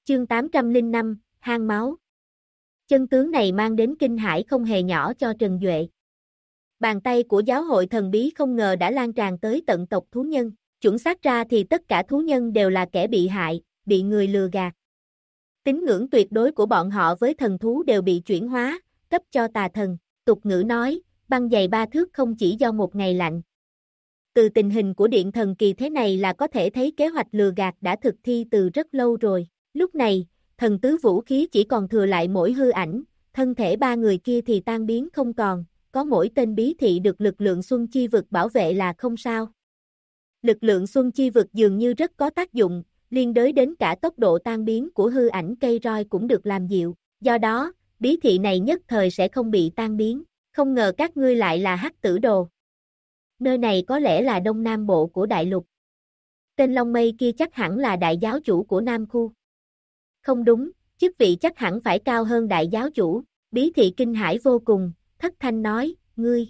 Chương 805, hang máu. Chân tướng này mang đến kinh hãi không hề nhỏ cho Trần Duệ. Bàn tay của giáo hội thần bí không ngờ đã lan tràn tới tận tộc thú nhân, chuẩn xác ra thì tất cả thú nhân đều là kẻ bị hại, bị người lừa gạt. Tín ngưỡng tuyệt đối của bọn họ với thần thú đều bị chuyển hóa, cấp cho tà thần. Tục ngữ nói, băng dày 3 thước không chỉ do một ngày lạnh. Từ tình hình của điện thần kỳ thế này là có thể thấy kế hoạch lừa gạt đã thực thi từ rất lâu rồi. Lúc này, thần tứ vũ khí chỉ còn thừa lại mỗi hư ảnh, thân thể 3 người kia thì tan biến không còn, có mỗi tên bí thị được lực lượng Xuân Chi Vực bảo vệ là không sao. Lực lượng Xuân Chi Vực dường như rất có tác dụng, liên đới đến cả tốc độ tan biến của hư ảnh cây roi cũng được làm dịu, do đó, bí thị này nhất thời sẽ không bị tan biến, không ngờ các ngươi lại là Hắc Tử Đồ. Nơi này có lẽ là Đông Nam Bộ của đại lục. Tên Long Mây kia chắc hẳn là đại giáo chủ của Nam Khu. Không đúng, chức vị chắc hẳn phải cao hơn đại giáo chủ, bí thị kinh hãi vô cùng, thất thanh nói, ngươi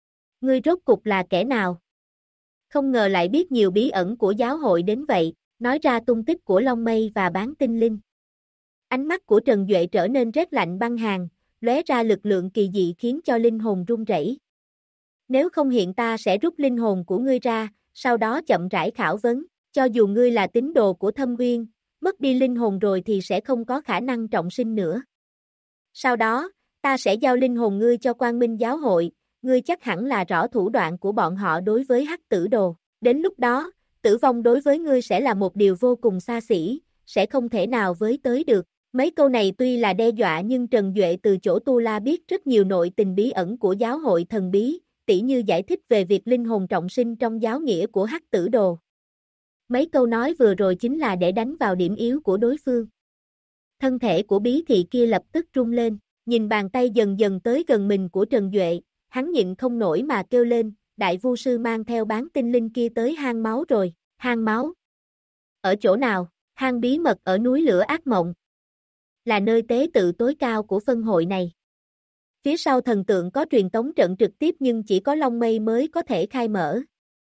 rốt cục là kẻ nào? Không ngờ lại biết nhiều bí ẩn của giáo hội đến vậy, nói ra tung tích của Long Mây và bán tinh linh. Ánh mắt của Trần Duệ trở nên rét lạnh băng hàn, lóe ra lực lượng kỳ dị khiến cho linh hồn run rẩy. Nếu không hiện ta sẽ rút linh hồn của ngươi ra, sau đó chậm rãi khảo vấn, cho dù ngươi là tín đồ của Thâm Uyên, mất đi linh hồn rồi thì sẽ không có khả năng trọng sinh nữa. Sau đó, ta sẽ giao linh hồn ngươi cho Quang Minh giáo hội, ngươi chắc hẳn là rõ thủ đoạn của bọn họ đối với Hắc Tử Đồ. Đến lúc đó, tử vong đối với ngươi sẽ là một điều vô cùng xa xỉ, sẽ không thể nào với tới được. Mấy câu này tuy là đe dọa nhưng Trần Duệ từ chỗ Tu La biết rất nhiều nội tình bí ẩn của giáo hội thần bí, tỉ như giải thích về việc linh hồn trọng sinh trong giáo nghĩa của Hắc Tử Đồ. Mấy câu nói vừa rồi chính là để đánh vào điểm yếu của đối phương. Thân thể của bí thị kia lập tức rung lên, nhìn bàn tay dần dần tới gần mình của Trần Duệ, hắn nhịn không nổi mà kêu lên, đại vu sư mang theo bán tinh linh kia tới hang máu rồi, hang máu. Ở chỗ nào? Hang bí mật ở núi lửa ác mộng. Là nơi tế tự tối cao của phân hội này. Phía sau thần tượng có truyền tống trận trực tiếp nhưng chỉ có Long Mây mới có thể khai mở.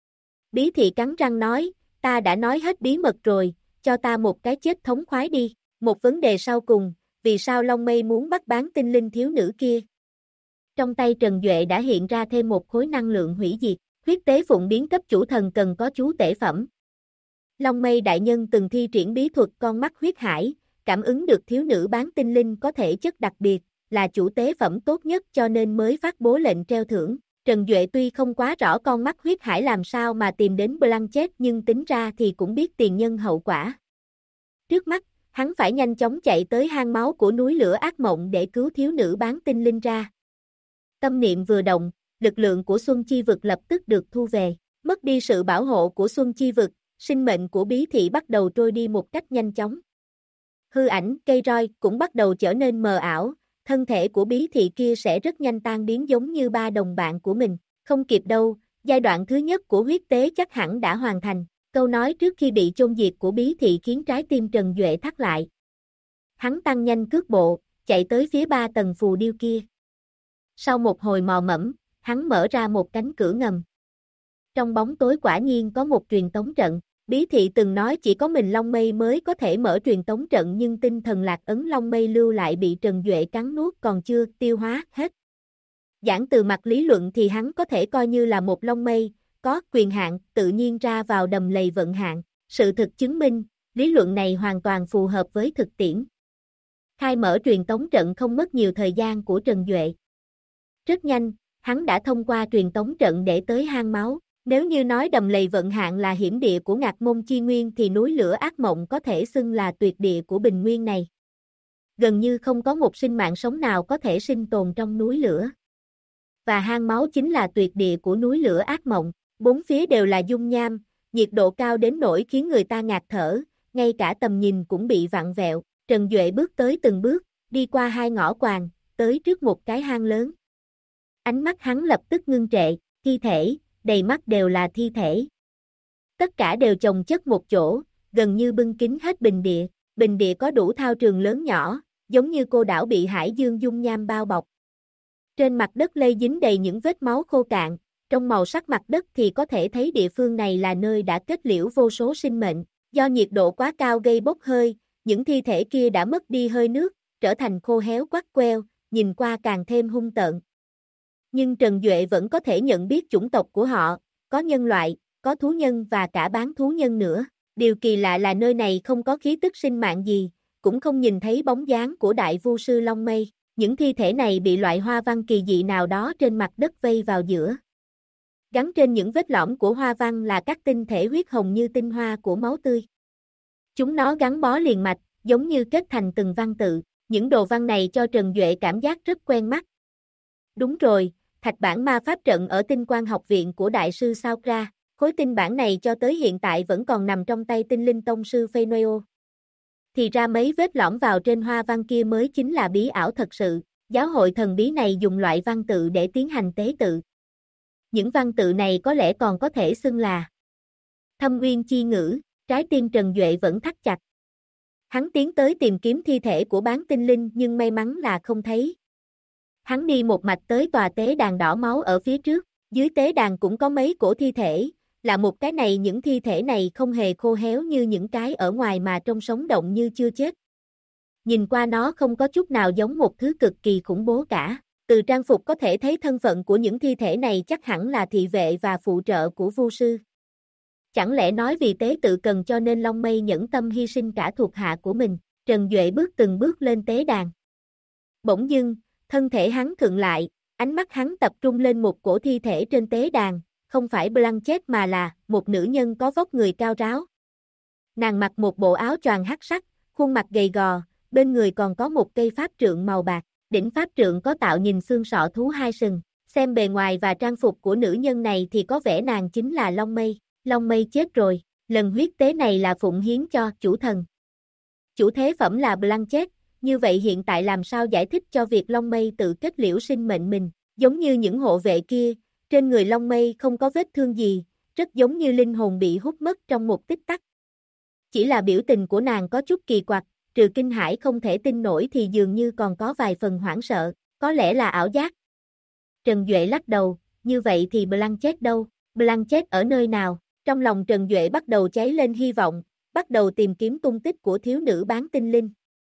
Bí thị cắn răng nói, ta đã nói hết bí mật rồi, cho ta một cái chết thống khoái đi. Một vấn đề sau cùng, vì sao Long Mây muốn bắt bán tinh linh thiếu nữ kia? Trong tay Trần Duệ đã hiện ra thêm một khối năng lượng hủy diệt, huyết tế phụng biến cấp chủ thần cần có chú tể phẩm. Long Mây đại nhân từng thi triển bí thuật con mắt huyết hải, cảm ứng được thiếu nữ bán tinh linh có thể chất đặc biệt, là chủ tế phẩm tốt nhất cho nên mới phát bố lệnh treo thưởng. Trần Duệ tuy không quá rõ con mắt huyết hải làm sao mà tìm đến Blanchett nhưng tính ra thì cũng biết tiền nhân hậu quả. Trước mắt, hắn phải nhanh chóng chạy tới hang máu của núi lửa ác mộng để cứu thiếu nữ bán tinh linh ra. Tâm niệm vừa động, lực lượng của Xuân Chi Vực lập tức được thu về, mất đi sự bảo hộ của Xuân Chi Vực, sinh mệnh của bí thị bắt đầu trôi đi một cách nhanh chóng. Hư ảnh, cây roi cũng bắt đầu trở nên mờ ảo, thân thể của bí thị kia sẽ rất nhanh tan biến giống như 3 đồng bạn của mình, không kịp đâu, giai đoạn thứ nhất của huyết tế chắc hẳn đã hoàn thành. Câu nói trước khi bị chôn diệt của bí thị khiến trái tim Trần Duệ thắt lại. Hắn tăng nhanh cước bộ, chạy tới phía 3 tầng phù điêu kia. Sau một hồi mò mẫm, hắn mở ra một cánh cửa ngầm. Trong bóng tối quả nhiên có một truyền tống trận. Bí thị từng nói chỉ có mình Long Mây mới có thể mở truyền tống trận nhưng tinh thần lạc ấn Long Mây lưu lại bị Trần Duệ cắn nuốt còn chưa tiêu hóa hết. Giảng từ mặt lý luận thì hắn có thể coi như là một Long Mây, có quyền hạn tự nhiên ra vào đầm lầy vận hạn. Sự thực chứng minh, lý luận này hoàn toàn phù hợp với thực tiễn. Khai mở truyền tống trận không mất nhiều thời gian của Trần Duệ. Rất nhanh, hắn đã thông qua truyền tống trận để tới hang máu. Nếu như nói đầm lầy vận hạn là hiểm địa của Ngạc Môn Chi Nguyên thì núi lửa ác mộng có thể xưng là tuyệt địa của bình nguyên này. Gần như không có một sinh mạng sống nào có thể sinh tồn trong núi lửa. Và hang máu chính là tuyệt địa của núi lửa ác mộng. Bốn phía đều là dung nham, nhiệt độ cao đến nỗi khiến người ta ngạt thở, ngay cả tầm nhìn cũng bị vặn vẹo. Trần Duệ bước tới từng bước, đi qua 2 ngõ quàng, tới trước một cái hang lớn. Ánh mắt hắn lập tức ngưng trệ, thi thể, đầy mắt đều là thi thể. Tất cả đều chồng chất một chỗ, gần như bưng kín hết bình địa. Bình địa có đủ thao trường lớn nhỏ, giống như cô đảo bị hải dương dung nham bao bọc. Trên mặt đất lây dính đầy những vết máu khô cạn, trong màu sắc mặt đất thì có thể thấy địa phương này là nơi đã kết liễu vô số sinh mệnh. Do nhiệt độ quá cao gây bốc hơi, những thi thể kia đã mất đi hơi nước, trở thành khô héo quắt queo, nhìn qua càng thêm hung tợn. Nhưng Trần Duệ vẫn có thể nhận biết chủng tộc của họ, có nhân loại, có thú nhân và cả bán thú nhân nữa. Điều kỳ lạ là nơi này không có khí tức sinh mạng gì, cũng không nhìn thấy bóng dáng của đại vu sư Long Mây. Những thi thể này bị loại hoa văn kỳ dị nào đó trên mặt đất vây vào giữa. Gắn trên những vết lõm của hoa văn là các tinh thể huyết hồng như tinh hoa của máu tươi. Chúng nó gắn bó liền mạch, giống như kết thành từng văn tự. Những đồ văn này cho Trần Duệ cảm giác rất quen mắt. Đúng rồi, thạch bản ma pháp trận ở Tinh Quang học viện của đại sư Sakura. Khối tinh bản này cho tới hiện tại vẫn còn nằm trong tay tinh linh tông sư Phenoeo. Thì ra mấy vết lõm vào trên hoa văn kia mới chính là bí ảo thật sự. Giáo hội thần bí này dùng loại văn tự để tiến hành tế tự. Những văn tự này có lẽ còn có thể xưng là Thâm Uyên chi ngữ. Trái tim Trần Duệ vẫn thắt chặt. Hắn tiến tới tìm kiếm thi thể của bán tinh linh nhưng may mắn là không thấy. Hắn đi một mạch tới tòa tế đàn đỏ máu ở phía trước. Dưới tế đàn cũng có mấy cổ thi thể. Là một cái này, những thi thể này không hề khô héo như những cái ở ngoài mà trông sống động như chưa chết. Nhìn qua nó không có chút nào giống một thứ cực kỳ khủng bố cả. Từ trang phục có thể thấy thân phận của những thi thể này chắc hẳn là thị vệ và phụ trợ của vu sư. Chẳng lẽ nói vì tế tự cần cho nên Long Mây nhẫn tâm hy sinh cả thuộc hạ của mình? Trần Duệ bước từng bước lên tế đàn. Bỗng dưng, thân thể hắn khựng lại, ánh mắt hắn tập trung lên một cổ thi thể trên tế đàn. Không phải Blanchett mà là một nữ nhân có vóc người cao ráo. Nàng mặc một bộ áo choàng hắc sắc, khuôn mặt gầy gò, bên người còn có một cây pháp trượng màu bạc, đỉnh pháp trượng có tạo nhìn xương sọ thú hai sừng. Xem bề ngoài và trang phục của nữ nhân này thì có vẻ nàng chính là Long Mây. Long Mây chết rồi, lần huyết tế này là phụng hiến cho chủ thần. Chủ thế phẩm là Blanchett, như vậy hiện tại làm sao giải thích cho việc Long Mây tự kết liễu sinh mệnh mình, giống như những hộ vệ kia. Trên người Long Mây không có vết thương gì, rất giống như linh hồn bị hút mất trong một tích tắc. Chỉ là biểu tình của nàng có chút kỳ quặc, trừ kinh hãi không thể tin nổi thì dường như còn có vài phần hoảng sợ, có lẽ là ảo giác. Trần Duệ lắc đầu, như vậy thì Blanchett đâu? Blanchett ở nơi nào? Trong lòng Trần Duệ bắt đầu cháy lên hy vọng, bắt đầu tìm kiếm tung tích của thiếu nữ bán tinh linh.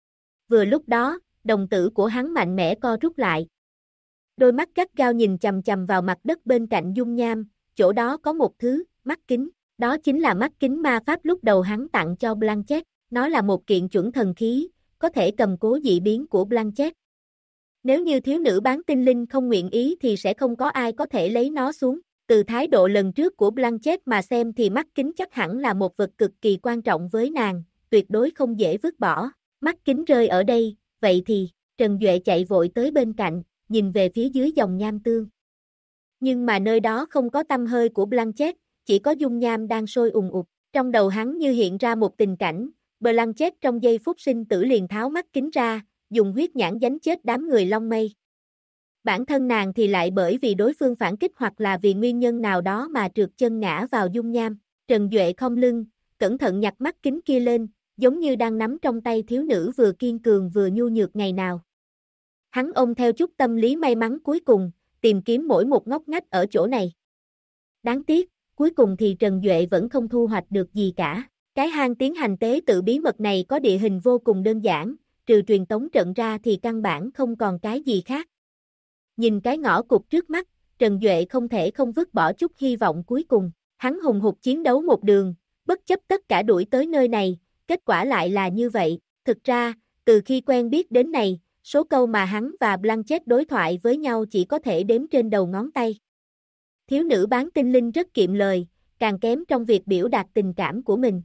Vừa lúc đó, đồng tử của hắn mạnh mẽ co rút lại. Đôi mắt gắt gao nhìn chằm chằm vào mặt đất bên cạnh dung nham, chỗ đó có một thứ, mắt kính. Đó chính là mắt kính ma pháp lúc đầu hắn tặng cho Blanchett. Nó là một kiện chuẩn thần khí, có thể cầm cố dị biến của Blanchett. Nếu như thiếu nữ bán tinh linh không nguyện ý thì sẽ không có ai có thể lấy nó xuống. Từ thái độ lần trước của Blanchett mà xem thì mắt kính chắc hẳn là một vật cực kỳ quan trọng với nàng, tuyệt đối không dễ vứt bỏ. Mắt kính rơi ở đây, vậy thì, Trần Duệ chạy vội tới bên cạnh, nhìn về phía dưới dòng nham tương. Nhưng mà nơi đó không có tăm hơi của Blanchett, chỉ có dung nham đang sôi ùn ụt. Trong đầu hắn như hiện ra một tình cảnh, Blanchett trong giây phút sinh tử liền tháo mắt kính ra, dùng huyết nhãn đánh chết đám người Long Mây. Bản thân nàng thì lại bởi vì đối phương phản kích hoặc là vì nguyên nhân nào đó mà trượt chân ngã vào dung nham. Trần Duệ khom lưng, cẩn thận nhặt mắt kính kia lên, giống như đang nắm trong tay thiếu nữ vừa kiên cường vừa nhu nhược ngày nào. Hắn ôm theo chút tâm lý may mắn cuối cùng, tìm kiếm mỗi một ngóc ngách ở chỗ này. Đáng tiếc, cuối cùng thì Trần Duệ vẫn không thu hoạch được gì cả. Cái hang tiến hành tế tự bí mật này có địa hình vô cùng đơn giản, trừ truyền tống trận ra thì căn bản không còn cái gì khác. Nhìn cái ngõ cụt trước mắt, Trần Duệ không thể không vứt bỏ chút hy vọng cuối cùng. Hắn hùng hục chiến đấu một đường, bất chấp tất cả đuổi tới nơi này, kết quả lại là như vậy. Thực ra, từ khi quen biết đến này, số câu mà hắn và Blanchett đối thoại với nhau chỉ có thể đếm trên đầu ngón tay. Thiếu nữ bán tinh linh rất kiệm lời, càng kém trong việc biểu đạt tình cảm của mình.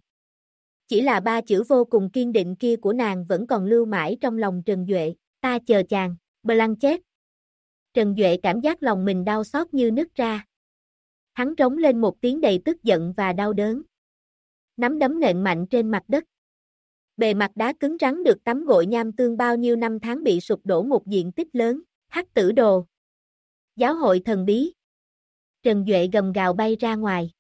Chỉ là ba chữ vô cùng kiên định kia của nàng vẫn còn lưu mãi trong lòng Trần Duệ. Ta chờ chàng, Blanchett. Trần Duệ cảm giác lòng mình đau xót như nứt ra. Hắn rống lên một tiếng đầy tức giận và đau đớn. Nắm đấm nện mạnh trên mặt đất. Bề mặt đá cứng rắn được tắm gội nham tương bao nhiêu năm tháng bị sụp đổ một diện tích lớn. Hắc tử đồ. Giáo hội thần bí. Trần Duệ gầm gào bay ra ngoài.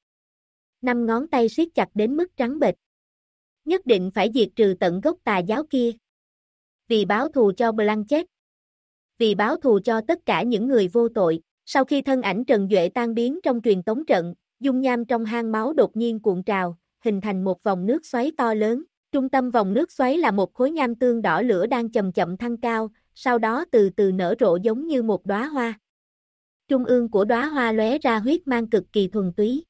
5 ngón tay siết chặt đến mức trắng bệch. Nhất định phải diệt trừ tận gốc tà giáo kia. Vì báo thù cho Blanchett. Vì báo thù cho tất cả những người vô tội. Sau khi thân ảnh Trần Duệ tan biến trong truyền tống trận, dung nham trong hang máu đột nhiên cuộn trào, hình thành một vòng nước xoáy to lớn. Trung tâm vòng nước xoáy là một khối nham tương đỏ lửa đang chậm chậm thăng cao, sau đó từ từ nở rộ giống như một đóa hoa. Trung ương của đóa hoa lóe ra huyết mang cực kỳ thuần túy.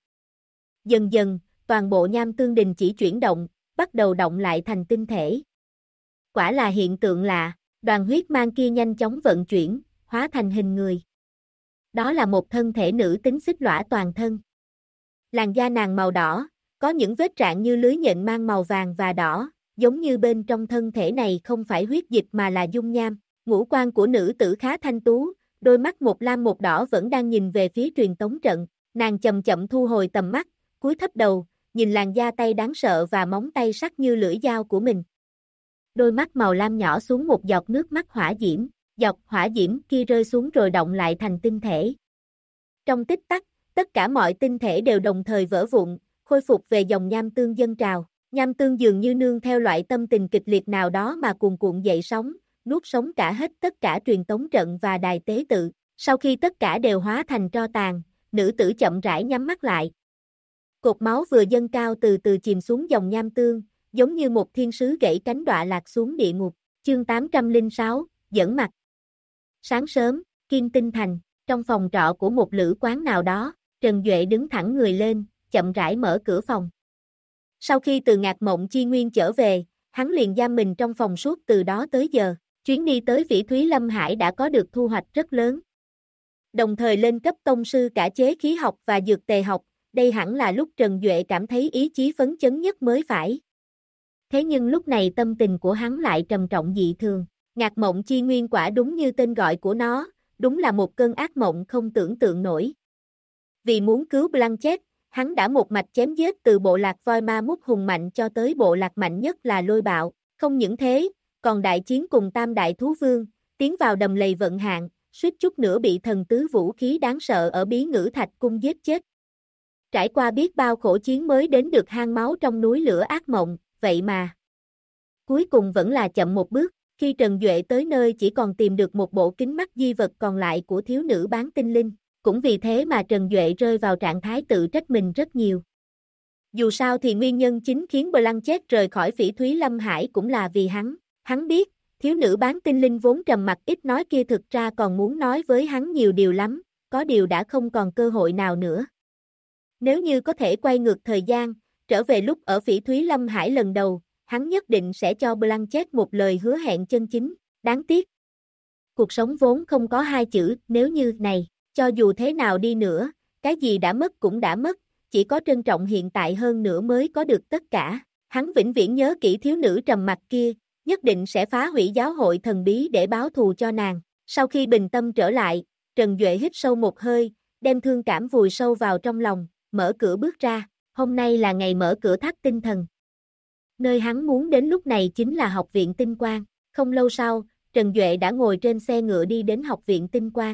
Dần dần, toàn bộ nham tương đình chỉ chuyển động, bắt đầu động lại thành tinh thể. Quả là hiện tượng lạ, đoàn huyết mang kia nhanh chóng vận chuyển, hóa thành hình người. Đó là một thân thể nữ tính xích lõa toàn thân. Làn da nàng màu đỏ, có những vết rạn như lưới nhện mang màu vàng và đỏ, giống như bên trong thân thể này không phải huyết dịch mà là dung nham. Ngũ quan của nữ tử khá thanh tú, đôi mắt một lam một đỏ vẫn đang nhìn về phía truyền tống trận. Nàng chậm chậm thu hồi tầm mắt, cúi thấp đầu, nhìn làn da tay đáng sợ và móng tay sắc như lưỡi dao của mình. Đôi mắt màu lam nhỏ xuống một giọt nước mắt hỏa diễm, giọt hỏa diễm kia rơi xuống rồi động lại thành tinh thể. Trong tích tắc, tất cả mọi tinh thể đều đồng thời vỡ vụn, khôi phục về dòng nham tương dâng trào. Nham tương dường như nương theo loại tâm tình kịch liệt nào đó mà cuồn cuộn dậy sóng, nuốt sống cả hết tất cả truyền tống trận và đài tế tự. Sau khi tất cả đều hóa thành tro tàn, nữ tử chậm rãi nhắm mắt lại. Cột máu vừa dâng cao từ từ chìm xuống dòng nham tương, giống như một thiên sứ gãy cánh đọa lạc xuống địa ngục. Chương 806, dẫn mặt. Sáng sớm, Kim Tinh Thành, trong phòng trọ của một lữ quán nào đó, Trần Duệ đứng thẳng người lên, chậm rãi mở cửa phòng. Sau khi từ Ngạc Mộng Chi Nguyên trở về, hắn liền giam mình trong phòng suốt từ đó tới giờ. Chuyến đi tới Phỉ Thúy Lâm Hải đã có được thu hoạch rất lớn. Đồng thời lên cấp tông sư cả chế khí học và dược tề học, đây hẳn là lúc Trần Duệ cảm thấy ý chí phấn chấn nhất mới phải. Thế nhưng lúc này tâm tình của hắn lại trầm trọng dị thường. Ngạc Mộng Chi Nguyên quả đúng như tên gọi của nó, đúng là một cơn ác mộng không tưởng tượng nổi. Vì muốn cứu Blanchett, hắn đã một mạch chém giết từ bộ lạc voi ma mút hùng mạnh cho tới bộ lạc mạnh nhất là Lôi Bạo. Không những thế, còn đại chiến cùng Tam Đại Thú Vương, tiến vào đầm lầy vận hạn, suýt chút nữa bị thần tứ vũ khí đáng sợ ở Bí Ngữ Thạch Cung giết chết. Trải qua biết bao khổ chiến mới đến được hang máu trong núi lửa ác mộng, vậy mà cuối cùng vẫn là chậm một bước. Khi Trần Duệ tới nơi chỉ còn tìm được một bộ kính mắt di vật còn lại của thiếu nữ bán tinh linh. Cũng vì thế mà Trần Duệ rơi vào trạng thái tự trách mình rất nhiều. Dù sao thì nguyên nhân chính khiến Blanchett rời khỏi Phỉ Thúy Lâm Hải cũng là vì hắn. Hắn biết, thiếu nữ bán tinh linh vốn trầm mặc ít nói kia thực ra còn muốn nói với hắn nhiều điều lắm, có điều đã không còn cơ hội nào nữa. Nếu như có thể quay ngược thời gian, trở về lúc ở Phỉ Thúy Lâm Hải lần đầu, hắn nhất định sẽ cho Blanchett một lời hứa hẹn chân chính. Đáng tiếc, cuộc sống vốn không có hai chữ nếu như này. Cho dù thế nào đi nữa, cái gì đã mất cũng đã mất, chỉ có trân trọng hiện tại hơn nữa mới có được tất cả. Hắn vĩnh viễn nhớ kỹ thiếu nữ trầm mặc kia, nhất định sẽ phá hủy giáo hội thần bí để báo thù cho nàng. Sau khi bình tâm trở lại, Trần Duệ hít sâu một hơi, đem thương cảm vùi sâu vào trong lòng, mở cửa bước ra. Hôm nay là ngày mở cửa tháp tinh thần. Nơi hắn muốn đến lúc này chính là học viện tinh quang. Không lâu sau, Trần Duệ đã ngồi trên xe ngựa đi đến học viện tinh quang.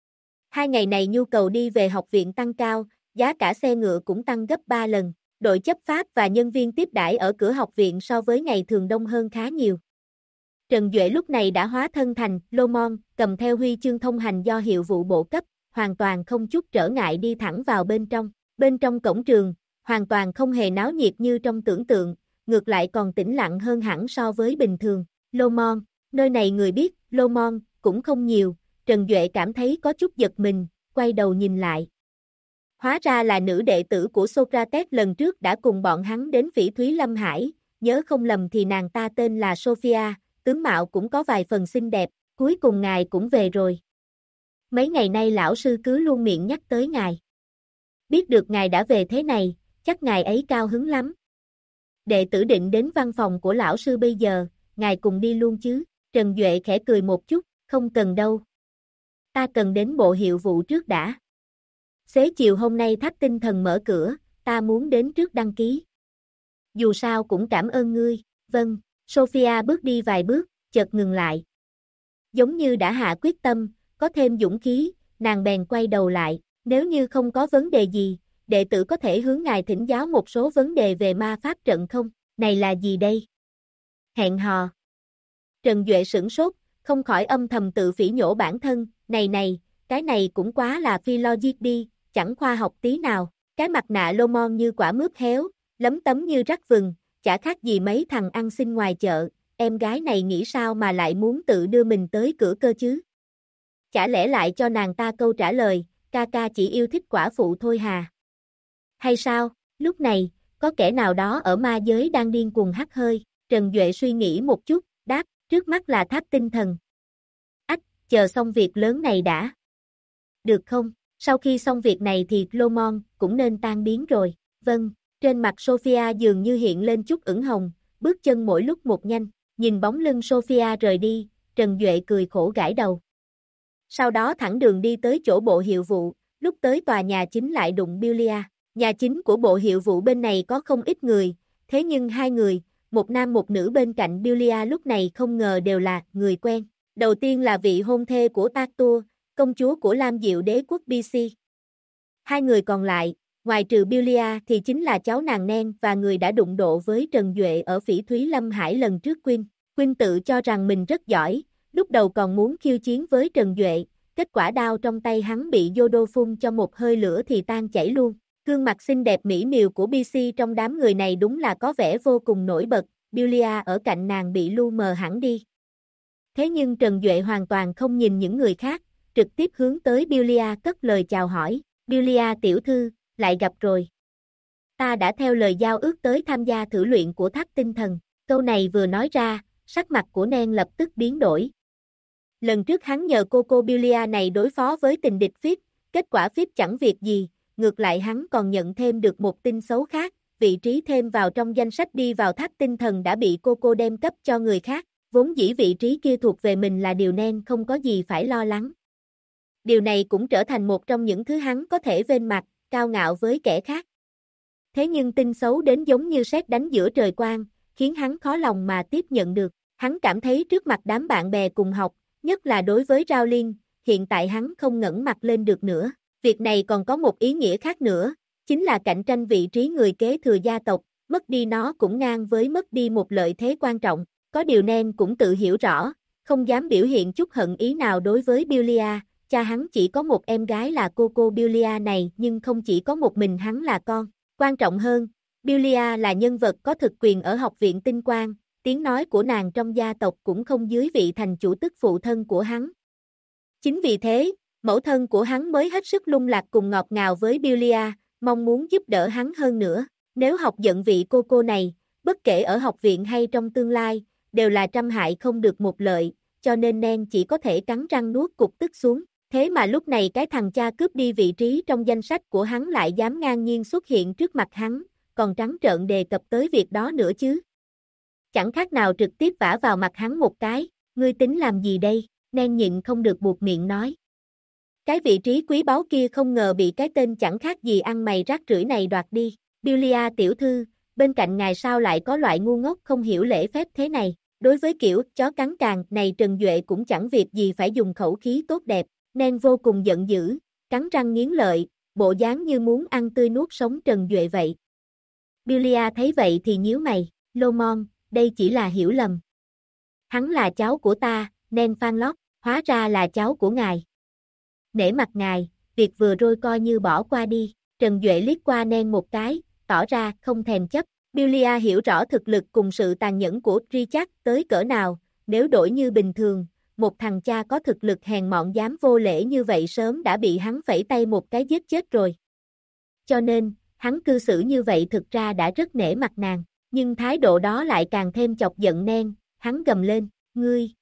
2 ngày này nhu cầu đi về học viện tăng cao, giá cả xe ngựa cũng tăng gấp 3 lần. Đội chấp pháp và nhân viên tiếp đãi ở cửa học viện so với ngày thường đông hơn khá nhiều. Trần Duệ lúc này đã hóa thân thành Lô Mon, cầm theo huy chương thông hành do hiệu vụ bộ cấp, hoàn toàn không chút trở ngại đi thẳng vào bên trong. Bên trong cổng trường, hoàn toàn không hề náo nhiệt như trong tưởng tượng, ngược lại còn tĩnh lặng hơn hẳn so với bình thường. Lô Mon, nơi này người biết Lô Mon cũng không nhiều. Trần Duệ cảm thấy có chút giật mình, quay đầu nhìn lại. Hóa ra là nữ đệ tử của Socrates lần trước đã cùng bọn hắn đến Phỉ Thúy Lâm Hải, nhớ không lầm thì nàng ta tên là Sophia, tướng mạo cũng có vài phần xinh đẹp, cuối cùng ngài cũng về rồi. Mấy ngày nay lão sư cứ luôn miệng nhắc tới ngài. Biết được ngài đã về thế này, chắc ngài ấy cao hứng lắm. Đệ tử định đến văn phòng của lão sư bây giờ, ngài cùng đi luôn chứ? Trần Duệ khẽ cười một chút, không cần đâu. Ta cần đến bộ hiệu vụ trước đã. Xế chiều hôm nay tháp tinh thần mở cửa, ta muốn đến trước đăng ký. Dù sao cũng cảm ơn ngươi. Vâng, Sophia bước đi vài bước, chợt ngừng lại. Giống như đã hạ quyết tâm, có thêm dũng khí, nàng bèn quay đầu lại. Nếu như không có vấn đề gì, đệ tử có thể hướng ngài thỉnh giáo một số vấn đề về ma pháp trận không? Này là gì đây? Hẹn hò. Trần Duệ sửng sốt, không khỏi âm thầm tự phỉ nhổ bản thân. Này, cái này cũng quá là phi logic đi, chẳng khoa học tí nào. Cái mặt nạ Lô Mon như quả mướp héo, lấm tấm như rắc vừng, chả khác gì mấy thằng ăn xin ngoài chợ, em gái này nghĩ sao mà lại muốn tự đưa mình tới cửa cơ chứ? Chả lẽ lại cho nàng ta câu trả lời, ca ca chỉ yêu thích quả phụ thôi hà? Hay sao? Lúc này, có kẻ nào đó ở ma giới đang điên cuồng hắt hơi, Trần Duệ suy nghĩ một chút, đáp, trước mắt là tháp tinh thần. Ách, chờ xong việc lớn này đã. Được không? Sau khi xong việc này thì Lomon cũng nên tan biến rồi. Vâng, trên mặt Sophia dường như hiện lên chút ửng hồng, bước chân mỗi lúc một nhanh, nhìn bóng lưng Sophia rời đi, Trần Duệ cười khổ gãi đầu. Sau đó thẳng đường đi tới chỗ bộ hiệu vụ, lúc tới tòa nhà chính lại đụng Billia. Nhà chính của bộ hiệu vụ bên này có không ít người, thế nhưng hai người, một nam một nữ bên cạnh Billia lúc này không ngờ đều là người quen. Đầu tiên là vị hôn thê của Arthur, công chúa của Lam Diệu đế quốc BC. Hai người còn lại, ngoài trừ Billia thì chính là cháu nàng Nen và người đã đụng độ với Trần Duệ ở Phỉ Thúy Lâm Hải lần trước Quynh. Quynh tự cho rằng mình rất giỏi, lúc đầu còn muốn khiêu chiến với Trần Duệ, kết quả đao trong tay hắn bị Yodo phun cho một hơi lửa thì tan chảy luôn. Gương mặt xinh đẹp mỹ miều của BC trong đám người này đúng là có vẻ vô cùng nổi bật, Billia ở cạnh nàng bị lu mờ hẳn đi. Thế nhưng Trần Duệ hoàn toàn không nhìn những người khác, trực tiếp hướng tới Billia cất lời chào hỏi, Billia tiểu thư, lại gặp rồi. Ta đã theo lời giao ước tới tham gia thử luyện của tháp tinh thần, câu này vừa nói ra, sắc mặt của Nen lập tức biến đổi. Lần trước hắn nhờ cô Billia này đối phó với tình địch Phíp, kết quả Phíp chẳng việc gì, ngược lại hắn còn nhận thêm được một tin xấu khác, vị trí thêm vào trong danh sách đi vào tháp tinh thần đã bị cô đem cấp cho người khác, vốn dĩ vị trí kia thuộc về mình là điều Nen không có gì phải lo lắng. Điều này cũng trở thành một trong những thứ hắn có thể vênh mặt, cao ngạo với kẻ khác. Thế nhưng tin xấu đến giống như sét đánh giữa trời quang, khiến hắn khó lòng mà tiếp nhận được. Hắn cảm thấy trước mặt đám bạn bè cùng học, nhất là đối với Rowling, hiện tại hắn không ngẩng mặt lên được nữa. Việc này còn có một ý nghĩa khác nữa, chính là cạnh tranh vị trí người kế thừa gia tộc, mất đi nó cũng ngang với mất đi một lợi thế quan trọng. Có điều Nen cũng tự hiểu rõ, không dám biểu hiện chút hận ý nào đối với Billia, cha hắn chỉ có một em gái là cô Billia này nhưng không chỉ có một mình hắn là con. Quan trọng hơn, Billia là nhân vật có thực quyền ở học viện tinh quang, tiếng nói của nàng trong gia tộc cũng không dưới vị thành chủ tức phụ thân của hắn. Chính vì thế, mẫu thân của hắn mới hết sức lung lạc cùng ngọt ngào với Billia, mong muốn giúp đỡ hắn hơn nữa. Nếu học giận vị cô này, bất kể ở học viện hay trong tương lai, đều là trăm hại không được một lợi, cho nên Nen chỉ có thể cắn răng nuốt cục tức xuống. Thế mà lúc này cái thằng cha cướp đi vị trí trong danh sách của hắn lại dám ngang nhiên xuất hiện trước mặt hắn, còn trắng trợn đề cập tới việc đó nữa chứ. Chẳng khác nào trực tiếp vả vào mặt hắn một cái, ngươi tính làm gì đây, Nen nhịn không được buột miệng nói. Cái vị trí quý báu kia không ngờ bị cái tên chẳng khác gì ăn mày rác rưởi này đoạt đi. Billia tiểu thư, bên cạnh ngài sao lại có loại ngu ngốc không hiểu lễ phép thế này. Đối với kiểu chó cắn càng này Trần Duệ cũng chẳng việc gì phải dùng khẩu khí tốt đẹp. Nen vô cùng giận dữ, cắn răng nghiến lợi, bộ dáng như muốn ăn tươi nuốt sống Trần Duệ vậy. Billia thấy vậy thì nhíu mày, Lomon, đây chỉ là hiểu lầm. Hắn là cháu của ta, Nen phan lót, hóa ra là cháu của ngài. Nể mặt ngài, việc vừa rồi coi như bỏ qua đi. Trần Duệ liếc qua Nen một cái, tỏ ra không thèm chấp. Billia hiểu rõ thực lực cùng sự tàn nhẫn của Richard tới cỡ nào, nếu đổi như bình thường, một thằng cha có thực lực hèn mọn dám vô lễ như vậy sớm đã bị hắn phẩy tay một cái giết chết rồi. Cho nên, hắn cư xử như vậy thực ra đã rất nể mặt nàng, nhưng thái độ đó lại càng thêm chọc giận Nen, hắn gầm lên, ngươi!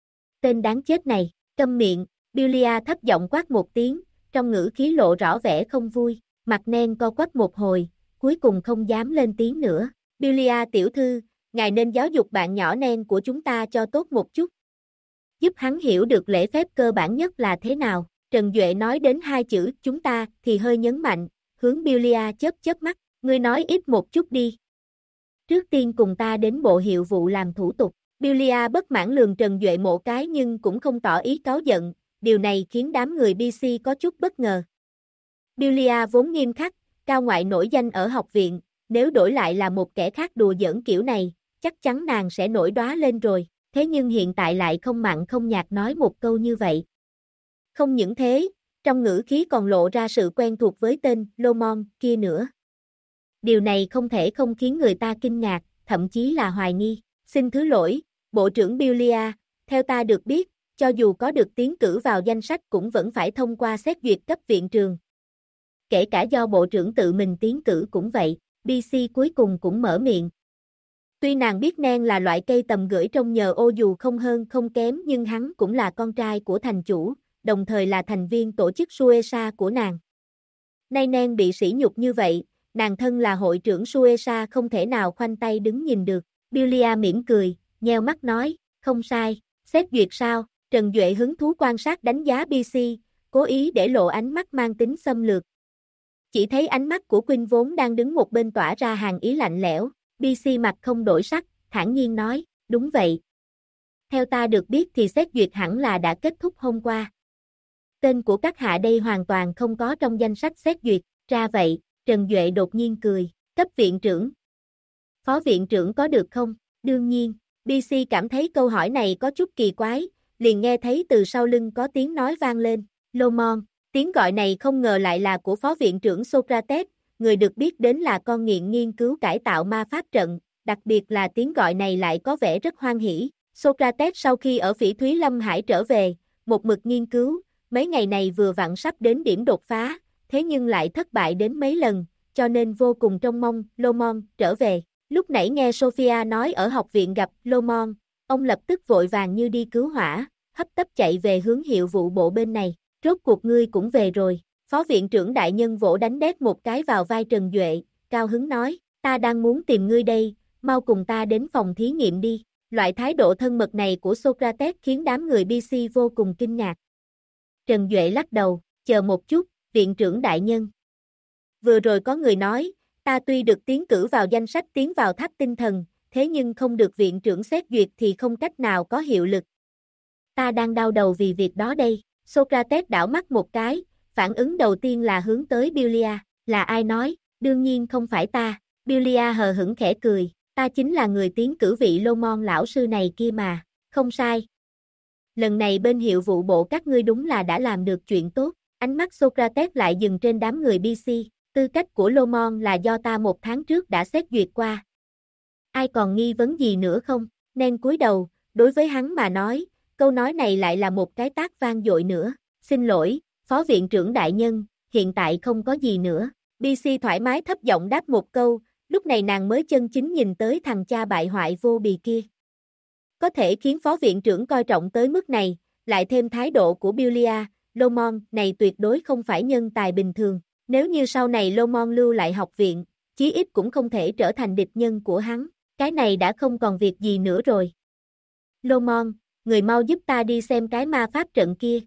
Tên đáng chết này, câm miệng, Billia thấp giọng quát một tiếng, trong ngữ khí lộ rõ vẻ không vui, mặt Nen co quắp một hồi, cuối cùng không dám lên tiếng nữa. Billia tiểu thư, ngài nên giáo dục bạn nhỏ Nen của chúng ta cho tốt một chút. Giúp hắn hiểu được lễ phép cơ bản nhất là thế nào. Trần Duệ nói đến hai chữ chúng ta thì hơi nhấn mạnh, hướng Billia chớp mắt, ngươi nói ít một chút đi. Trước tiên cùng ta đến bộ hiệu vụ làm thủ tục. Billia bất mãn lườm Trần Duệ một cái nhưng cũng không tỏ ý cáu giận, điều này khiến đám người BC có chút bất ngờ. Billia vốn nghiêm khắc, cao ngoại nổi danh ở học viện, nếu đổi lại là một kẻ khác đùa giỡn kiểu này, chắc chắn nàng sẽ nổi đóa lên rồi, thế nhưng hiện tại lại không mặn không nhạt nói một câu như vậy. Không những thế, trong ngữ khí còn lộ ra sự quen thuộc với tên Lomon kia nữa. Điều này không thể không khiến người ta kinh ngạc, thậm chí là hoài nghi. Xin thứ lỗi, Bộ trưởng Billia, theo ta được biết, cho dù có được tiến cử vào danh sách cũng vẫn phải thông qua xét duyệt cấp viện trường. Kể cả do Bộ trưởng tự mình tiến cử cũng vậy, BC cuối cùng cũng mở miệng. Tuy nàng biết Nen là loại cây tầm gửi trong nhờ ô dù không hơn không kém nhưng hắn cũng là con trai của thành chủ, đồng thời là thành viên tổ chức Suesa của nàng. Nay Nen bị sỉ nhục như vậy, nàng thân là hội trưởng Suesa không thể nào khoanh tay đứng nhìn được. Billia mỉm cười, nheo mắt nói, không sai, xét duyệt sao? Trần Duệ hứng thú quan sát đánh giá BC, cố ý để lộ ánh mắt mang tính xâm lược. Chỉ thấy ánh mắt của Quynh vốn đang đứng một bên tỏa ra hàng ý lạnh lẽo, BC mặt không đổi sắc, thản nhiên nói, đúng vậy. Theo ta được biết thì xét duyệt hẳn là đã kết thúc hôm qua. Tên của các hạ đây hoàn toàn không có trong danh sách xét duyệt, ra vậy, Trần Duệ đột nhiên cười, cấp viện trưởng. Phó viện trưởng có được không? Đương nhiên, BC cảm thấy câu hỏi này có chút kỳ quái, liền nghe thấy từ sau lưng có tiếng nói vang lên, Lomon, tiếng gọi này không ngờ lại là của phó viện trưởng Socrates, người được biết đến là con nghiện nghiên cứu cải tạo ma pháp trận, đặc biệt là tiếng gọi này lại có vẻ rất hoan hỉ. Socrates sau khi ở Phỉ Thúy Lâm Hải trở về, một mực nghiên cứu, mấy ngày này vừa vặn sắp đến điểm đột phá, thế nhưng lại thất bại đến mấy lần, cho nên vô cùng trông mong Lomon trở về. Lúc nãy nghe Sophia nói ở học viện gặp Lomon, ông lập tức vội vàng như đi cứu hỏa, hấp tấp chạy về hướng hiệu vụ bộ bên này. Rốt cuộc ngươi cũng về rồi. Phó viện trưởng đại nhân vỗ đánh đét một cái vào vai Trần Duệ, cao hứng nói, ta đang muốn tìm ngươi đây, mau cùng ta đến phòng thí nghiệm đi. Loại thái độ thân mật này của Socrates khiến đám người BC vô cùng kinh ngạc. Trần Duệ lắc đầu, chờ một chút, viện trưởng đại nhân. Vừa rồi có người nói, ta tuy được tiến cử vào danh sách tiến vào tháp tinh thần, thế nhưng không được viện trưởng xét duyệt thì không cách nào có hiệu lực. Ta đang đau đầu vì việc đó đây. Socrates đảo mắt một cái, phản ứng đầu tiên là hướng tới Billia, là ai nói, đương nhiên không phải ta. Billia hờ hững khẽ cười, ta chính là người tiến cử vị Lomon lão sư này kia mà, không sai. Lần này bên hiệu vụ bộ các ngươi đúng là đã làm được chuyện tốt. Ánh mắt Socrates lại dừng trên đám người BC, tư cách của Lomon là do ta một tháng trước đã xét duyệt qua. Ai còn nghi vấn gì nữa không? Nen cúi đầu, đối với hắn mà nói, câu nói này lại là một cái tát vang dội nữa. Xin lỗi, phó viện trưởng đại nhân, hiện tại không có gì nữa. BC thoải mái thấp giọng đáp một câu, lúc này nàng mới chân chính nhìn tới thằng cha bại hoại vô bì kia. Có thể khiến phó viện trưởng coi trọng tới mức này, lại thêm thái độ của Billia, Lomon này tuyệt đối không phải nhân tài bình thường. Nếu như sau này Lomon lưu lại học viện, chí ít cũng không thể trở thành địch nhân của hắn. Cái này đã không còn việc gì nữa rồi. Lomon, người mau giúp ta đi xem cái ma pháp trận kia.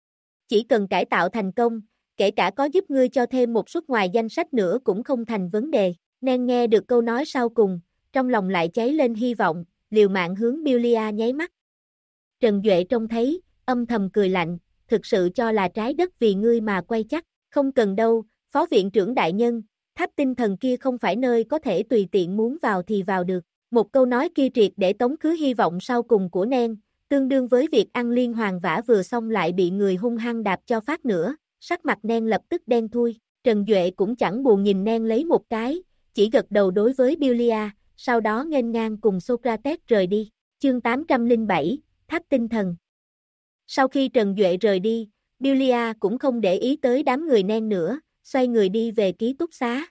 Chỉ cần cải tạo thành công, kể cả có giúp ngươi cho thêm một suất ngoài danh sách nữa cũng không thành vấn đề. Nen nghe được câu nói sau cùng, trong lòng lại cháy lên hy vọng, liều mạng hướng Billia nháy mắt. Trần Duệ trông thấy, âm thầm cười lạnh, thực sự cho là trái đất vì ngươi mà quay chắc, không cần đâu, phó viện trưởng đại nhân, tháp tinh thần kia không phải nơi có thể tùy tiện muốn vào thì vào được. Một câu nói kia triệt để tống khứ hy vọng sau cùng của Nen, tương đương với việc ăn liên hoàn vả vừa xong lại bị người hung hăng đạp cho phát nữa, sắc mặt Nen lập tức đen thui. Trần Duệ cũng chẳng buồn nhìn Nen lấy một cái, chỉ gật đầu đối với Billia, sau đó nghênh ngang cùng Socrates rời đi. Chương 807, Tháp tinh thần. Sau khi Trần Duệ rời đi, Billia cũng không để ý tới đám người Nen nữa, xoay người đi về ký túc xá.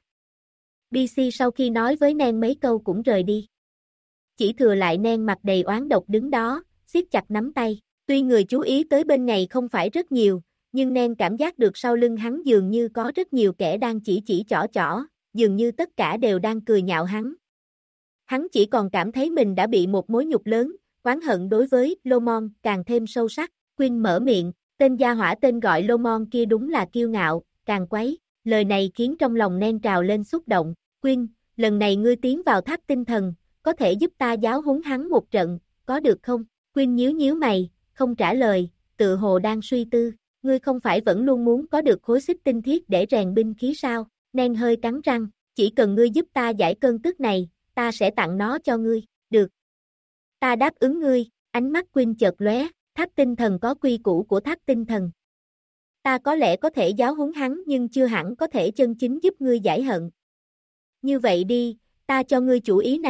BC sau khi nói với Nen mấy câu cũng rời đi. Chỉ thừa lại Nen mặt đầy oán độc đứng đó, siết chặt nắm tay. Tuy người chú ý tới bên này không phải rất nhiều, nhưng Nen cảm giác được sau lưng hắn dường như có rất nhiều kẻ đang chỉ trỏ, dường như tất cả đều đang cười nhạo hắn. Hắn chỉ còn cảm thấy mình đã bị một mối nhục lớn, oán hận đối với Lomon càng thêm sâu sắc. Quynh mở miệng, tên gia hỏa tên gọi Lomon kia đúng là kiêu ngạo, càng quấy. Lời này khiến trong lòng Nen trào lên xúc động. Quynh, lần này ngươi tiến vào tháp tinh thần, có thể giúp ta giáo huấn hắn một trận, có được không? Quynh nhíu nhíu mày, không trả lời, tự hồ đang suy tư. Ngươi không phải vẫn luôn muốn có được khối xích tinh thiết để rèn binh khí sao? Nen hơi cắn răng, chỉ cần ngươi giúp ta giải cơn tức này, ta sẽ tặng nó cho ngươi. Được. Ta đáp ứng ngươi. Ánh mắt Quynh chợt lóe, tháp tinh thần có quy củ của tháp tinh thần. Ta có lẽ có thể giáo huấn hắn nhưng chưa hẳn có thể chân chính giúp ngươi giải hận. Như vậy đi, ta cho ngươi chủ ý này,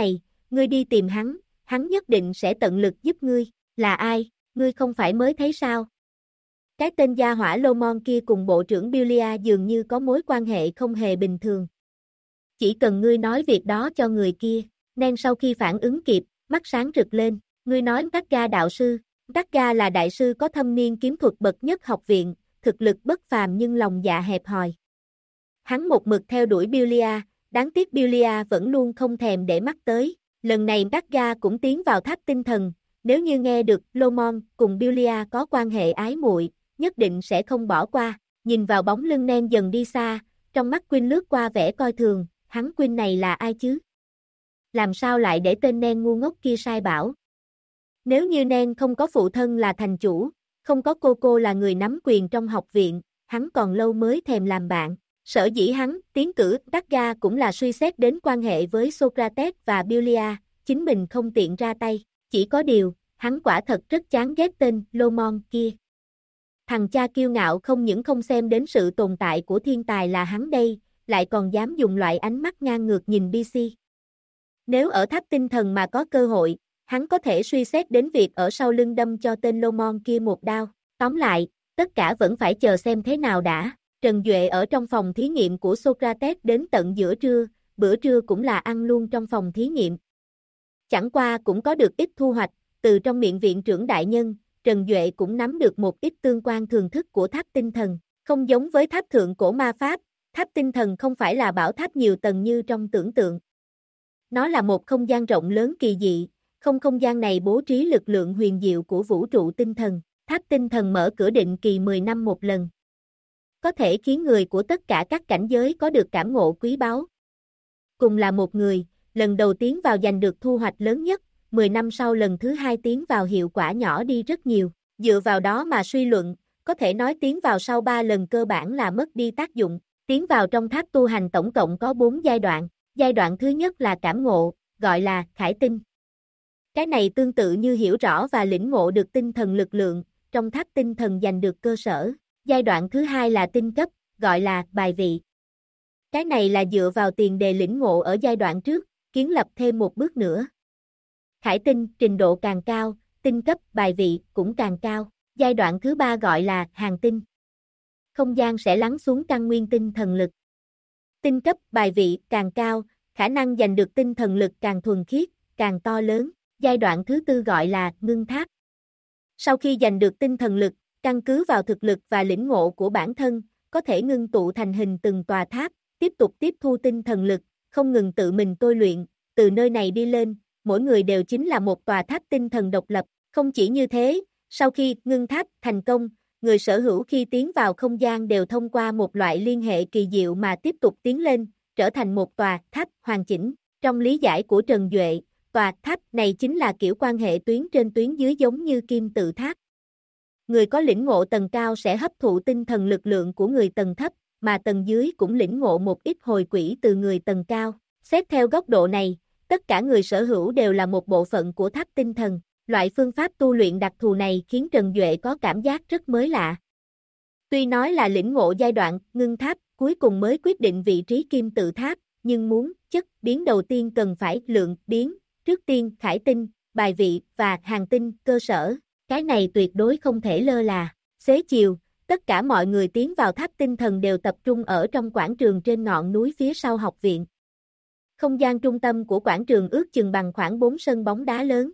ngươi đi tìm hắn nhất định sẽ tận lực giúp ngươi. Là ai, ngươi không phải mới thấy sao? Cái tên gia hỏa Lomon kia cùng bộ trưởng Billia dường như có mối quan hệ không hề bình thường. Chỉ cần ngươi nói việc đó cho người kia, nên sau khi phản ứng kịp, mắt sáng rực lên, ngươi nói Tagga đạo sư. Tagga là đại sư có thâm niên kiếm thuật bậc nhất học viện, thực lực bất phàm nhưng lòng dạ hẹp hòi. Hắn một mực theo đuổi Billia, đáng tiếc Billia vẫn luôn không thèm để mắt tới. Lần này Tagga cũng tiến vào tháp tinh thần, nếu như nghe được Lomon cùng Billia có quan hệ ái muội, nhất định sẽ không bỏ qua. Nhìn vào bóng lưng Nen dần đi xa, trong mắt Quinn lướt qua vẻ coi thường, hắn Quinn này là ai chứ? Làm sao lại để tên Nen ngu ngốc kia sai bảo? Nếu như Nen không có phụ thân là thành chủ, không có cô là người nắm quyền trong học viện, hắn còn lâu mới thèm làm bạn. Sở dĩ hắn tiến cử Tagga cũng là suy xét đến quan hệ với Socrates và Billia, chính mình không tiện ra tay. Chỉ có điều, hắn quả thật rất chán ghét tên Lomon kia. Thằng cha kiêu ngạo không những không xem đến sự tồn tại của thiên tài là hắn đây, lại còn dám dùng loại ánh mắt ngang ngược nhìn BC. Nếu ở tháp tinh thần mà có cơ hội, hắn có thể suy xét đến việc ở sau lưng đâm cho tên Lomon kia một đao. Tóm lại, tất cả vẫn phải chờ xem thế nào đã. Trần Duệ ở trong phòng thí nghiệm của Socrates đến tận giữa trưa, bữa trưa cũng là ăn luôn trong phòng thí nghiệm. Chẳng qua cũng có được ít thu hoạch, từ trong miệng viện trưởng đại nhân, Trần Duệ cũng nắm được một ít tương quan thường thức của tháp tinh thần. Không giống với tháp thượng cổ ma pháp, tháp tinh thần không phải là bảo tháp nhiều tầng như trong tưởng tượng. Nó là một không gian rộng lớn kỳ dị, không gian này bố trí lực lượng huyền diệu của vũ trụ tinh thần. Tháp tinh thần mở cửa định kỳ 10 năm một lần. Có thể khiến người của tất cả các cảnh giới có được cảm ngộ quý báu. Cùng là một người, lần đầu tiến vào giành được thu hoạch lớn nhất, 10 năm sau lần thứ hai tiến vào hiệu quả nhỏ đi rất nhiều. Dựa vào đó mà suy luận, có thể nói tiến vào sau 3 lần cơ bản là mất đi tác dụng. Tiến vào trong tháp tu hành tổng cộng có 4 giai đoạn. Giai đoạn thứ nhất là cảm ngộ, gọi là khải tinh. Cái này tương tự như hiểu rõ và lĩnh ngộ được tinh thần lực lượng, trong tháp tinh thần giành được cơ sở. Giai đoạn thứ hai là tinh cấp, gọi là bài vị. Cái này là dựa vào tiền đề lĩnh ngộ ở giai đoạn trước, kiến lập thêm một bước nữa. Khải tinh, trình độ càng cao, tinh cấp, bài vị cũng càng cao. Giai đoạn thứ ba gọi là hàng tinh. Không gian sẽ lắng xuống căn nguyên tinh thần lực. Tinh cấp, bài vị càng cao, khả năng giành được tinh thần lực càng thuần khiết, càng to lớn. Giai đoạn thứ tư gọi là ngưng tháp. Sau khi giành được tinh thần lực, căn cứ vào thực lực và lĩnh ngộ của bản thân, có thể ngưng tụ thành hình từng tòa tháp, tiếp tục tiếp thu tinh thần lực, không ngừng tự mình tôi luyện, từ nơi này đi lên, mỗi người đều chính là một tòa tháp tinh thần độc lập. Không chỉ như thế, sau khi ngưng tháp thành công, người sở hữu khi tiến vào không gian đều thông qua một loại liên hệ kỳ diệu mà tiếp tục tiến lên, trở thành một tòa tháp hoàn chỉnh. Trong lý giải của Trần Duệ, tòa tháp này chính là kiểu quan hệ tuyến trên tuyến dưới giống như kim tự tháp. Người có lĩnh ngộ tầng cao sẽ hấp thụ tinh thần lực lượng của người tầng thấp, mà tầng dưới cũng lĩnh ngộ một ít hồi quỹ từ người tầng cao. Xét theo góc độ này, tất cả người sở hữu đều là một bộ phận của tháp tinh thần. Loại phương pháp tu luyện đặc thù này khiến Trần Duệ có cảm giác rất mới lạ. Tuy nói là lĩnh ngộ giai đoạn ngưng tháp, cuối cùng mới quyết định vị trí kim tự tháp, nhưng muốn chất biến đầu tiên cần phải lượng biến, trước tiên khải tinh, bài vị và hàng tinh cơ sở. Cái này tuyệt đối không thể lơ là. Xế chiều, tất cả mọi người tiến vào tháp tinh thần đều tập trung ở trong quảng trường trên ngọn núi phía sau học viện. Không gian trung tâm của quảng trường ước chừng bằng khoảng 4 sân bóng đá lớn.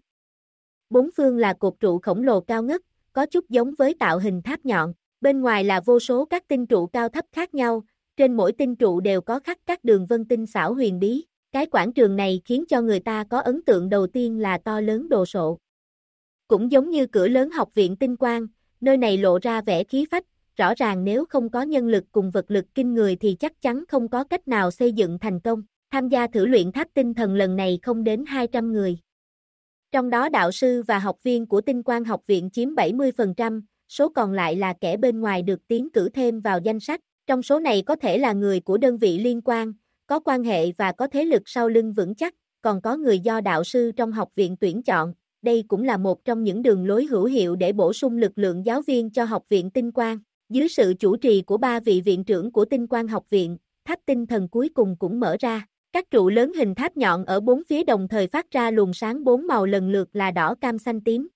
Bốn phương là cột trụ khổng lồ cao ngất, có chút giống với tạo hình tháp nhọn. Bên ngoài là vô số các tinh trụ cao thấp khác nhau, trên mỗi tinh trụ đều có khắc các đường vân tinh xảo huyền bí. Cái quảng trường này khiến cho người ta có ấn tượng đầu tiên là to lớn đồ sộ. Cũng giống như cửa lớn học viện tinh quang, nơi này lộ ra vẻ khí phách, rõ ràng nếu không có nhân lực cùng vật lực kinh người thì chắc chắn không có cách nào xây dựng thành công. Tham gia thử luyện tháp tinh thần lần này không đến 200 người. Trong đó đạo sư và học viên của tinh quang học viện chiếm 70%, số còn lại là kẻ bên ngoài được tiến cử thêm vào danh sách. Trong số này có thể là người của đơn vị liên quan, có quan hệ và có thế lực sau lưng vững chắc, còn có người do đạo sư trong học viện tuyển chọn. Đây cũng là một trong những đường lối hữu hiệu để bổ sung lực lượng giáo viên cho học viện tinh quang. Dưới sự chủ trì của 3 vị viện trưởng của tinh quang học viện, tháp tinh thần cuối cùng cũng mở ra. Các trụ lớn hình tháp nhọn ở bốn phía đồng thời phát ra luồng sáng bốn màu lần lượt là đỏ, cam, xanh, tím.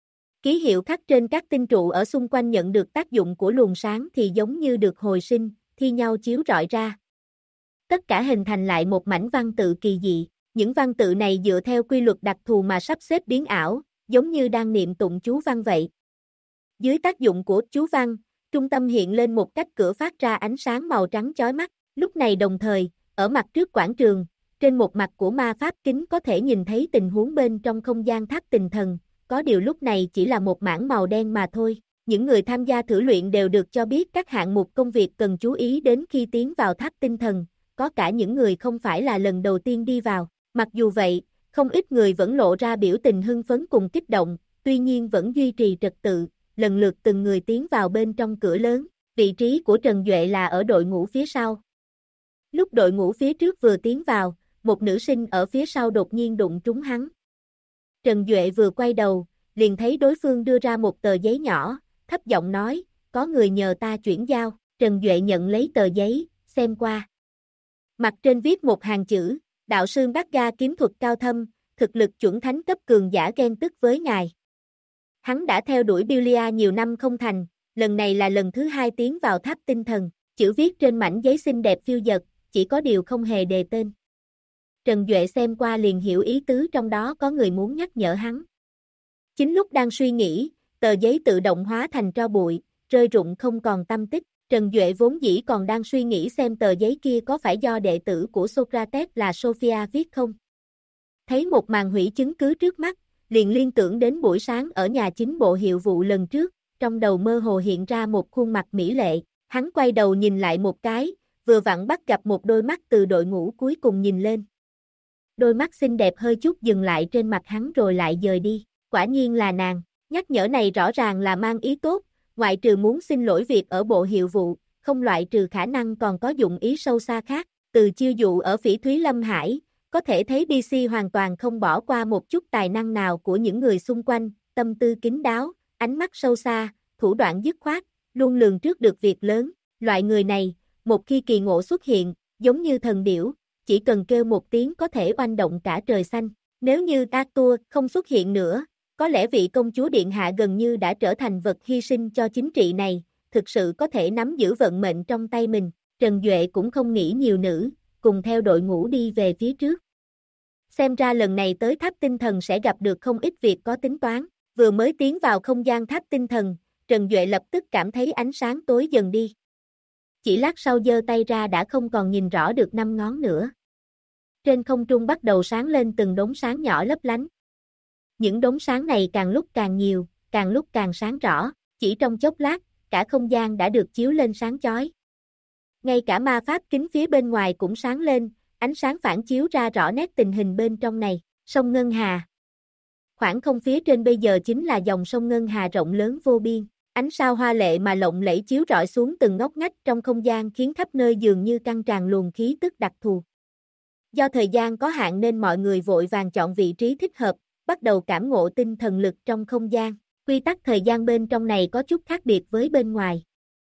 Ký hiệu khắc trên các tinh trụ ở xung quanh nhận được tác dụng của luồng sáng thì giống như được hồi sinh, thi nhau chiếu rọi ra. Tất cả hình thành lại một mảnh văn tự kỳ dị. Những văn tự này dựa theo quy luật đặc thù mà sắp xếp biến ảo, giống như đang niệm tụng chú văn vậy. Dưới tác dụng của chú văn, trung tâm hiện lên một cách cửa phát ra ánh sáng màu trắng chói mắt. Lúc này đồng thời, ở mặt trước quảng trường, trên một mặt của ma pháp kính có thể nhìn thấy tình huống bên trong không gian tháp tinh thần, có điều lúc này chỉ là một mảng màu đen mà thôi. Những người tham gia thử luyện đều được cho biết các hạng mục công việc cần chú ý đến khi tiến vào tháp tinh thần, có cả những người không phải là lần đầu tiên đi vào. Mặc dù vậy, không ít người vẫn lộ ra biểu tình hưng phấn cùng kích động, tuy nhiên vẫn duy trì trật tự, lần lượt từng người tiến vào bên trong cửa lớn. Vị trí của Trần Duệ là ở đội ngũ phía sau. Lúc đội ngũ phía trước vừa tiến vào, một nữ sinh ở phía sau đột nhiên đụng trúng hắn. Trần Duệ vừa quay đầu, liền thấy đối phương đưa ra một tờ giấy nhỏ, thấp giọng nói, có người nhờ ta chuyển giao. Trần Duệ nhận lấy tờ giấy, xem qua. Mặt trên viết một hàng chữ, đạo sư Bát-ga kiếm thuật cao thâm, thực lực chuẩn thánh cấp cường giả ghen tức với ngài. Hắn đã theo đuổi Biglia nhiều năm không thành, lần này là lần thứ hai tiến vào tháp tinh thần. Chữ viết trên mảnh giấy xinh đẹp phiêu dật, chỉ có điều không hề đề tên. Trần Duệ xem qua liền hiểu ý tứ trong đó có người muốn nhắc nhở hắn. Chính lúc đang suy nghĩ, tờ giấy tự động hóa thành tro bụi, rơi rụng không còn tăm tích. Trần Duệ vốn dĩ còn đang suy nghĩ xem tờ giấy kia có phải do đệ tử của Socrates là Sophia viết không. Thấy một màn hủy chứng cứ trước mắt, liền liên tưởng đến buổi sáng ở nhà chính bộ hiệu vụ lần trước, trong đầu mơ hồ hiện ra một khuôn mặt mỹ lệ. Hắn quay đầu nhìn lại một cái, vừa vặn bắt gặp một đôi mắt từ đội ngũ cuối cùng nhìn lên. Đôi mắt xinh đẹp hơi chút dừng lại trên mặt hắn rồi lại dời đi. Quả nhiên là nàng, nhắc nhở này rõ ràng là mang ý tốt, ngoại trừ muốn xin lỗi việc ở bộ hiệu vụ, không loại trừ khả năng còn có dụng ý sâu xa khác. Từ chiêu dụ ở Phỉ Thúy Lâm Hải, có thể thấy BC hoàn toàn không bỏ qua một chút tài năng nào của những người xung quanh, tâm tư kín đáo, ánh mắt sâu xa, thủ đoạn dứt khoát, luôn lường trước được việc lớn. Loại người này, một khi kỳ ngộ xuất hiện, giống như thần điểu, chỉ cần kêu một tiếng có thể oanh động cả trời xanh. Nếu như Arthur không xuất hiện nữa, có lẽ vị công chúa điện hạ gần như đã trở thành vật hy sinh cho chính trị này, thực sự có thể nắm giữ vận mệnh trong tay mình. Trần Duệ cũng không nghĩ nhiều nữa, cùng theo đội ngũ đi về phía trước. Xem ra lần này tới tháp tinh thần sẽ gặp được không ít việc có tính toán. Vừa mới tiến vào không gian tháp tinh thần, Trần Duệ lập tức cảm thấy ánh sáng tối dần đi. Chỉ lát sau giơ tay ra đã không còn nhìn rõ được 5 ngón nữa. Trên không trung bắt đầu sáng lên từng đốm sáng nhỏ lấp lánh. Những đốm sáng này càng lúc càng nhiều, càng lúc càng sáng rõ, chỉ trong chốc lát, cả không gian đã được chiếu lên sáng chói. Ngay cả ma pháp kính phía bên ngoài cũng sáng lên, ánh sáng phản chiếu ra rõ nét tình hình bên trong này. Sông Ngân Hà. Khoảng không phía trên bây giờ chính là dòng sông Ngân Hà rộng lớn vô biên. Ánh sao hoa lệ mà lộng lẫy chiếu rọi xuống từng ngóc ngách trong không gian khiến khắp nơi dường như căng tràn luồng khí tức đặc thù. Do thời gian có hạn nên mọi người vội vàng chọn vị trí thích hợp, bắt đầu cảm ngộ tinh thần lực trong không gian. Quy tắc thời gian bên trong này có chút khác biệt với bên ngoài.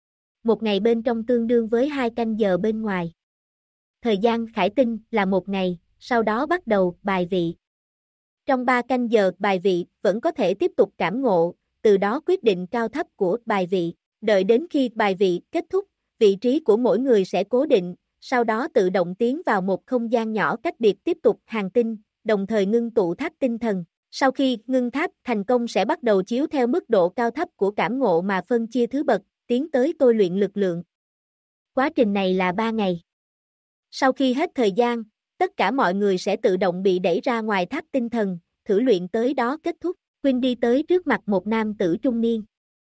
Một ngày bên trong tương đương với 2 canh giờ bên ngoài. Thời gian khải tinh là 1 ngày, sau đó bắt đầu bài vị. Trong 3 canh giờ bài vị vẫn có thể tiếp tục cảm ngộ, từ đó quyết định cao thấp của bài vị. Đợi đến khi bài vị kết thúc, vị trí của mỗi người sẽ cố định, sau đó tự động tiến vào một không gian nhỏ cách biệt tiếp tục hàng tinh, đồng thời ngưng tụ tháp tinh thần. Sau khi ngưng tháp thành công sẽ bắt đầu chiếu theo mức độ cao thấp của cảm ngộ mà phân chia thứ bậc, tiến tới tôi luyện lực lượng. Quá trình này là 3 ngày. Sau khi hết thời gian, tất cả mọi người sẽ tự động bị đẩy ra ngoài tháp tinh thần, thử luyện tới đó kết thúc. Quynh đi tới trước mặt một nam tử trung niên.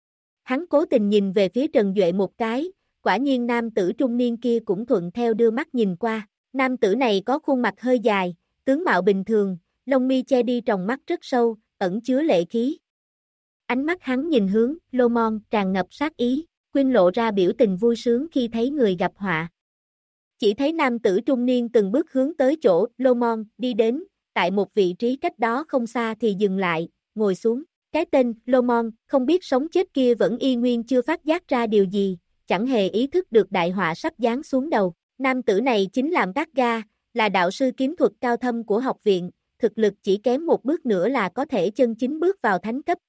Hắn cố tình nhìn về phía Trần Duệ một cái, quả nhiên nam tử trung niên kia cũng thuận theo đưa mắt nhìn qua. Nam tử này có khuôn mặt hơi dài, tướng mạo bình thường, lông mi che đi tròng mắt rất sâu, ẩn chứa lệ khí. Ánh mắt hắn nhìn hướng Lô Mon tràn ngập sát ý, Quynh lộ ra biểu tình vui sướng khi thấy người gặp họa. Chỉ thấy nam tử trung niên từng bước hướng tới chỗ Lô Mon đi đến, tại một vị trí cách đó không xa thì dừng lại, ngồi xuống. Cái tên Lô Mon không biết sống chết kia vẫn y nguyên chưa phát giác ra điều gì, chẳng hề ý thức được đại họa sắp giáng xuống đầu. Nam tử này chính là Bát-ga, là đạo sư kiếm thuật cao thâm của học viện, thực lực chỉ kém một bước nữa là có thể chân chính bước vào thánh cấp.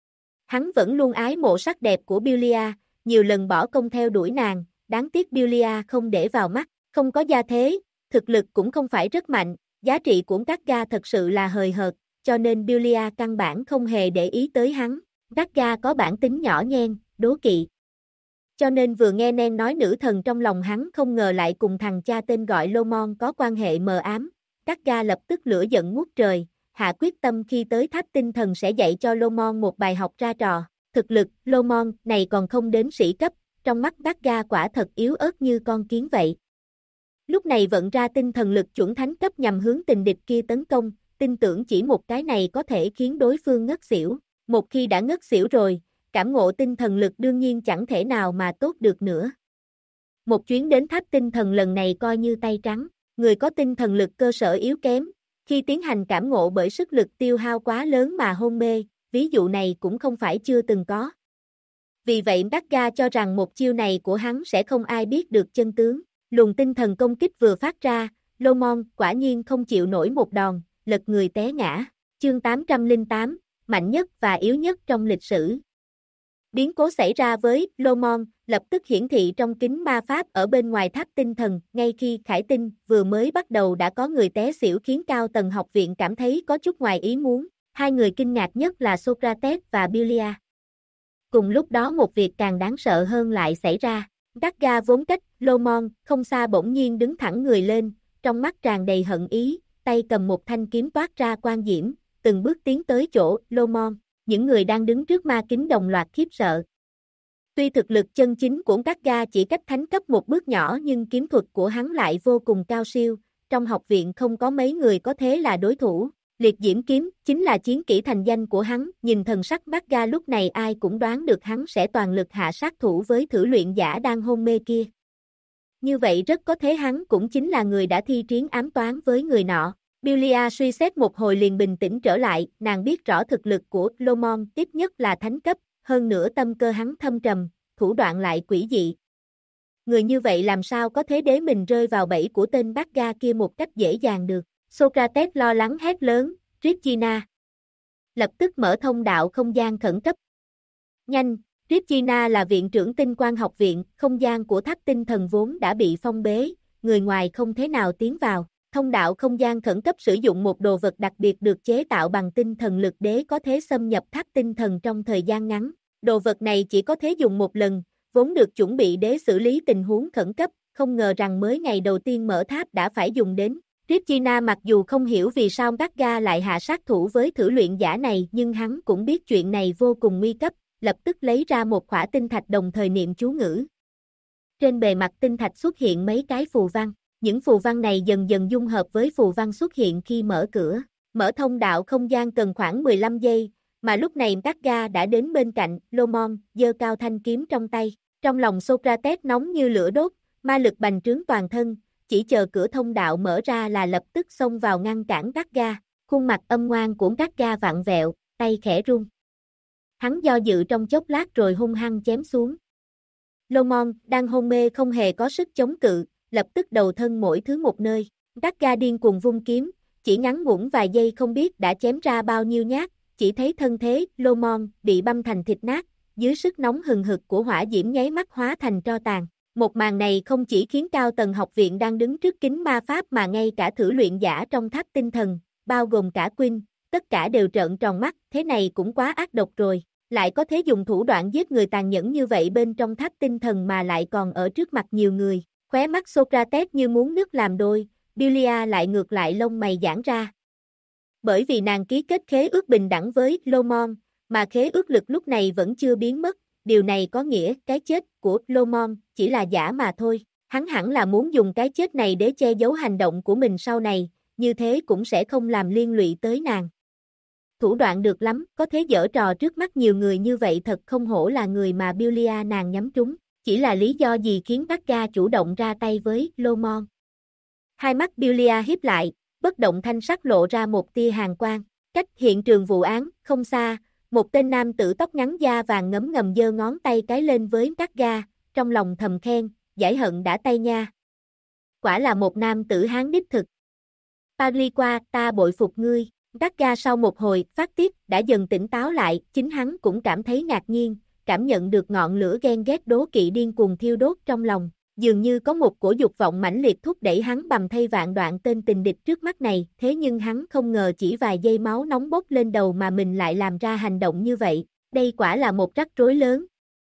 Hắn vẫn luôn ái mộ sắc đẹp của Byllia, nhiều lần bỏ công theo đuổi nàng, đáng tiếc Byllia không để vào mắt, không có gia thế, thực lực cũng không phải rất mạnh, giá trị của Gagga thật sự là hời hợt, cho nên Byllia căn bản không hề để ý tới hắn. Gagga có bản tính nhỏ nhen, đố kỵ. Cho nên vừa nghe Nen nói nữ thần trong lòng hắn không ngờ lại cùng thằng cha tên gọi Lomon có quan hệ mờ ám, Gagga lập tức lửa giận ngút trời, hạ quyết tâm khi tới tháp tinh thần sẽ dạy cho Lomon một bài học ra trò. Thực lực Lomon này còn không đến sĩ cấp, trong mắt Gagga quả thật yếu ớt như con kiến vậy. Lúc này vận ra tinh thần lực chuẩn thánh cấp nhằm hướng tình địch kia tấn công, tin tưởng chỉ một cái này có thể khiến đối phương ngất xỉu. Một khi đã ngất xỉu rồi, cảm ngộ tinh thần lực đương nhiên chẳng thể nào mà tốt được nữa. Một chuyến đến tháp tinh thần lần này coi như tay trắng, người có tinh thần lực cơ sở yếu kém, khi tiến hành cảm ngộ bởi sức lực tiêu hao quá lớn mà hôn mê, ví dụ này cũng không phải chưa từng có. Vì vậy Gagga cho rằng một chiêu này của hắn sẽ không ai biết được chân tướng. Luồng tinh thần công kích vừa phát ra, Lomon quả nhiên không chịu nổi một đòn, lật người té ngã. Chương 808, mạnh nhất và yếu nhất trong lịch sử. Biến cố xảy ra với Lomon lập tức hiển thị trong kính ma pháp ở bên ngoài tháp tinh thần, ngay khi khải tinh vừa mới bắt đầu đã có người té xỉu khiến cao tầng học viện cảm thấy có chút ngoài ý muốn. Hai người kinh ngạc nhất là Socrates và Byllia. Cùng lúc đó một việc càng đáng sợ hơn lại xảy ra. Gagga vốn cách Lomon không xa bỗng nhiên đứng thẳng người lên, trong mắt tràn đầy hận ý, tay cầm một thanh kiếm toát ra quang diễm, từng bước tiến tới chỗ Lomon. Những người đang đứng trước ma kính đồng loạt khiếp sợ. Tuy thực lực chân chính của Gagga chỉ cách thánh cấp một bước nhỏ nhưng kiếm thuật của hắn lại vô cùng cao siêu, trong học viện không có mấy người có thế là đối thủ. Liệt diễm kiếm chính là chiến kỹ thành danh của hắn, nhìn thần sắc Gagga lúc này ai cũng đoán được hắn sẽ toàn lực hạ sát thủ với thử luyện giả đang hôn mê kia. Như vậy rất có thể hắn cũng chính là người đã thi triển ám toán với người nọ. Byllia suy xét một hồi liền bình tĩnh trở lại, nàng biết rõ thực lực của Lomon ít nhất là thánh cấp, hơn nữa tâm cơ hắn thâm trầm, thủ đoạn lại quỷ dị. Người như vậy làm sao có thể để mình rơi vào bẫy của tên Gagga kia một cách dễ dàng được. Socrates lo lắng hét lớn, Regina. Lập tức mở thông đạo không gian khẩn cấp. Nhanh, Regina là viện trưởng tinh quang học viện, không gian của tháp tinh thần vốn đã bị phong bế, người ngoài không thể nào tiến vào. Thông đạo không gian khẩn cấp sử dụng một đồ vật đặc biệt được chế tạo bằng tinh thần lực để có thể xâm nhập tháp tinh thần trong thời gian ngắn. Đồ vật này chỉ có thể dùng một lần, vốn được chuẩn bị để xử lý tình huống khẩn cấp, không ngờ rằng mới ngày đầu tiên mở tháp đã phải dùng đến. Regina mặc dù không hiểu vì sao Gagga lại hạ sát thủ với thử luyện giả này nhưng hắn cũng biết chuyện này vô cùng nguy cấp, lập tức lấy ra một khỏa tinh thạch đồng thời niệm chú ngữ. Trên bề mặt tinh thạch xuất hiện mấy cái phù văn, những phù văn này dần dần dung hợp với phù văn xuất hiện khi mở cửa. Mở thông đạo không gian cần khoảng 15 giây, mà lúc này Gagga đã đến bên cạnh, Lomon giơ cao thanh kiếm trong tay. Trong lòng Socrates nóng như lửa đốt, ma lực bành trướng toàn thân, chỉ chờ cửa thông đạo mở ra là lập tức xông vào ngăn cản Gagga. Khuôn mặt âm ngoan của Gagga vặn vẹo, tay khẽ run. Hắn do dự trong chốc lát rồi hung hăng chém xuống. Lomon đang hôn mê không hề có sức chống cự, lập tức đầu thân mỗi thứ một nơi. Gagga điên cuồng vung kiếm, chỉ ngắn ngủn vài giây không biết đã chém ra bao nhiêu nhát, chỉ thấy thân thế Lomon bị băm thành thịt nát, dưới sức nóng hừng hực của hỏa diễm nháy mắt hóa thành tro tàn. Một màn này không chỉ khiến cao tầng học viện đang đứng trước kính ma pháp mà ngay cả thử luyện giả trong tháp tinh thần, bao gồm cả Quinn, tất cả đều trợn tròn mắt, thế này cũng quá ác độc rồi, lại có thể dùng thủ đoạn giết người tàn nhẫn như vậy bên trong tháp tinh thần mà lại còn ở trước mặt nhiều người. Khóe mắt Socrates như muốn nứt làm đôi, Byllia lại ngược lại lông mày giãn ra. Bởi vì nàng ký kết khế ước bình đẳng với Lomon, mà khế ước lực lúc này vẫn chưa biến mất, điều này có nghĩa cái chết của Lomon chỉ là giả mà thôi. Hắn hẳn là muốn dùng cái chết này để che giấu hành động của mình sau này, như thế cũng sẽ không làm liên lụy tới nàng. Thủ đoạn được lắm, có thế giở trò trước mắt nhiều người như vậy thật không hổ là người mà Byllia nàng nhắm trúng. Chỉ là lý do gì khiến Gagga chủ động ra tay với Lomon? Hai mắt Byllia híp lại, bất động thanh sắc lộ ra một tia hàn quang. Cách hiện trường vụ án, không xa, một tên nam tử tóc ngắn da vàng ngấm ngầm giơ ngón tay cái lên với Gagga, trong lòng thầm khen, giải hận đã tay nha. Quả là một nam tử Hán đích thực. Pagliqua, ta bội phục ngươi. Gắt sau một hồi phát tiết đã dần tỉnh táo lại, chính hắn cũng cảm thấy ngạc nhiên, cảm nhận được ngọn lửa ghen ghét đố kỵ điên cuồng thiêu đốt trong lòng, dường như có một cổ dục vọng mãnh liệt thúc đẩy hắn bầm thây vạn đoạn tên tình địch trước mắt này, thế nhưng hắn không ngờ chỉ vài giây máu nóng bốc lên đầu mà mình lại làm ra hành động như vậy, đây quả là một rắc rối lớn.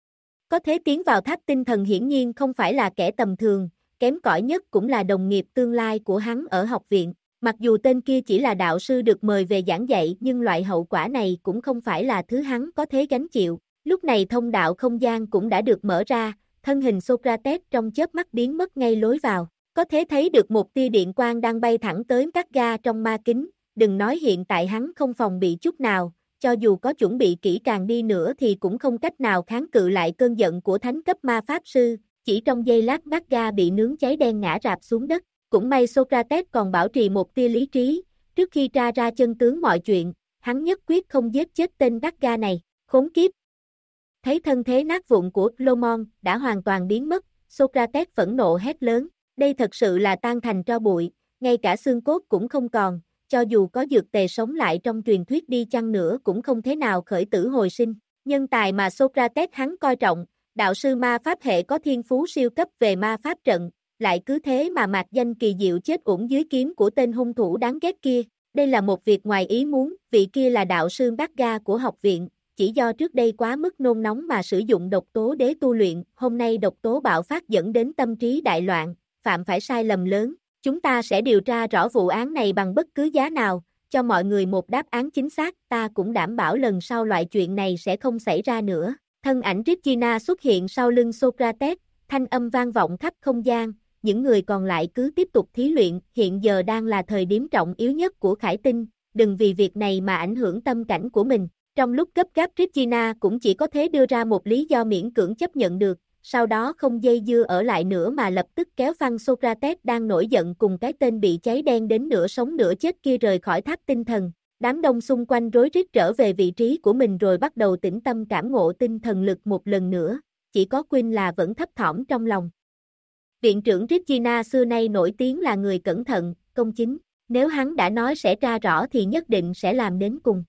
Có thể tiến vào tháp tinh thần hiển nhiên không phải là kẻ tầm thường, kém cỏi nhất cũng là đồng nghiệp tương lai của hắn ở học viện. Mặc dù tên kia chỉ là đạo sư được mời về giảng dạy nhưng loại hậu quả này cũng không phải là thứ hắn có thể gánh chịu. Lúc này thông đạo không gian cũng đã được mở ra, thân hình Socrates trong chớp mắt biến mất ngay lối vào. Có thể thấy được một tia điện quang đang bay thẳng tới các ga trong ma kính, đừng nói hiện tại hắn không phòng bị chút nào, cho dù có chuẩn bị kỹ càng đi nữa thì cũng không cách nào kháng cự lại cơn giận của thánh cấp ma pháp sư, chỉ trong giây lát các ga bị nướng cháy đen ngã rạp xuống đất. Cũng may Socrates còn bảo trì một tia lý trí, trước khi tra ra chân tướng mọi chuyện, hắn nhất quyết không giết chết tên Gắt này, khốn kiếp. Thấy thân thế nát vụn của Lomon đã hoàn toàn biến mất, Socrates phẫn nộ hét lớn, đây thật sự là tan thành tro bụi, ngay cả xương cốt cũng không còn, cho dù có dược tề sống lại trong truyền thuyết đi chăng nữa cũng không thể nào khởi tử hồi sinh. Nhân tài mà Socrates hắn coi trọng, đạo sư ma pháp hệ có thiên phú siêu cấp về ma pháp trận, lại cứ thế mà mạc danh kỳ diệu chết uổng dưới kiếm của tên hung thủ đáng ghét kia. Đây là một việc ngoài ý muốn, vị kia là đạo sư Bagga của học viện, chỉ do trước đây quá mức nôn nóng mà sử dụng độc tố để tu luyện, hôm nay độc tố bạo phát dẫn đến tâm trí đại loạn, phạm phải sai lầm lớn. Chúng ta sẽ điều tra rõ vụ án này bằng bất cứ giá nào, cho mọi người một đáp án chính xác, ta cũng đảm bảo lần sau loại chuyện này sẽ không xảy ra nữa. Thân ảnh Regina xuất hiện sau lưng Socrates, thanh âm vang vọng khắp không gian. Những người còn lại cứ tiếp tục thí luyện, hiện giờ đang là thời điểm trọng yếu nhất của Khải Tinh, đừng vì việc này mà ảnh hưởng tâm cảnh của mình. Trong lúc gấp gáp Regina cũng chỉ có thể đưa ra một lý do miễn cưỡng chấp nhận được, sau đó không dây dưa ở lại nữa mà lập tức kéo phăng Socrates đang nổi giận cùng cái tên bị cháy đen đến nửa sống nửa chết kia rời khỏi tháp tinh thần. Đám đông xung quanh rối rít trở về vị trí của mình rồi bắt đầu tĩnh tâm cảm ngộ tinh thần lực một lần nữa, chỉ có Quinn là vẫn thấp thỏm trong lòng. Viện trưởng Regina xưa nay nổi tiếng là người cẩn thận, công chính, nếu hắn đã nói sẽ tra rõ thì nhất định sẽ làm đến cùng.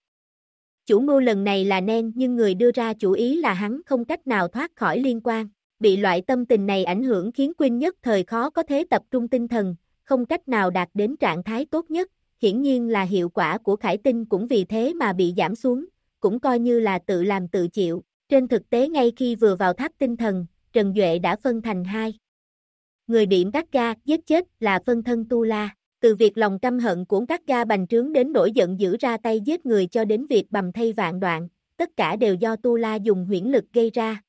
Chủ mưu lần này là Nen nhưng người đưa ra chủ ý là hắn không cách nào thoát khỏi liên quan. Bị loại tâm tình này ảnh hưởng khiến Quinn nhất thời khó có thể tập trung tinh thần, không cách nào đạt đến trạng thái tốt nhất, hiển nhiên là hiệu quả của Khải Tinh cũng vì thế mà bị giảm xuống, cũng coi như là tự làm tự chịu. Trên thực tế ngay khi vừa vào tháp tinh thần, Trần Duệ đã phân thành hai. Người bị Bagga giết chết là phân thân Tu La, từ việc lòng căm hận của Bagga bành trướng đến nỗi giận dữ ra tay giết người cho đến việc bầm thây vạn đoạn, tất cả đều do Tu La dùng huyễn lực gây ra.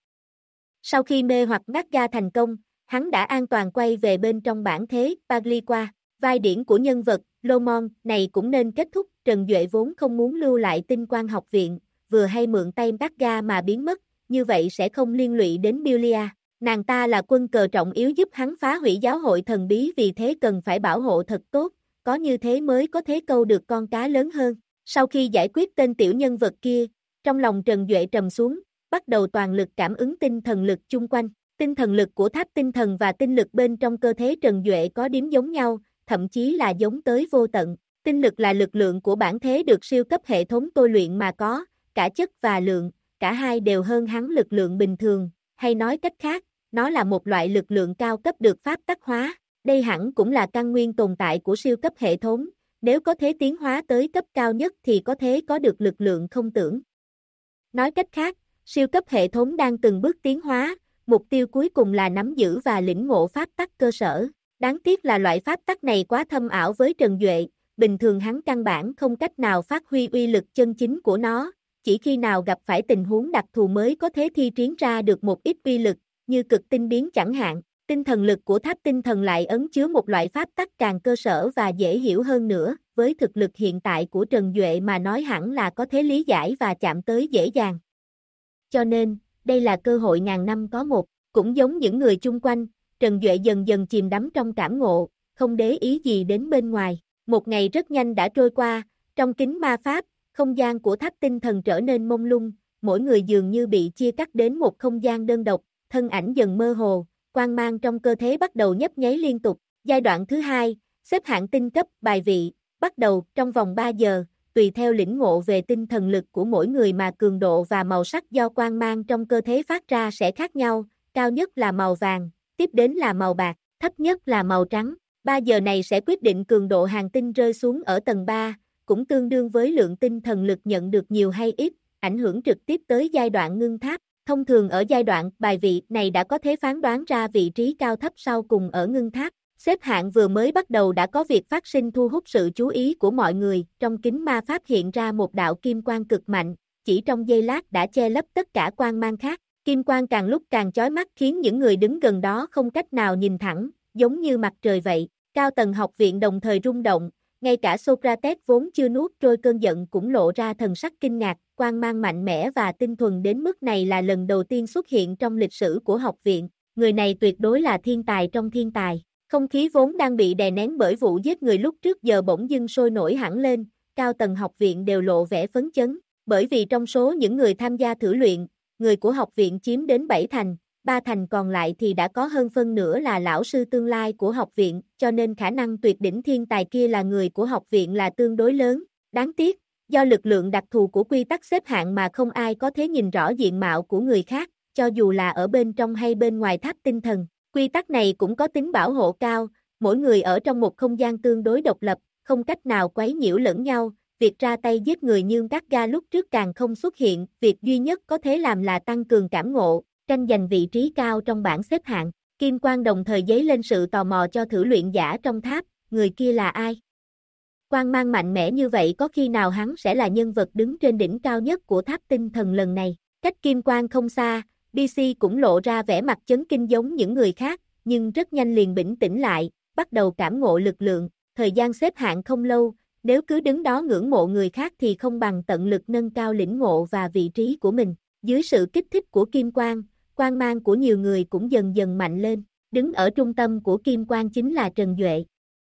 Sau khi mê hoặc Bagga thành công, hắn đã an toàn quay về bên trong bản thế Pagliqua, vai điển của nhân vật Lomon này cũng nên kết thúc. Trần Duệ vốn không muốn lưu lại Tinh Quang học viện, vừa hay mượn tay Bagga mà biến mất, như vậy sẽ không liên lụy đến Bilia. Nàng ta là quân cờ trọng yếu giúp hắn phá hủy giáo hội thần bí vì thế cần phải bảo hộ thật tốt, có như thế mới có thể câu được con cá lớn hơn. Sau khi giải quyết tên tiểu nhân vật kia, trong lòng Trần Duệ trầm xuống, bắt đầu toàn lực cảm ứng tinh thần lực chung quanh. Tinh thần lực của tháp tinh thần và tinh lực bên trong cơ thể Trần Duệ có điểm giống nhau, thậm chí là giống tới vô tận. Tinh lực là lực lượng của bản thế được siêu cấp hệ thống tôi luyện mà có, cả chất và lượng, cả hai đều hơn hắn lực lượng bình thường, hay nói cách khác, nó là một loại lực lượng cao cấp được pháp tắc hóa. Đây hẳn cũng là căn nguyên tồn tại của siêu cấp hệ thống, nếu có thể tiến hóa tới cấp cao nhất thì có thể có được lực lượng không tưởng. Nói cách khác, siêu cấp hệ thống đang từng bước tiến hóa, mục tiêu cuối cùng là nắm giữ và lĩnh ngộ pháp tắc cơ sở. Đáng tiếc là loại pháp tắc này quá thâm ảo với Trần Duệ, bình thường hắn căn bản không cách nào phát huy uy lực chân chính của nó, chỉ khi nào gặp phải tình huống đặc thù mới có thể thi triển ra được một ít uy lực, như cực tinh biến chẳng hạn. Tinh thần lực của tháp tinh thần lại ẩn chứa một loại pháp tắc càng cơ sở và dễ hiểu hơn nữa, với thực lực hiện tại của Trần Duệ mà nói hẳn là có thể lý giải và chạm tới dễ dàng. Cho nên, đây là cơ hội ngàn năm có một, cũng giống những người chung quanh, Trần Duệ dần dần chìm đắm trong cảm ngộ, không để ý gì đến bên ngoài. Một ngày rất nhanh đã trôi qua, trong kính ma pháp, không gian của tháp tinh thần trở nên mông lung, mỗi người dường như bị chia cắt đến một không gian đơn độc, thân ảnh dần mơ hồ, quang mang trong cơ thể bắt đầu nhấp nháy liên tục. Giai đoạn thứ hai, xếp hạng tinh cấp, bài vị, Bắt đầu, trong vòng 3 giờ, tùy theo lĩnh ngộ về tinh thần lực của mỗi người mà cường độ và màu sắc do quang mang trong cơ thể phát ra sẽ khác nhau, cao nhất là màu vàng, tiếp đến là màu bạc, thấp nhất là màu trắng. 3 giờ này sẽ quyết định cường độ hàng tinh rơi xuống ở tầng 3, cũng tương đương với lượng tinh thần lực nhận được nhiều hay ít, ảnh hưởng trực tiếp tới giai đoạn ngưng tháp. Thông thường ở giai đoạn bài vị này đã có thể phán đoán ra vị trí cao thấp sau cùng ở ngưng tháp. Xếp hạng vừa mới bắt đầu đã có việc phát sinh thu hút sự chú ý của mọi người, trong kính ma pháp hiện ra một đạo kim quang cực mạnh, chỉ trong giây lát đã che lấp tất cả quang mang khác. Kim quang càng lúc càng chói mắt khiến những người đứng gần đó không cách nào nhìn thẳng, giống như mặt trời vậy. Cao tầng học viện đồng thời rung động, ngay cả Socrates vốn chưa nuốt trôi cơn giận cũng lộ ra thần sắc kinh ngạc, quang mang mạnh mẽ và tinh thuần đến mức này là lần đầu tiên xuất hiện trong lịch sử của học viện, người này tuyệt đối là thiên tài trong thiên tài. Không khí vốn đang bị đè nén bởi vụ giết người lúc trước giờ bỗng dưng sôi nổi hẳn lên, cao tầng học viện đều lộ vẻ phấn chấn, bởi vì trong số những người tham gia thử luyện, người của học viện chiếm đến 7 thành, 3 thành còn lại thì đã có hơn phân nửa là lão sư tương lai của học viện, cho nên khả năng tuyệt đỉnh thiên tài kia là người của học viện là tương đối lớn. Đáng tiếc, do lực lượng đặc thù của quy tắc xếp hạng mà không ai có thể nhìn rõ diện mạo của người khác, cho dù là ở bên trong hay bên ngoài tháp tinh thần. Quy tắc này cũng có tính bảo hộ cao, mỗi người ở trong một không gian tương đối độc lập, không cách nào quấy nhiễu lẫn nhau, việc ra tay giết người như các ga lúc trước càng không xuất hiện, việc duy nhất có thể làm là tăng cường cảm ngộ, tranh giành vị trí cao trong bảng xếp hạng. Kim quang đồng thời dấy lên sự tò mò cho thử luyện giả trong tháp, người kia là ai? Quang mang mạnh mẽ như vậy có khi nào hắn sẽ là nhân vật đứng trên đỉnh cao nhất của tháp tinh thần lần này? Cách kim quang không xa, DC cũng lộ ra vẻ mặt chấn kinh giống những người khác, nhưng rất nhanh liền bình tĩnh lại, bắt đầu cảm ngộ lực lượng, thời gian xếp hạng không lâu, nếu cứ đứng đó ngưỡng mộ người khác thì không bằng tận lực nâng cao lĩnh ngộ và vị trí của mình. Dưới sự kích thích của kim quang, quang mang của nhiều người cũng dần dần mạnh lên, đứng ở trung tâm của kim quang chính là Trần Duệ.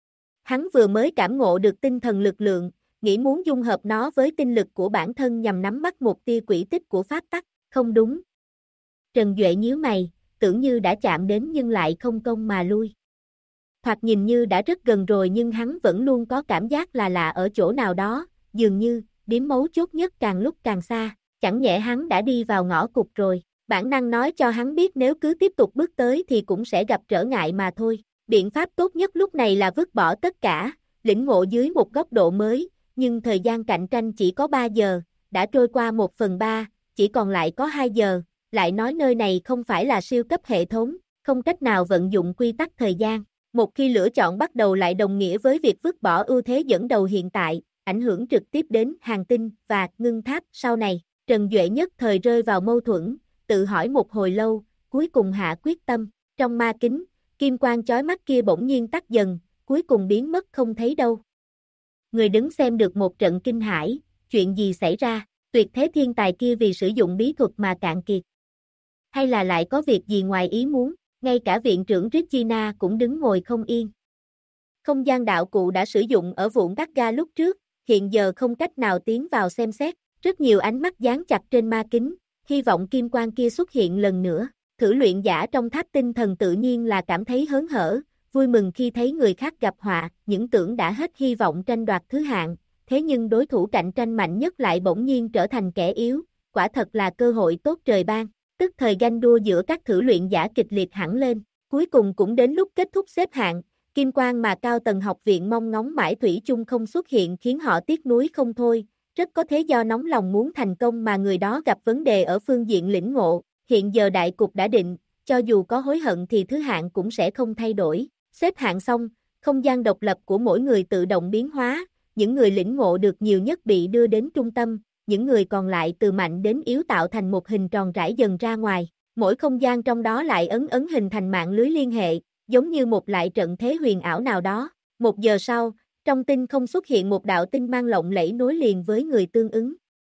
Hắn vừa mới cảm ngộ được tinh thần lực lượng, nghĩ muốn dung hợp nó với tinh lực của bản thân nhằm nắm bắt một tia quỹ tích của pháp tắc, không đúng. Trần Duệ nhíu mày, tưởng như đã chạm đến nhưng lại không công mà lui. Thoạt nhìn như đã rất gần rồi nhưng hắn vẫn luôn có cảm giác là lạ ở chỗ nào đó, dường như, điểm mấu chốt nhất càng lúc càng xa, chẳng nhẽ hắn đã đi vào ngõ cụt rồi. Bản năng nói cho hắn biết nếu cứ tiếp tục bước tới thì cũng sẽ gặp trở ngại mà thôi. Biện pháp tốt nhất lúc này là vứt bỏ tất cả, lĩnh ngộ dưới một góc độ mới, nhưng thời gian cạnh tranh chỉ có 3 giờ, đã trôi qua 1/3, chỉ còn lại có 2 giờ, lại nói nơi này không phải là siêu cấp hệ thống, không cách nào vận dụng quy tắc thời gian. Một khi lựa chọn bắt đầu lại đồng nghĩa với việc vứt bỏ ưu thế dẫn đầu hiện tại, ảnh hưởng trực tiếp đến hàng tinh và ngưng tháp sau này. Trần Duệ nhất thời rơi vào mâu thuẫn, tự hỏi một hồi lâu, cuối cùng hạ quyết tâm. Trong ma kính, kim quang chói mắt kia bỗng nhiên tắt dần, cuối cùng biến mất không thấy đâu. Người đứng xem được một trận kinh hãi, chuyện gì xảy ra, tuyệt thế thiên tài kia vì sử dụng bí thuật mà cạn kiệt. Hay là lại có việc gì ngoài ý muốn, ngay cả viện trưởng Regina cũng đứng ngồi không yên. Không gian đạo cụ đã sử dụng ở vụn các ga lúc trước, hiện giờ không cách nào tiến vào xem xét, rất nhiều ánh mắt dán chặt trên ma kính, hy vọng kim quang kia xuất hiện lần nữa. Thử luyện giả trong tháp tinh thần tự nhiên là cảm thấy hớn hở, vui mừng khi thấy người khác gặp họa, những tưởng đã hết hy vọng tranh đoạt thứ hạng, thế nhưng đối thủ cạnh tranh mạnh nhất lại bỗng nhiên trở thành kẻ yếu, quả thật là cơ hội tốt trời ban. Tức thời ganh đua giữa các thử luyện giả kịch liệt hẳn lên, cuối cùng cũng đến lúc kết thúc xếp hạng, kim quang mà cao tầng học viện mong ngóng mãi thủy chung không xuất hiện khiến họ tiếc nuối không thôi, rất có thể do nóng lòng muốn thành công mà người đó gặp vấn đề ở phương diện lĩnh ngộ, hiện giờ đại cục đã định, cho dù có hối hận thì thứ hạng cũng sẽ không thay đổi. Xếp hạng xong, không gian độc lập của mỗi người tự động biến hóa, những người lĩnh ngộ được nhiều nhất bị đưa đến trung tâm, những người còn lại từ mạnh đến yếu tạo thành một hình tròn rải dần ra ngoài, mỗi không gian trong đó lại ấn hình thành mạng lưới liên hệ, giống như một lại trận thế huyền ảo nào đó. 1 giờ sau, trong tinh không xuất hiện một đạo tinh mang lộng lẫy nối liền với người tương ứng.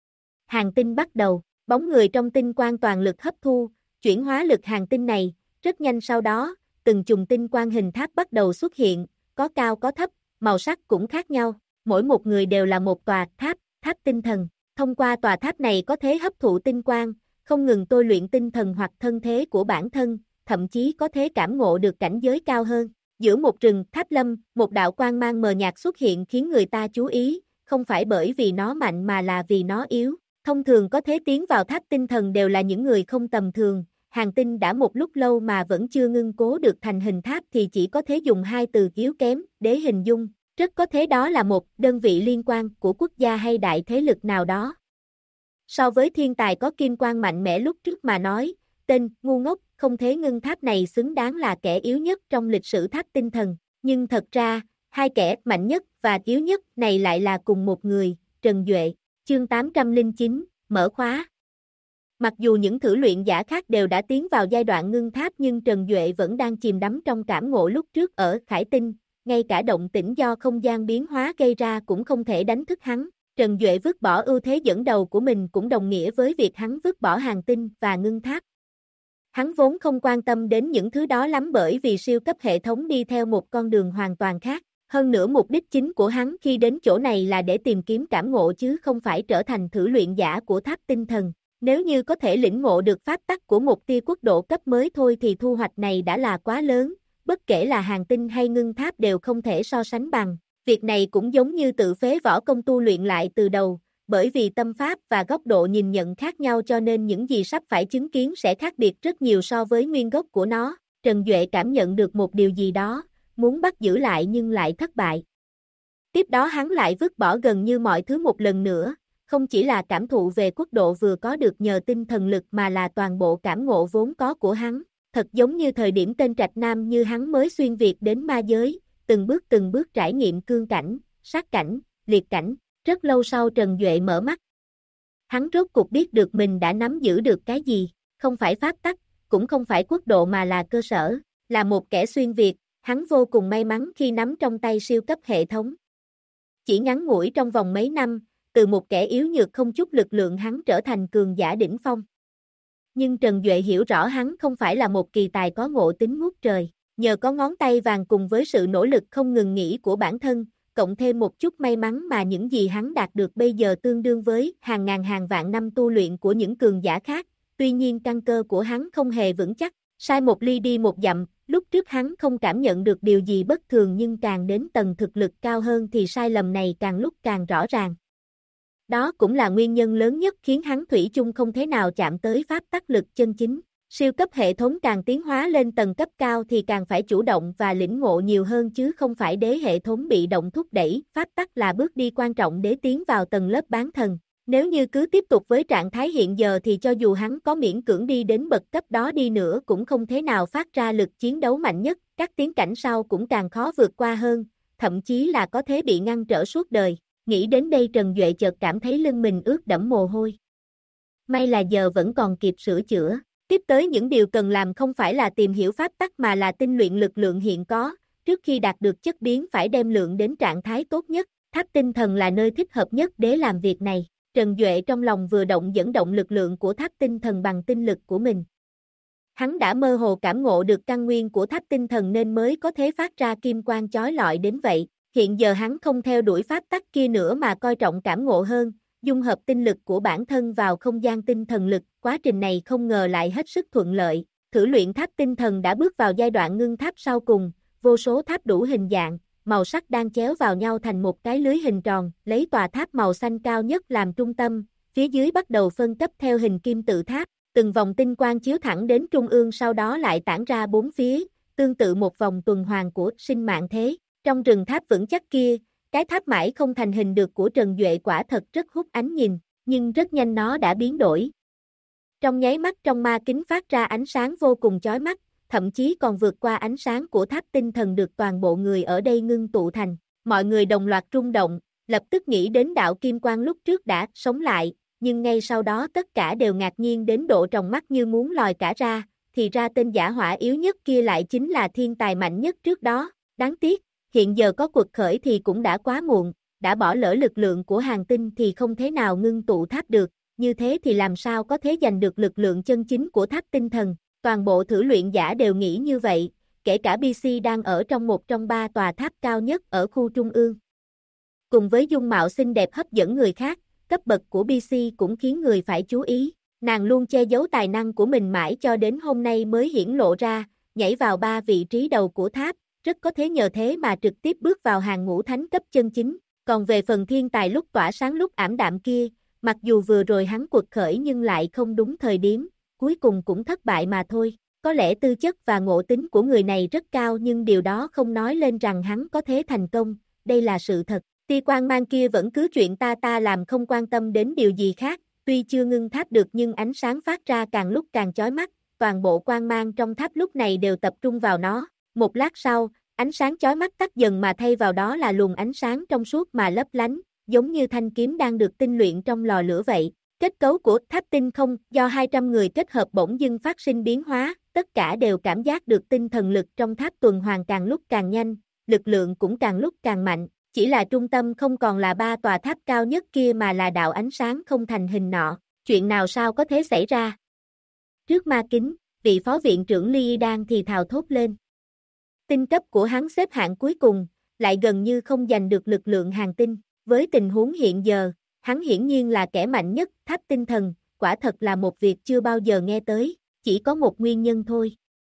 Hàng tinh bắt đầu, bóng người trong tinh quang toàn lực hấp thu, chuyển hóa lực hàng tinh này, rất nhanh sau đó, từng chùm tinh quang hình tháp bắt đầu xuất hiện, có cao có thấp, màu sắc cũng khác nhau, mỗi một người đều là một tòa tháp, tháp tinh thần. Thông qua tòa tháp này có thể hấp thụ tinh quang, không ngừng tôi luyện tinh thần hoặc thân thế của bản thân, thậm chí có thể cảm ngộ được cảnh giới cao hơn. Giữa một rừng tháp lâm, một đạo quang mang mờ nhạt xuất hiện khiến người ta chú ý, không phải bởi vì nó mạnh mà là vì nó yếu. Thông thường có thể tiến vào tháp tinh thần đều là những người không tầm thường, hàng tinh đã một lúc lâu mà vẫn chưa ngưng cố được thành hình tháp thì chỉ có thể dùng hai từ yếu kém để hình dung, rất có thể đó là một đơn vị liên quan của quốc gia hay đại thế lực nào đó. So với thiên tài có kim quang mạnh mẽ lúc trước mà nói, tên ngu ngốc không thể ngưng tháp này xứng đáng là kẻ yếu nhất trong lịch sử tháp tinh thần, nhưng thật ra, hai kẻ mạnh nhất và yếu nhất này lại là cùng một người, Trần Duệ. Chương 809, mở khóa. Mặc dù những thử luyện giả khác đều đã tiến vào giai đoạn ngưng tháp nhưng Trần Duệ vẫn đang chìm đắm trong cảm ngộ lúc trước ở Khải Tinh, ngay cả động tĩnh do không gian biến hóa gây ra cũng không thể đánh thức hắn. Trần Duệ vứt bỏ ưu thế dẫn đầu của mình cũng đồng nghĩa với việc hắn vứt bỏ hàng tinh và ngưng tháp. Hắn vốn không quan tâm đến những thứ đó lắm bởi vì siêu cấp hệ thống đi theo một con đường hoàn toàn khác. Hơn nữa mục đích chính của hắn khi đến chỗ này là để tìm kiếm cảm ngộ chứ không phải trở thành thử luyện giả của tháp tinh thần. Nếu như có thể lĩnh ngộ được pháp tắc của một tia quốc độ cấp mới thôi thì thu hoạch này đã là quá lớn, bất kể là hàng tinh hay ngưng tháp đều không thể so sánh bằng. Việc này cũng giống như tự phế võ công tu luyện lại từ đầu, bởi vì tâm pháp và góc độ nhìn nhận khác nhau cho nên những gì sắp phải chứng kiến sẽ khác biệt rất nhiều so với nguyên gốc của nó. Trần Duệ cảm nhận được một điều gì đó, muốn bắt giữ lại nhưng lại thất bại. Tiếp đó hắn lại vứt bỏ gần như mọi thứ một lần nữa, không chỉ là cảm thụ về quốc độ vừa có được nhờ tinh thần lực mà là toàn bộ cảm ngộ vốn có của hắn. Thật giống như thời điểm tên Trạch Nam như hắn mới xuyên Việt đến ma giới, từng bước trải nghiệm cương cảnh, sát cảnh, liệt cảnh. Rất lâu sau Trần Duệ mở mắt. Hắn rốt cuộc biết được mình đã nắm giữ được cái gì, không phải pháp tắc, cũng không phải quốc độ mà là cơ sở, là một kẻ xuyên Việt, hắn vô cùng may mắn khi nắm trong tay siêu cấp hệ thống. Chỉ ngắn ngủi trong vòng mấy năm, từ một kẻ yếu nhược không chút lực lượng hắn trở thành cường giả đỉnh phong. Nhưng Trần Duệ hiểu rõ hắn không phải là một kỳ tài có ngộ tính ngút trời, nhờ có ngón tay vàng cùng với sự nỗ lực không ngừng nghỉ của bản thân, cộng thêm một chút may mắn mà những gì hắn đạt được bây giờ tương đương với hàng ngàn hàng vạn năm tu luyện của những cường giả khác, tuy nhiên căn cơ của hắn không hề vững chắc, sai một ly đi một dặm, lúc trước hắn không cảm nhận được điều gì bất thường nhưng càng đến tầng thực lực cao hơn thì sai lầm này càng lúc càng rõ ràng. Đó cũng là nguyên nhân lớn nhất khiến hắn thủy chung không thể nào chạm tới pháp tắc lực chân chính. Siêu cấp hệ thống càng tiến hóa lên tầng cấp cao thì càng phải chủ động và lĩnh ngộ nhiều hơn chứ không phải để hệ thống bị động thúc đẩy. Pháp tắc là bước đi quan trọng để tiến vào tầng lớp bán thần. Nếu như cứ tiếp tục với trạng thái hiện giờ thì cho dù hắn có miễn cưỡng đi đến bậc cấp đó đi nữa cũng không thể nào phát ra lực chiến đấu mạnh nhất. Các tiến cảnh sau cũng càng khó vượt qua hơn, thậm chí là có thể bị ngăn trở suốt đời. Nghĩ đến đây Trần Duệ chợt cảm thấy lưng mình ướt đẫm mồ hôi. May là giờ vẫn còn kịp sửa chữa. Tiếp tới những điều cần làm không phải là tìm hiểu pháp tắc mà là tinh luyện lực lượng hiện có, trước khi đạt được chất biến phải đem lượng đến trạng thái tốt nhất, tháp tinh thần là nơi thích hợp nhất để làm việc này. Trần Duệ trong lòng vừa động dẫn động lực lượng của tháp tinh thần bằng tinh lực của mình. Hắn đã mơ hồ cảm ngộ được căn nguyên của tháp tinh thần nên mới có thể phát ra kim quang chói lọi đến vậy. Hiện giờ hắn không theo đuổi pháp tắc kia nữa mà coi trọng cảm ngộ hơn, dung hợp tinh lực của bản thân vào không gian tinh thần lực, quá trình này không ngờ lại hết sức thuận lợi. Thử luyện tháp tinh thần đã bước vào giai đoạn ngưng tháp sau cùng, vô số tháp đủ hình dạng, màu sắc đang chéo vào nhau thành một cái lưới hình tròn, lấy tòa tháp màu xanh cao nhất làm trung tâm, phía dưới bắt đầu phân cấp theo hình kim tự tháp, từng vòng tinh quang chiếu thẳng đến trung ương sau đó lại tản ra bốn phía, tương tự một vòng tuần hoàn của sinh mạng thế. Trong rừng tháp vững chắc kia, cái tháp mãi không thành hình được của Trần Duệ quả thật rất hút ánh nhìn, nhưng rất nhanh nó đã biến đổi. Trong nháy mắt trong ma kính phát ra ánh sáng vô cùng chói mắt, thậm chí còn vượt qua ánh sáng của tháp tinh thần được toàn bộ người ở đây ngưng tụ thành. Mọi người đồng loạt rung động, lập tức nghĩ đến đạo kim quang lúc trước đã sống lại, nhưng ngay sau đó tất cả đều ngạc nhiên đến độ tròng mắt như muốn lòi cả ra, thì ra tên giả hỏa yếu nhất kia lại chính là thiên tài mạnh nhất trước đó. Đáng tiếc, hiện giờ có cuộc khởi thì cũng đã quá muộn, đã bỏ lỡ lực lượng của hàng tinh thì không thể nào ngưng tụ tháp được, như thế thì làm sao có thể giành được lực lượng chân chính của tháp tinh thần. Toàn bộ thử luyện giả đều nghĩ như vậy, kể cả BC đang ở trong một trong ba tòa tháp cao nhất ở khu trung ương. Cùng với dung mạo xinh đẹp hấp dẫn người khác, cấp bậc của BC cũng khiến người phải chú ý. Nàng luôn che giấu tài năng của mình mãi cho đến hôm nay mới hiển lộ ra, nhảy vào ba vị trí đầu của tháp, rất có thế nhờ thế mà trực tiếp bước vào hàng ngũ thánh cấp chân chính. Còn về phần thiên tài lúc tỏa sáng lúc ảm đạm kia, mặc dù vừa rồi hắn quật khởi nhưng lại không đúng thời điểm, cuối cùng cũng thất bại mà thôi. Có lẽ tư chất và ngộ tính của người này rất cao nhưng điều đó không nói lên rằng hắn có thể thành công, đây là sự thật. Tia quang mang kia vẫn cứ chuyện ta làm không quan tâm đến điều gì khác, tuy chưa ngưng tháp được nhưng ánh sáng phát ra càng lúc càng chói mắt, toàn bộ quang mang trong tháp lúc này đều tập trung vào nó. Một lát sau, ánh sáng chói mắt tắt dần mà thay vào đó là luồng ánh sáng trong suốt mà lấp lánh, giống như thanh kiếm đang được tinh luyện trong lò lửa vậy. Kết cấu của tháp tinh không do 200 người kết hợp bỗng dưng phát sinh biến hóa, tất cả đều cảm giác được tinh thần lực trong tháp tuần hoàn càng lúc càng nhanh, lực lượng cũng càng lúc càng mạnh, chỉ là trung tâm không còn là 3 tòa tháp cao nhất kia mà là đạo ánh sáng không thành hình nọ, chuyện nào sao có thể xảy ra? Trước ma kính, vị phó viện trưởng Ly đang thì thào thốt lên. Tinh cấp của hắn xếp hạng cuối cùng, lại gần như không giành được lực lượng hàng tinh, với tình huống hiện giờ, hắn hiển nhiên là kẻ mạnh nhất, tháp tinh thần, quả thật là một việc chưa bao giờ nghe tới, chỉ có một nguyên nhân thôi.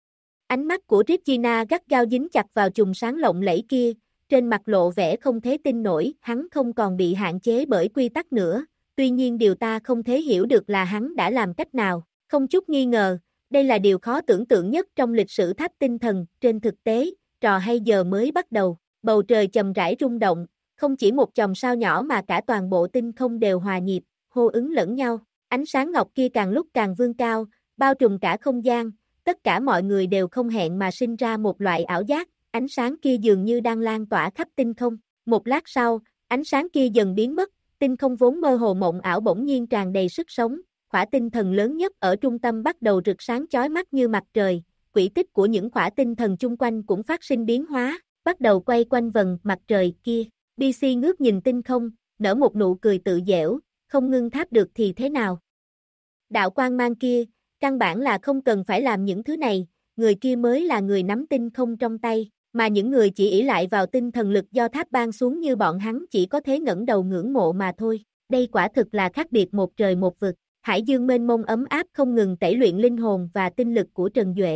Ánh mắt của Regina gắt gao dính chặt vào chùm sáng lộng lẫy kia, trên mặt lộ vẻ không thể tin nổi, hắn không còn bị hạn chế bởi quy tắc nữa, tuy nhiên điều ta không thể hiểu được là hắn đã làm cách nào, không chút nghi ngờ, đây là điều khó tưởng tượng nhất trong lịch sử tháp tinh thần, trên thực tế, trò hay giờ mới bắt đầu, bầu trời chậm rãi rung động, không chỉ một chòm sao nhỏ mà cả toàn bộ tinh không đều hòa nhịp, hô ứng lẫn nhau, ánh sáng ngọc kia càng lúc càng vươn cao, bao trùm cả không gian, tất cả mọi người đều không hẹn mà sinh ra một loại ảo giác, ánh sáng kia dường như đang lan tỏa khắp tinh không, một lát sau, ánh sáng kia dần biến mất, tinh không vốn mơ hồ mộng ảo bỗng nhiên tràn đầy sức sống, khỏa tinh thần lớn nhất ở trung tâm bắt đầu rực sáng chói mắt như mặt trời, quỹ tích của những khỏa tinh thần chung quanh cũng phát sinh biến hóa, bắt đầu quay quanh vầng mặt trời kia. BC ngước nhìn tinh không, nở một nụ cười tự dẻo, không ngưng tháp được thì thế nào? Đạo quang mang kia, căn bản là không cần phải làm những thứ này, người kia mới là người nắm tinh không trong tay, mà những người chỉ ỷ lại vào tinh thần lực do tháp ban xuống như bọn hắn chỉ có thể ngẩng đầu ngưỡng mộ mà thôi. Đây quả thực là khác biệt một trời một vực, hải dương mênh mông ấm áp không ngừng tẩy luyện linh hồn và tinh lực của Trần Duệ.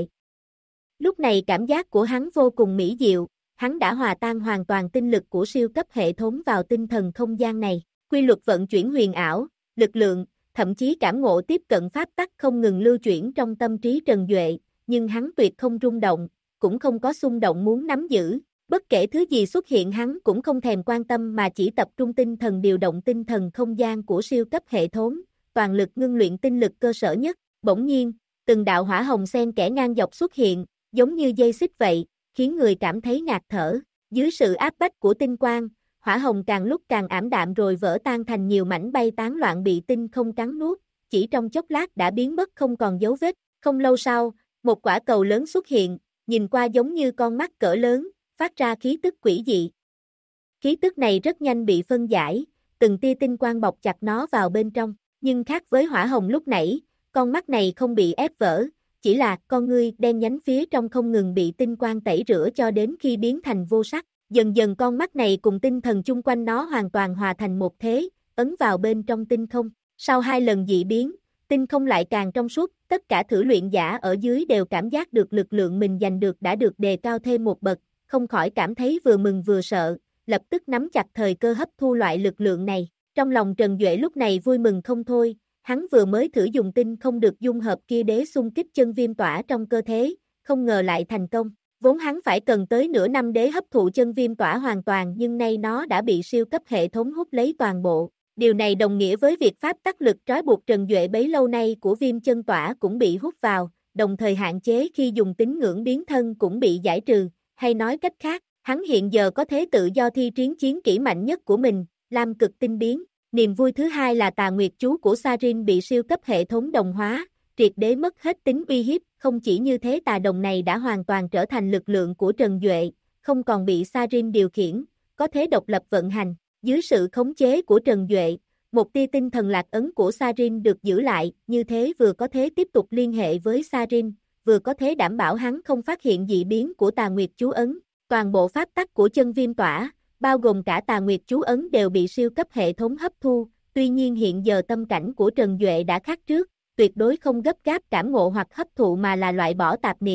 Lúc này cảm giác của hắn vô cùng mỹ diệu, hắn đã hòa tan hoàn toàn tinh lực của siêu cấp hệ thống vào tinh thần không gian này, quy luật vận chuyển huyền ảo, lực lượng, thậm chí cảm ngộ tiếp cận pháp tắc không ngừng lưu chuyển trong tâm trí Trần Duệ, nhưng hắn tuyệt không rung động, cũng không có xung động muốn nắm giữ, bất kể thứ gì xuất hiện hắn cũng không thèm quan tâm mà chỉ tập trung tinh thần điều động tinh thần không gian của siêu cấp hệ thống, toàn lực ngưng luyện tinh lực cơ sở nhất, bỗng nhiên, từng đạo hỏa hồng xen kẽ ngang dọc xuất hiện, giống như dây xích vậy, khiến người cảm thấy ngạt thở, dưới sự áp bách của tinh quang, hỏa hồng càng lúc càng ảm đạm rồi vỡ tan thành nhiều mảnh bay tán loạn bị tinh không cắn nuốt, chỉ trong chốc lát đã biến mất không còn dấu vết, không lâu sau, một quả cầu lớn xuất hiện, nhìn qua giống như con mắt cỡ lớn, phát ra khí tức quỷ dị. Khí tức này rất nhanh bị phân giải, từng tia tinh quang bọc chặt nó vào bên trong, nhưng khác với hỏa hồng lúc nãy, con mắt này không bị ép vỡ, chỉ là con ngươi đen nhánh phía trong không ngừng bị tinh quang tẩy rửa cho đến khi biến thành vô sắc. Dần dần con mắt này cùng tinh thần chung quanh nó hoàn toàn hòa thành một thế, ấn vào bên trong tinh không. Sau 2 lần dị biến, tinh không lại càng trong suốt, tất cả thử luyện giả ở dưới đều cảm giác được lực lượng mình giành được đã được đề cao thêm một bậc, không khỏi cảm thấy vừa mừng vừa sợ, lập tức nắm chặt thời cơ hấp thu loại lực lượng này. Trong lòng Trần Duệ lúc này vui mừng không thôi, hắn vừa mới thử dùng tinh không được dung hợp kia đế xung kích chân viêm tỏa trong cơ thể, không ngờ lại thành công. Vốn hắn phải cần tới nửa năm để hấp thụ chân viêm tỏa hoàn toàn nhưng nay nó đã bị siêu cấp hệ thống hút lấy toàn bộ. Điều này đồng nghĩa với việc pháp tắc lực trói buộc Trần Duệ bấy lâu nay của viêm chân tỏa cũng bị hút vào, đồng thời hạn chế khi dùng tín ngưỡng biến thân cũng bị giải trừ, hay nói cách khác, hắn hiện giờ có thể tự do thi triển chiến kỹ mạnh nhất của mình, Lam cực tinh biến. Niềm vui thứ hai là tà nguyệt chú của Sarin bị siêu cấp hệ thống đồng hóa, triệt đế mất hết tính uy hiếp, không chỉ như thế tà đồng này đã hoàn toàn trở thành lực lượng của Trần Duệ, không còn bị Sarin điều khiển, có thể độc lập vận hành, dưới sự khống chế của Trần Duệ, một tia tinh thần lạc ấn của Sarin được giữ lại, như thế vừa có thể tiếp tục liên hệ với Sarin, vừa có thể đảm bảo hắn không phát hiện dị biến của tà nguyệt chú ấn, toàn bộ pháp tắc của chân viêm tỏa, bao gồm cả tà nguyệt chú ấn đều bị siêu cấp hệ thống hấp thu, tuy nhiên hiện giờ tâm cảnh của Trần Duệ đã khác trước, tuyệt đối không gấp gáp cảm ngộ hoặc hấp thụ mà là loại bỏ tạp niệm,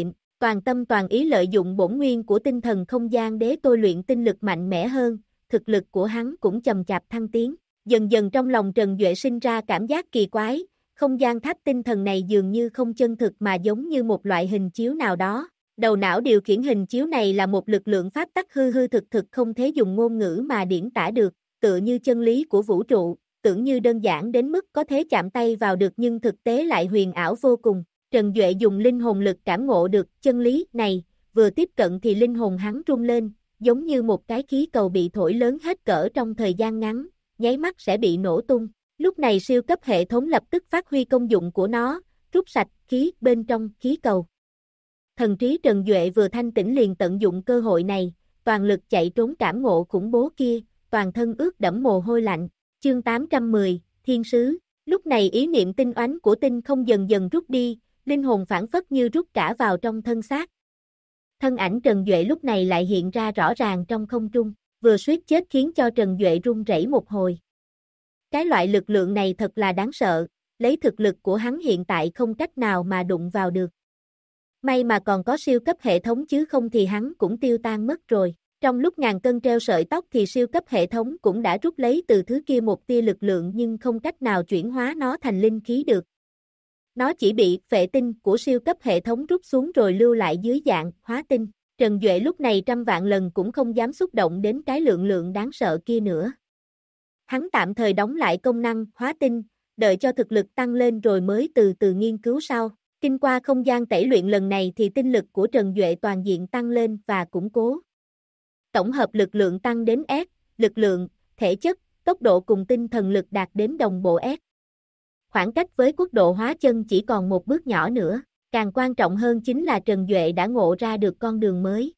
toàn tâm toàn ý lợi dụng bổn nguyên của tinh thần không gian đế tôi luyện tinh lực mạnh mẽ hơn, thực lực của hắn cũng chậm chạp thăng tiến. Dần dần trong lòng Trần Duệ sinh ra cảm giác kỳ quái, không gian tháp tinh thần này dường như không chân thực mà giống như một loại hình chiếu nào đó. Đầu não điều khiển hình chiếu này là một lực lượng pháp tắc hư hư thực thực không thể dùng ngôn ngữ mà điển tả được, tựa như chân lý của vũ trụ, tưởng như đơn giản đến mức có thể chạm tay vào được nhưng thực tế lại huyền ảo vô cùng. Trần Duệ dùng linh hồn lực cảm ngộ được chân lý này, vừa tiếp cận thì linh hồn hắn rung lên, giống như một cái khí cầu bị thổi lớn hết cỡ trong thời gian ngắn, nháy mắt sẽ bị nổ tung. Lúc này siêu cấp hệ thống lập tức phát huy công dụng của nó, rút sạch khí bên trong khí cầu. Thần trí Trần Duệ vừa thanh tỉnh liền tận dụng cơ hội này, toàn lực chạy trốn cảm ngộ khủng bố kia, toàn thân ướt đẫm mồ hôi lạnh. Chương 810, Thiên Sứ. Lúc này ý niệm tinh oánh của tinh không dần dần rút đi, linh hồn phản phất như rút cả vào trong thân xác. Thân ảnh Trần Duệ lúc này lại hiện ra rõ ràng trong không trung, vừa suýt chết khiến cho Trần Duệ run rẩy một hồi. Cái loại lực lượng này thật là đáng sợ, lấy thực lực của hắn hiện tại không cách nào mà đụng vào được. May mà còn có siêu cấp hệ thống chứ không thì hắn cũng tiêu tan mất rồi. Trong lúc ngàn cân treo sợi tóc thì siêu cấp hệ thống cũng đã rút lấy từ thứ kia một tia lực lượng nhưng không cách nào chuyển hóa nó thành linh khí được. Nó chỉ bị phệ tinh của siêu cấp hệ thống rút xuống rồi lưu lại dưới dạng hóa tinh. Trần Duệ lúc này trăm vạn lần cũng không dám xúc động đến cái lượng đáng sợ kia nữa. Hắn tạm thời đóng lại công năng hóa tinh, đợi cho thực lực tăng lên rồi mới từ từ nghiên cứu sau. Kinh qua không gian tẩy luyện lần này thì tinh lực của Trần Duệ toàn diện tăng lên và củng cố. Tổng hợp lực lượng tăng đến S, lực lượng, thể chất, tốc độ cùng tinh thần lực đạt đến đồng bộ S. Khoảng cách với quốc độ hóa chân chỉ còn một bước nhỏ nữa, càng quan trọng hơn chính là Trần Duệ đã ngộ ra được con đường mới.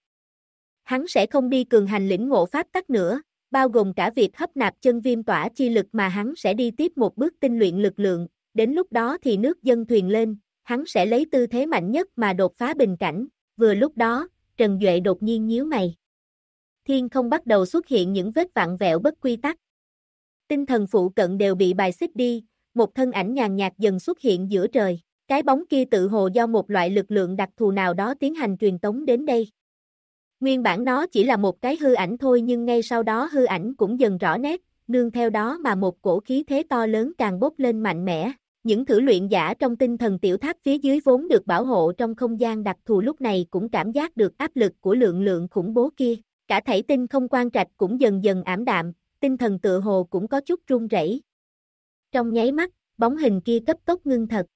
Hắn sẽ không đi cường hành lĩnh ngộ pháp tắc nữa, bao gồm cả việc hấp nạp chân viêm tỏa chi lực mà hắn sẽ đi tiếp một bước tinh luyện lực lượng, đến lúc đó thì nước dâng thuyền lên, hắn sẽ lấy tư thế mạnh nhất mà đột phá bình cảnh. Vừa lúc đó, Trần Duệ đột nhiên nhíu mày. Thiên không bắt đầu xuất hiện những vết vặn vẹo bất quy tắc. Tinh thần phụ cận đều bị bài xích đi, một thân ảnh nhàn nhạt dần xuất hiện giữa trời. Cái bóng kia tự hồ do một loại lực lượng đặc thù nào đó tiến hành truyền tống đến đây. Nguyên bản nó chỉ là một cái hư ảnh thôi nhưng ngay sau đó hư ảnh cũng dần rõ nét, nương theo đó mà một cổ khí thế to lớn càng bốc lên mạnh mẽ. Những thử luyện giả trong tinh thần tiểu tháp phía dưới vốn được bảo hộ trong không gian đặc thù lúc này cũng cảm giác được áp lực của lượng khủng bố kia. Cả thảy tinh không quan trạch cũng dần dần ảm đạm, tinh thần tựa hồ cũng có chút run rẩy. Trong nháy mắt, bóng hình kia cấp tốc ngưng thật.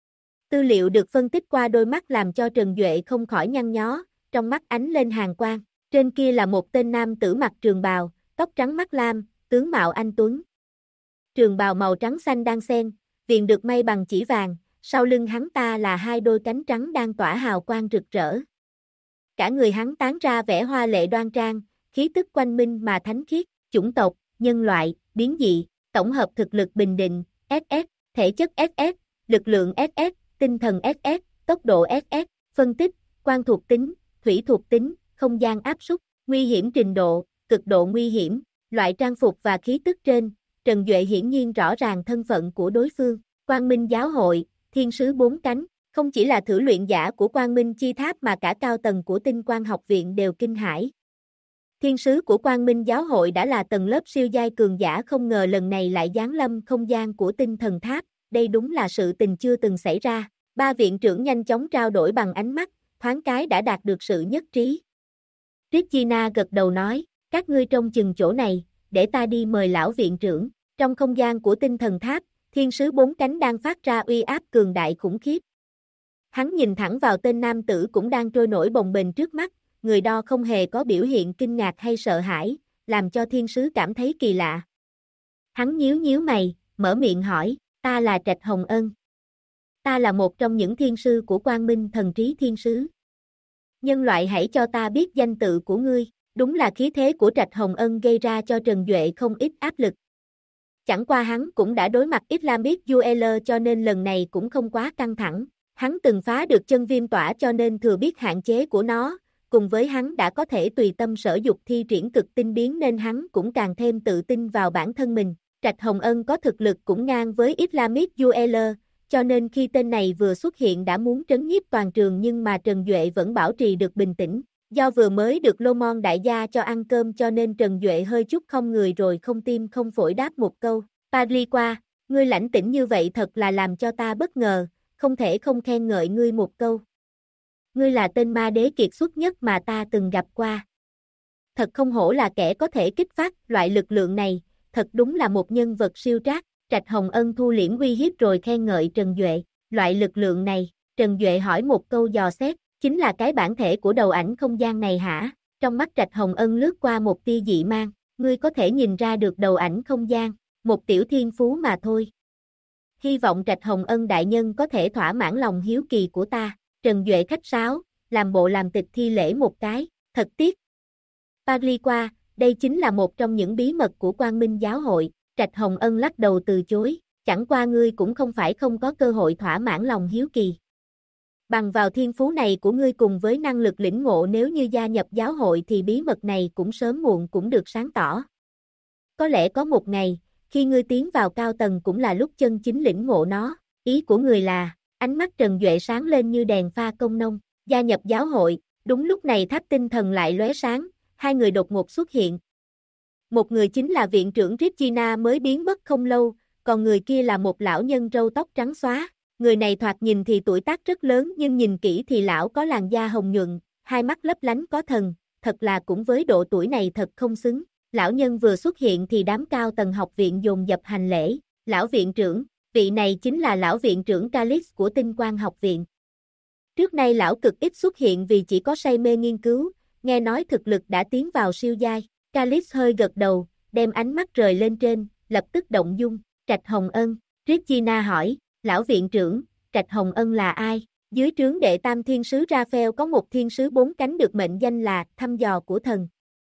Tư liệu được phân tích qua đôi mắt làm cho Trần Duệ không khỏi nhăn nhó, trong mắt ánh lên hàn quang. Trên kia là một tên nam tử mặc trường bào, tóc trắng mắt lam, tướng mạo anh tuấn. Trường bào màu trắng xanh đan xen, viền được may bằng chỉ vàng, sau lưng hắn ta là hai đôi cánh trắng đang tỏa hào quang rực rỡ. Cả người hắn tán ra vẻ hoa lệ đoan trang, khí tức quanh minh mà thánh khiết, chủng tộc, nhân loại, biến dị, tổng hợp thực lực bình định, SS, thể chất SS, lực lượng SS, tinh thần SS, tốc độ SS, phân tích, quang thuộc tính, thủy thuộc tính, không gian áp suất, nguy hiểm trình độ, cực độ nguy hiểm, loại trang phục và khí tức trên, Trần Duệ hiển nhiên rõ ràng thân phận của đối phương. Quang Minh Giáo hội, Thiên Sứ bốn cánh, không chỉ là thử luyện giả của Quang Minh Chi Tháp mà cả cao tầng của Tinh Quang học viện đều kinh hãi. Thiên Sứ của Quang Minh Giáo hội đã là tầng lớp siêu giai cường giả không ngờ lần này lại giáng lâm không gian của Tinh Thần Tháp, đây đúng là sự tình chưa từng xảy ra. Ba viện trưởng nhanh chóng trao đổi bằng ánh mắt, thoáng cái đã đạt được sự nhất trí. Regina gật đầu nói, các ngươi trông chừng chỗ này, để ta đi mời lão viện trưởng. Trong không gian của Tinh Thần Tháp, Thiên Sứ bốn cánh đang phát ra uy áp cường đại khủng khiếp. Hắn nhìn thẳng vào tên nam tử cũng đang trôi nổi bồng bềnh trước mắt, người đó không hề có biểu hiện kinh ngạc hay sợ hãi, làm cho Thiên Sứ cảm thấy kỳ lạ. Hắn nhíu mày, mở miệng hỏi, ta là Trạch Hồng Ân. Ta là một trong những thiên sư của Quang Minh Thần Trí Thiên Sứ. Nhân loại hãy cho ta biết danh tự của ngươi. Đúng là khí thế của Trạch Hồng Ân gây ra cho Trần Duệ không ít áp lực. Chẳng qua hắn cũng đã đối mặt Islamic Dueler cho nên lần này cũng không quá căng thẳng. Hắn từng phá được chân viêm tỏa cho nên thừa biết hạn chế của nó, cùng với hắn đã có thể tùy tâm sở dục thi triển cực tinh biến nên hắn cũng càng thêm tự tin vào bản thân mình. Trạch Hồng Ân có thực lực cũng ngang với Islamic Dueler, cho nên khi tên này vừa xuất hiện đã muốn trấn nhiếp toàn trường nhưng mà Trần Duệ vẫn bảo trì được bình tĩnh. Do vừa mới được Lô Mon đại gia cho ăn cơm cho nên Trần Duệ hơi chút không người rồi không tim không phổi đáp một câu. Paris qua, ngươi lãnh tĩnh như vậy thật là làm cho ta bất ngờ, không thể không khen ngợi ngươi một câu. Ngươi là tên ma đế kiệt xuất nhất mà ta từng gặp qua. Thật không hổ là kẻ có thể kích phát loại lực lượng này, thật đúng là một nhân vật siêu trác. Trạch Hồng Ân thu liễm uy hiếp rồi khen ngợi Trần Duệ. Loại lực lượng này, Trần Duệ hỏi một câu dò xét, chính là cái bản thể của đầu ảnh không gian này hả? Trong mắt Trạch Hồng Ân lướt qua một tia dị mang, ngươi có thể nhìn ra được đầu ảnh không gian, một tiểu thiên phú mà thôi. Hy vọng Trạch Hồng Ân đại nhân có thể thỏa mãn lòng hiếu kỳ của ta. Trần Duệ khách sáo, làm bộ làm tịch thi lễ một cái, thật tiếc. Paris qua, đây chính là một trong những bí mật của Quang Minh giáo hội. Trạch Hồng Ân lắc đầu từ chối, chẳng qua ngươi cũng không phải không có cơ hội thỏa mãn lòng hiếu kỳ. Bằng vào thiên phú này của ngươi cùng với năng lực lĩnh ngộ nếu như gia nhập giáo hội thì bí mật này cũng sớm muộn cũng được sáng tỏ. Có lẽ có một ngày, khi ngươi tiến vào cao tầng cũng là lúc chân chính lĩnh ngộ nó, ý của người là, ánh mắt Trần Duệ sáng lên như đèn pha công nông, gia nhập giáo hội, đúng lúc này tháp tinh thần lại lóe sáng, hai người đột ngột xuất hiện. Một người chính là viện trưởng Regina mới biến mất không lâu, còn người kia là một lão nhân râu tóc trắng xóa. Người này thoạt nhìn thì tuổi tác rất lớn nhưng nhìn kỹ thì lão có làn da hồng nhuận, hai mắt lấp lánh có thần, thật là cũng với độ tuổi này thật không xứng. Lão nhân vừa xuất hiện thì đám cao tầng học viện dồn dập hành lễ. Lão viện trưởng, vị này chính là lão viện trưởng Calix của Tinh Quang học viện. Trước nay lão cực ít xuất hiện vì chỉ có say mê nghiên cứu, nghe nói thực lực đã tiến vào siêu giai. Calix hơi gật đầu, đem ánh mắt rời lên trên, lập tức động dung. Trạch Hồng Ân, Regina hỏi, lão viện trưởng, Trạch Hồng Ân là ai? Dưới trướng đệ tam thiên sứ Raphael có một thiên sứ bốn cánh được mệnh danh là thăm dò của thần.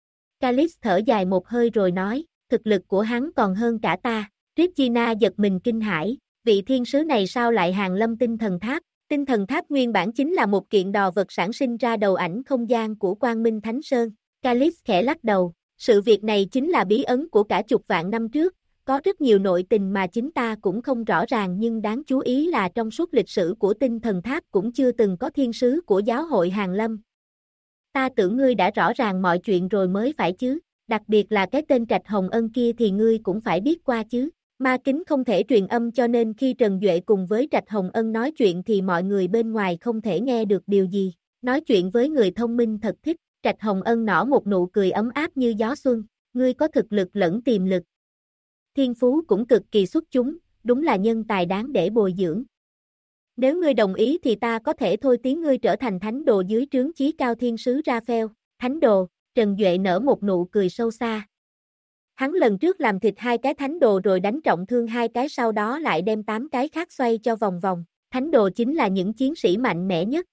Calix thở dài một hơi rồi nói, thực lực của hắn còn hơn cả ta. Regina giật mình kinh hãi, vị thiên sứ này sao lại hàng lâm tinh thần tháp? Tinh thần tháp nguyên bản chính là một kiện đò vật sản sinh ra đầu ảnh không gian của Quang Minh Thánh Sơn. Calix khẽ lắc đầu, sự việc này chính là bí ấn của cả chục vạn năm trước, có rất nhiều nội tình mà chính ta cũng không rõ ràng nhưng đáng chú ý là trong suốt lịch sử của tinh thần tháp cũng chưa từng có thiên sứ của giáo hội hàng lâm. Ta tưởng ngươi đã rõ ràng mọi chuyện rồi mới phải chứ, đặc biệt là cái tên Trạch Hồng Ân kia thì ngươi cũng phải biết qua chứ. Ma kính không thể truyền âm cho nên khi Trần Duệ cùng với Trạch Hồng Ân nói chuyện thì mọi người bên ngoài không thể nghe được điều gì. Nói chuyện với người thông minh thật thích. Trạch Hồng Ân nở một nụ cười ấm áp như gió xuân, ngươi có thực lực lẫn tiềm lực. Thiên phú cũng cực kỳ xuất chúng, đúng là nhân tài đáng để bồi dưỡng. Nếu ngươi đồng ý thì ta có thể thôi tiến ngươi trở thành thánh đồ dưới trướng chí cao thiên sứ Raphael. Thánh đồ, Trần Duệ nở một nụ cười sâu xa. Hắn lần trước làm thịt 2 cái thánh đồ rồi đánh trọng thương 2 cái sau đó lại đem 8 cái khác xoay cho vòng vòng. Thánh đồ chính là những chiến sĩ mạnh mẽ nhất.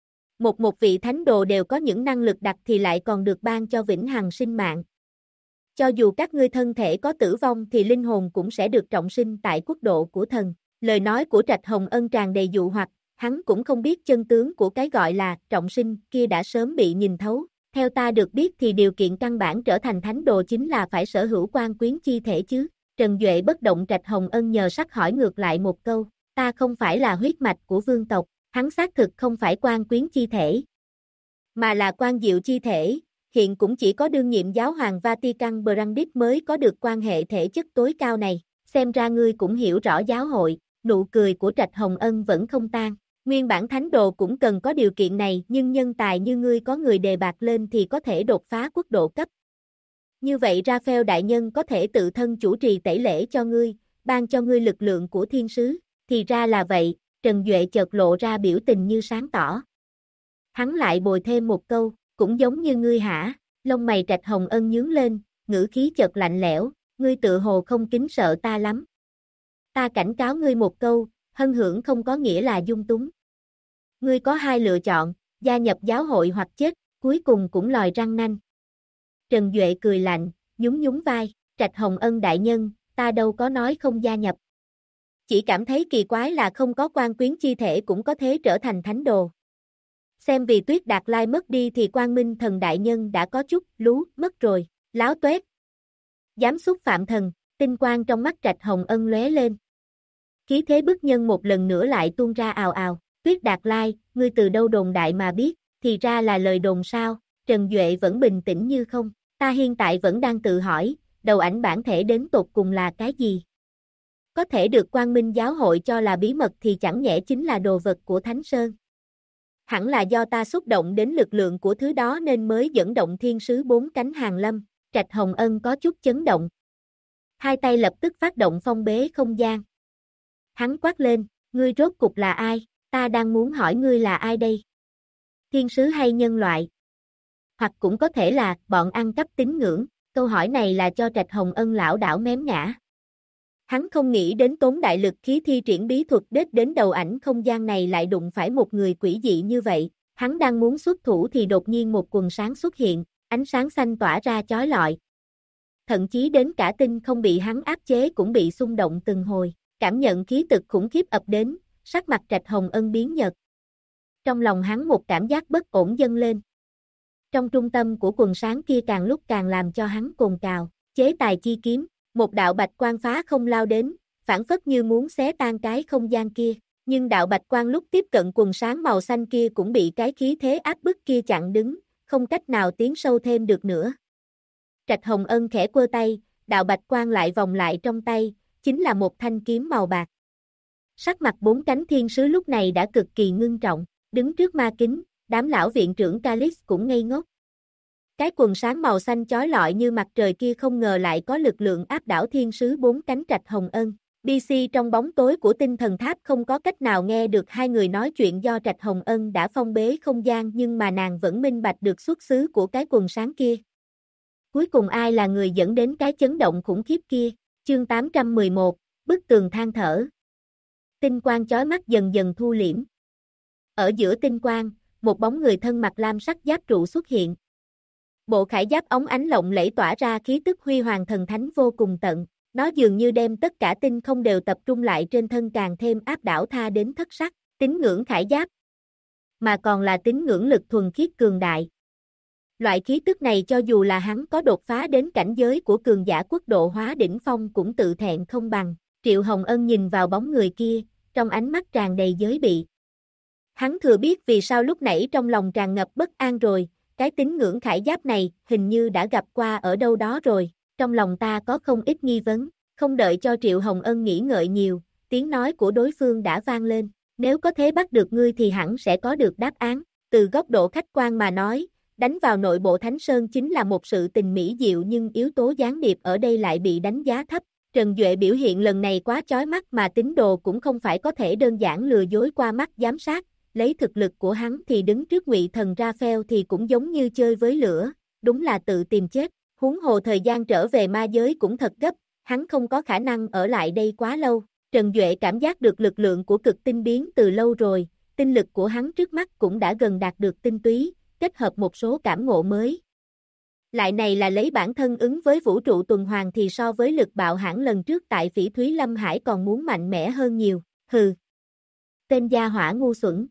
Một vị thánh đồ đều có những năng lực đặc thì lại còn được ban cho vĩnh hằng sinh mạng. Cho dù các ngươi thân thể có tử vong thì linh hồn cũng sẽ được trọng sinh tại quốc độ của thần. Lời nói của Trạch Hồng Ân tràn đầy dụ hoặc, hắn cũng không biết chân tướng của cái gọi là trọng sinh kia đã sớm bị nhìn thấu. Theo ta được biết thì điều kiện căn bản trở thành thánh đồ chính là phải sở hữu quan quyến chi thể chứ. Trần Duệ bất động. Trạch Hồng Ân nhờ sắc hỏi ngược lại một câu, ta không phải là huyết mạch của vương tộc, hắn xác thực không phải quan quyến chi thể, mà là quan diệu chi thể, hiện cũng chỉ có đương nhiệm giáo hoàng Vatican Brandis mới có được quan hệ thể chất tối cao này, xem ra ngươi cũng hiểu rõ giáo hội. Nụ cười của Trạch Hồng Ân vẫn không tan. Nguyên bản thánh đồ cũng cần có điều kiện này nhưng nhân tài như ngươi có người đề bạt lên thì có thể đột phá quốc độ cấp. Như vậy Raphael đại nhân có thể tự thân chủ trì tẩy lễ cho ngươi, ban cho ngươi lực lượng của thiên sứ. Thì ra là vậy, Trần Duệ chợt lộ ra biểu tình như sáng tỏ. Hắn lại bồi thêm một câu, cũng giống như ngươi hả? Lông mày Trạch Hồng Ân nhướng lên, ngữ khí chợt lạnh lẽo, ngươi tự hồ không kính sợ ta lắm. Ta cảnh cáo ngươi một câu, hân hưởng không có nghĩa là dung túng. Ngươi có 2 lựa chọn, gia nhập giáo hội hoặc chết, cuối cùng cũng lòi răng nanh. Trần Duệ cười lạnh, nhún nhún vai, Trạch Hồng Ân đại nhân, ta đâu có nói không gia nhập. Chỉ cảm thấy kỳ quái là không có quan quyến chi thể cũng có thể trở thành thánh đồ. Xem vì Tuyết Đạt Lai mất đi thì Quang Minh thần đại nhân đã có chút lú mất rồi, láo tuét. Dám xúc phạm thần, tinh quang trong mắt Trạch Hồng Ân lóe lên. Khí thế bức nhân một lần nữa lại tuôn ra ào ào. Tuyết Đạt Lai, ngươi từ đâu đồn đại mà biết, thì ra là lời đồn sao? Trần Duệ vẫn bình tĩnh như không. Ta hiện tại vẫn đang tự hỏi, đầu ảnh bản thể đến tột cùng là cái gì? Có thể được Quang Minh giáo hội cho là bí mật thì chẳng nhẽ chính là đồ vật của Thánh Sơn. Hẳn là do ta xúc động đến lực lượng của thứ đó nên mới dẫn động thiên sứ bốn cánh hàng lâm. Trạch Hồng Ân có chút chấn động. Hai tay lập tức phát động phong bế không gian. Hắn quát lên, ngươi rốt cục là ai? Ta đang muốn hỏi ngươi là ai đây? Thiên sứ hay nhân loại? Hoặc cũng có thể là bọn ăn cắp tín ngưỡng. Câu hỏi này là cho Trạch Hồng Ân lão đảo mém ngã. Hắn không nghĩ đến tốn đại lực khí thi triển bí thuật đết đến đầu ảnh không gian này lại đụng phải một người quỷ dị như vậy. Hắn đang muốn xuất thủ thì đột nhiên một quần sáng xuất hiện, ánh sáng xanh tỏa ra chói lọi. Thậm chí đến cả tinh không bị hắn áp chế cũng bị xung động từng hồi, cảm nhận khí tức khủng khiếp ập đến, sắc mặt Trạch Hồng Ân biến nhợt. Trong lòng hắn một cảm giác bất ổn dâng lên. Trong trung tâm của quần sáng kia càng lúc càng làm cho hắn cồn cào, chế tài chi kiếm, một đạo bạch quang phá không lao đến, phảng phất như muốn xé tan cái không gian kia, nhưng đạo bạch quang lúc tiếp cận quần sáng màu xanh kia cũng bị cái khí thế áp bức kia chặn đứng, không cách nào tiến sâu thêm được nữa. Trạch Hồng Ân khẽ quơ tay, đạo bạch quang lại vòng lại trong tay, chính là một thanh kiếm màu bạc. Sắc mặt bốn cánh thiên sứ lúc này đã cực kỳ ngưng trọng, đứng trước ma kính, đám lão viện trưởng Calix cũng ngây ngốc. Cái quần sáng màu xanh chói lọi như mặt trời kia không ngờ lại có lực lượng áp đảo thiên sứ bốn cánh Trạch Hồng Ân. BC trong bóng tối của tinh thần tháp không có cách nào nghe được hai người nói chuyện do Trạch Hồng Ân đã phong bế không gian nhưng mà nàng vẫn minh bạch được xuất xứ của cái quần sáng kia. Cuối cùng ai là người dẫn đến cái chấn động khủng khiếp kia? Chương 811, bức tường than thở. Tinh quang chói mắt dần dần thu liễm. Ở giữa tinh quang, một bóng người thân mặc lam sắc giáp trụ xuất hiện. Bộ khải giáp óng ánh lộng lẫy tỏa ra khí tức huy hoàng thần thánh vô cùng tận, nó dường như đem tất cả tinh không đều tập trung lại trên thân càng thêm áp đảo tha đến thất sắc, tín ngưỡng khải giáp. Mà còn là tín ngưỡng lực thuần khiết cường đại. Loại khí tức này cho dù là hắn có đột phá đến cảnh giới của cường giả quốc độ hóa đỉnh phong cũng tự thẹn không bằng. Triệu Hồng Ân nhìn vào bóng người kia, trong ánh mắt tràn đầy giới bị. Hắn thừa biết vì sao lúc nãy trong lòng tràn ngập bất an rồi, cái tín ngưỡng khải giáp này hình như đã gặp qua ở đâu đó rồi, trong lòng ta có không ít nghi vấn, không đợi cho Triệu Hồng Ân nghĩ ngợi nhiều, tiếng nói của đối phương đã vang lên, nếu có thể bắt được ngươi thì hẳn sẽ có được đáp án, từ góc độ khách quan mà nói, đánh vào nội bộ Thánh Sơn chính là một sự tình mỹ diệu nhưng yếu tố gián điệp ở đây lại bị đánh giá thấp. Trần Duệ biểu hiện lần này quá chói mắt mà tín đồ cũng không phải có thể đơn giản lừa dối qua mắt giám sát, lấy thực lực của hắn thì đứng trước Ngụy Thần Raphael thì cũng giống như chơi với lửa, đúng là tự tìm chết, huống hồ thời gian trở về ma giới cũng thật gấp, hắn không có khả năng ở lại đây quá lâu. Trần Duệ cảm giác được lực lượng của cực tinh biến từ lâu rồi, tinh lực của hắn trước mắt cũng đã gần đạt được tinh túy, kết hợp một số cảm ngộ mới. Lại này là lấy bản thân ứng với vũ trụ tuần hoàn thì so với lực bạo hãn lần trước tại Phỉ Thúy Lâm Hải còn muốn mạnh mẽ hơn nhiều, hừ. Tên gia hỏa ngu xuẩn.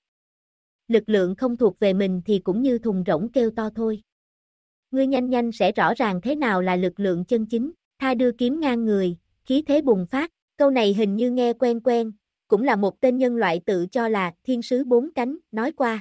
Lực lượng không thuộc về mình thì cũng như thùng rỗng kêu to thôi. Ngươi nhanh nhanh sẽ rõ ràng thế nào là lực lượng chân chính, tha đưa kiếm ngang người, khí thế bùng phát, câu này hình như nghe quen quen, cũng là một tên nhân loại tự cho là thiên sứ bốn cánh, nói qua.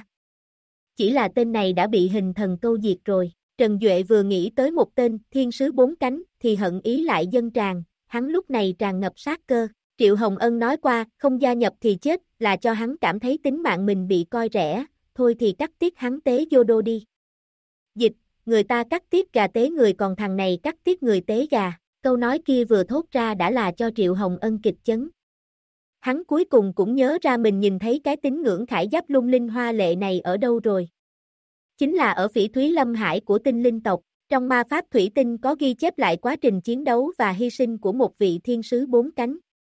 Chỉ là tên này đã bị hình thần câu diệt rồi. Trần Duệ vừa nghĩ tới một tên thiên sứ bốn cánh thì hận ý lại dâng tràn, hắn lúc này tràn ngập sát cơ. Triệu Hồng Ân nói qua, không gia nhập thì chết, là cho hắn cảm thấy tính mạng mình bị coi rẻ, thôi thì cắt tiết hắn tế vô đô đi. Dịch, người ta cắt tiết gà tế người còn thằng này cắt tiết người tế gà, câu nói kia vừa thốt ra đã là cho Triệu Hồng Ân kịch chấn. Hắn cuối cùng cũng nhớ ra mình nhìn thấy cái tín ngưỡng khải giáp lung linh hoa lệ này ở đâu rồi. Chính là ở Phỉ Thúy Lâm Hải của tinh linh tộc, trong ma pháp thủy tinh có ghi chép lại quá trình chiến đấu và hy sinh của một vị thiên sứ bốn cánh.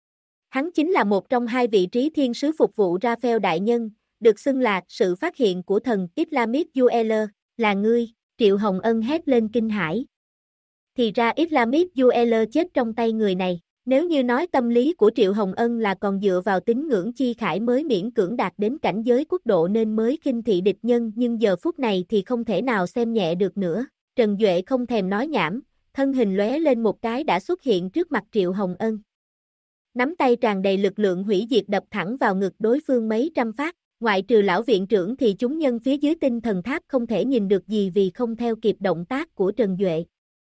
Hắn chính là một trong hai vị trí thiên sứ phục vụ Raphael đại nhân, được xưng là sự phát hiện của thần Islamic Jueler, là ngươi, Triệu Hồng Ân hét lên kinh hãi. Thì ra Islamic Jueler chết trong tay người này, nếu như nói tâm lý của Triệu Hồng Ân là còn dựa vào tín ngưỡng chi khải mới miễn cưỡng đạt đến cảnh giới quốc độ nên mới khinh thị địch nhân nhưng giờ phút này thì không thể nào xem nhẹ được nữa. Trần Duệ không thèm nói nhảm, thân hình lóe lên một cái đã xuất hiện trước mặt Triệu Hồng Ân. nắm tay tràn đầy lực lượng hủy diệt đập thẳng vào ngực đối phương mấy trăm phát, ngoại trừ lão viện trưởng thì chúng nhân phía dưới tinh thần tháp không thể nhìn được gì vì không theo kịp động tác của Trần Duệ.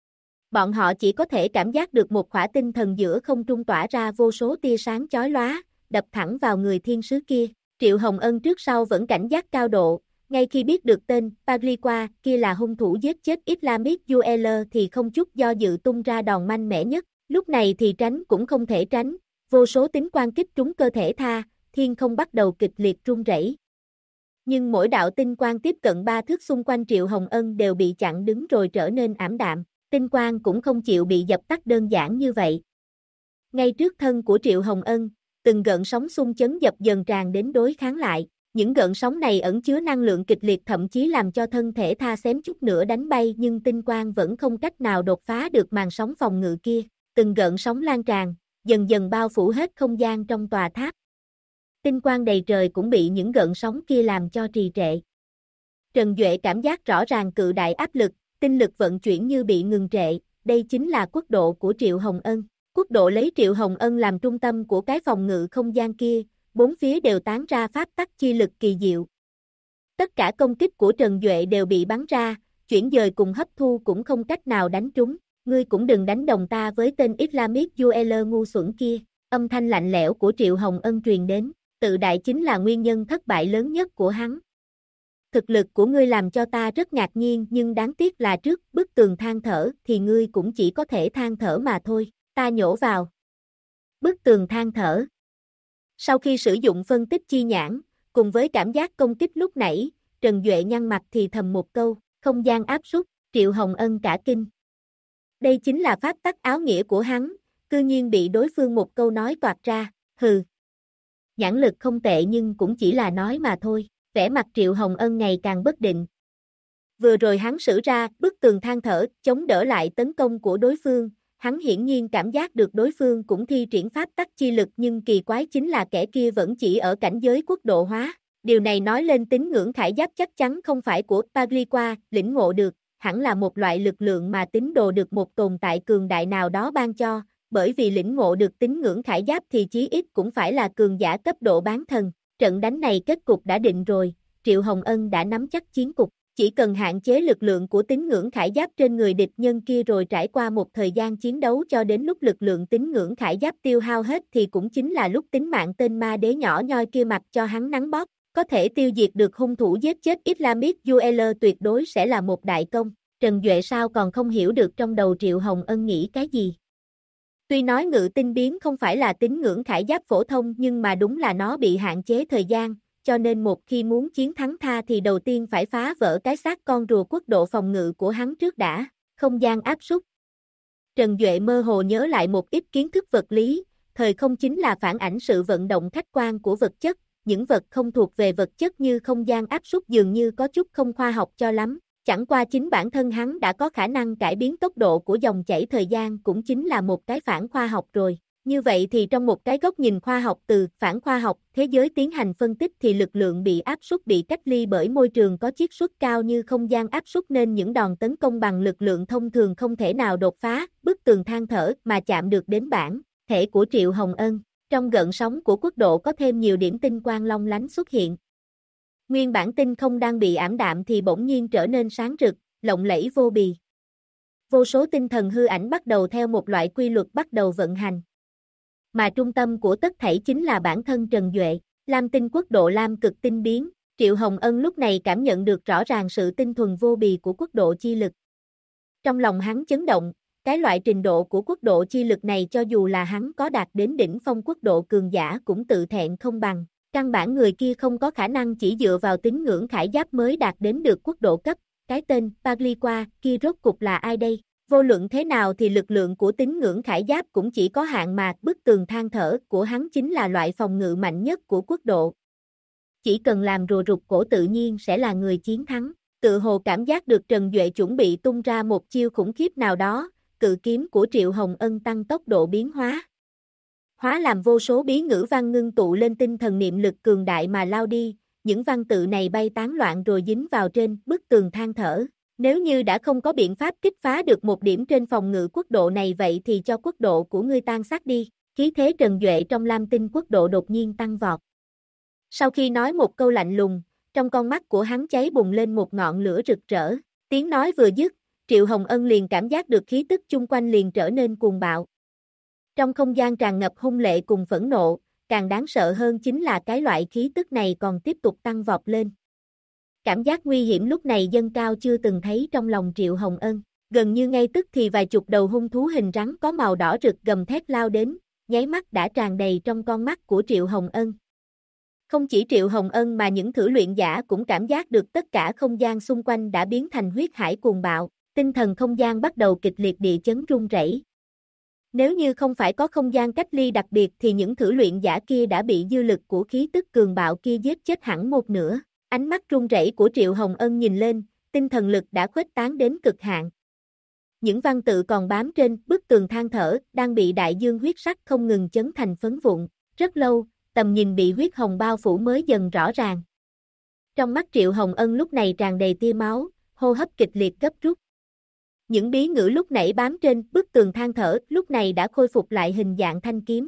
Bọn họ chỉ có thể cảm giác được một khỏa tinh thần giữa không trung tỏa ra vô số tia sáng chói lóa, đập thẳng vào người thiên sứ kia. Triệu Hồng Ân trước sau vẫn cảnh giác cao độ, ngay khi biết được tên Pagliqua kia là hung thủ giết chết Islamic Jewel thì không chút do dự tung ra đòn mạnh mẽ nhất, lúc này thì tránh cũng không thể tránh, vô số tính quang kích trúng cơ thể tha, thiên không bắt đầu kịch liệt rung rẩy. Nhưng mỗi đạo tinh quang tiếp cận 3 thước xung quanh Triệu Hồng Ân đều bị chặn đứng rồi trở nên ảm đạm, tinh quang cũng không chịu bị dập tắt đơn giản như vậy. Ngay trước thân của Triệu Hồng Ân, từng gợn sóng xung chấn dập dần tràn đến đối kháng lại, những gợn sóng này ẩn chứa năng lượng kịch liệt thậm chí làm cho thân thể tha xém chút nữa đánh bay nhưng tinh quang vẫn không cách nào đột phá được màn sóng phòng ngự kia, từng gợn sóng lan tràn, dần dần bao phủ hết không gian trong tòa tháp. Tinh quang đầy trời cũng bị những gợn sóng kia làm cho trì trệ. Trần Duệ cảm giác rõ ràng cự đại áp lực, tinh lực vận chuyển như bị ngừng trệ, đây chính là quốc độ của Triệu Hồng Ân. Quốc độ lấy Triệu Hồng Ân làm trung tâm của cái phòng ngự không gian kia, bốn phía đều tán ra pháp tắc chi lực kỳ diệu. Tất cả công kích của Trần Duệ đều bị bắn ra, chuyển dời cùng hấp thu cũng không cách nào đánh trúng, ngươi cũng đừng đánh đồng ta với tên Islamic Jewel ngu xuẩn kia, âm thanh lạnh lẽo của Triệu Hồng Ân truyền đến, tự đại chính là nguyên nhân thất bại lớn nhất của hắn. Thực lực của ngươi làm cho ta rất ngạc nhiên nhưng đáng tiếc là trước bức tường than thở thì ngươi cũng chỉ có thể than thở mà thôi, ta nhổ vào. Bức tường than thở. Sau khi sử dụng phân tích chi nhãn, cùng với cảm giác công kích lúc nãy, Trần Duệ nhăn mặt thì thầm một câu, không gian áp súc, Triệu Hồng Ân cả kinh. Đây chính là pháp tắc áo nghĩa của hắn, cư nhiên bị đối phương một câu nói toạc ra, hừ. Nhãn lực không tệ nhưng cũng chỉ là nói mà thôi, vẻ mặt Triệu Hồng Ân ngày càng bất định. Vừa rồi hắn sử ra bức tường than thở, chống đỡ lại tấn công của đối phương, hắn hiển nhiên cảm giác được đối phương cũng thi triển pháp tắc chi lực nhưng kỳ quái chính là kẻ kia vẫn chỉ ở cảnh giới quốc độ hóa. Điều này nói lên tín ngưỡng khải giáp chắc chắn không phải của Pagliqua lĩnh ngộ được, hẳn là một loại lực lượng mà tín đồ được một tồn tại cường đại nào đó ban cho, bởi vì lĩnh ngộ được tín ngưỡng khải giáp thì chí ít cũng phải là cường giả cấp độ bán thần. Trận đánh này kết cục đã định rồi, Triệu Hồng Ân đã nắm chắc chiến cục. Chỉ cần hạn chế lực lượng của tín ngưỡng khải giáp trên người địch nhân kia rồi trải qua một thời gian chiến đấu cho đến lúc lực lượng tín ngưỡng khải giáp tiêu hao hết thì cũng chính là lúc tính mạng tên ma đế nhỏ nhoi kia mặc cho hắn nắng bóp, có thể tiêu diệt được hung thủ giết chết Islamic Jewel tuyệt đối sẽ là một đại công. Trần Duệ sao còn không hiểu được trong đầu Triệu Hồng Ân nghĩ cái gì. Tuy nói ngự tinh biến không phải là tín ngưỡng khải giáp phổ thông nhưng mà đúng là nó bị hạn chế thời gian. Cho nên một khi muốn chiến thắng tha thì đầu tiên phải phá vỡ cái xác con rùa quốc độ phòng ngự của hắn trước đã, không gian áp súc. Trần Duệ mơ hồ nhớ lại một ít kiến thức vật lý, thời không chính là phản ảnh sự vận động khách quan của vật chất, những vật không thuộc về vật chất như không gian áp súc dường như có chút không khoa học cho lắm, chẳng qua chính bản thân hắn đã có khả năng cải biến tốc độ của dòng chảy thời gian cũng chính là một cái phản khoa học rồi. Như vậy thì trong một cái góc nhìn khoa học từ phản khoa học thế giới tiến hành phân tích thì lực lượng bị áp suất bị cách ly bởi môi trường có chiết suất cao như không gian áp suất nên những đòn tấn công bằng lực lượng thông thường không thể nào đột phá bức tường than thở mà chạm được đến bản thể của Triệu Hồng Ân. Trong gợn sóng của quốc độ có thêm nhiều điểm tinh quang long lánh xuất hiện. Nguyên bản tinh không đang bị ảm đạm thì bỗng nhiên trở nên sáng rực, lộng lẫy vô bì. Vô số tinh thần hư ảnh bắt đầu theo một loại quy luật bắt đầu vận hành. Mà trung tâm của tất thảy chính là bản thân Trần Duệ, Lam tinh quốc độ Lam cực tinh biến, Triệu Hồng Ân lúc này cảm nhận được rõ ràng sự tinh thuần vô bì của quốc độ chi lực. Trong lòng hắn chấn động, cái loại trình độ của quốc độ chi lực này cho dù là hắn có đạt đến đỉnh phong quốc độ cường giả cũng tự thẹn không bằng, căn bản người kia không có khả năng chỉ dựa vào tín ngưỡng khải giáp mới đạt đến được quốc độ cấp, cái tên Pagliqua kia rốt cục là ai đây? Vô luận thế nào thì lực lượng của tín ngưỡng khải giáp cũng chỉ có hạn mà bức tường than thở của hắn chính là loại phòng ngự mạnh nhất của quốc độ. Chỉ cần làm rùa rụt cổ tự nhiên sẽ là người chiến thắng, tự hồ cảm giác được Trần Duệ chuẩn bị tung ra một chiêu khủng khiếp nào đó, cự kiếm của Triệu Hồng Ân tăng tốc độ biến hóa. Hóa làm vô số bí ngữ văn ngưng tụ lên tinh thần niệm lực cường đại mà lao đi, những văn tự này bay tán loạn rồi dính vào trên bức tường than thở. Nếu như đã không có biện pháp kích phá được một điểm trên phòng ngự quốc độ này vậy thì cho quốc độ của ngươi tan xác đi. Khí thế Trần Duệ trong Lam Tinh quốc độ đột nhiên tăng vọt. Sau khi nói một câu lạnh lùng, trong con mắt của hắn cháy bùng lên một ngọn lửa rực rỡ. Tiếng nói vừa dứt, Triệu Hồng Ân liền cảm giác được khí tức chung quanh liền trở nên cuồng bạo. Trong không gian tràn ngập hung lệ cùng phẫn nộ, càng đáng sợ hơn chính là cái loại khí tức này còn tiếp tục tăng vọt lên. Cảm giác nguy hiểm lúc này dâng cao chưa từng thấy trong lòng Triệu Hồng Ân. Gần như ngay tức thì vài chục đầu hung thú hình rắn có màu đỏ rực gầm thét lao đến, nháy mắt đã tràn đầy trong con mắt của Triệu Hồng Ân. Không chỉ Triệu Hồng Ân mà những thử luyện giả cũng cảm giác được tất cả không gian xung quanh đã biến thành huyết hải cuồng bạo, tinh thần không gian bắt đầu kịch liệt địa chấn rung rẩy. Nếu như không phải có không gian cách ly đặc biệt thì những thử luyện giả kia đã bị dư lực của khí tức cường bạo kia giết chết hẳn một nửa. Ánh mắt run rẩy của Triệu Hồng Ân nhìn lên, tinh thần lực đã khuếch tán đến cực hạn. Những văn tự còn bám trên bức tường than thở, đang bị đại dương huyết sắc không ngừng chấn thành phấn vụn. Rất lâu, tầm nhìn bị huyết hồng bao phủ mới dần rõ ràng. Trong mắt Triệu Hồng Ân lúc này tràn đầy tia máu, hô hấp kịch liệt gấp rút. Những bí ngữ lúc nãy bám trên bức tường than thở lúc này đã khôi phục lại hình dạng thanh kiếm.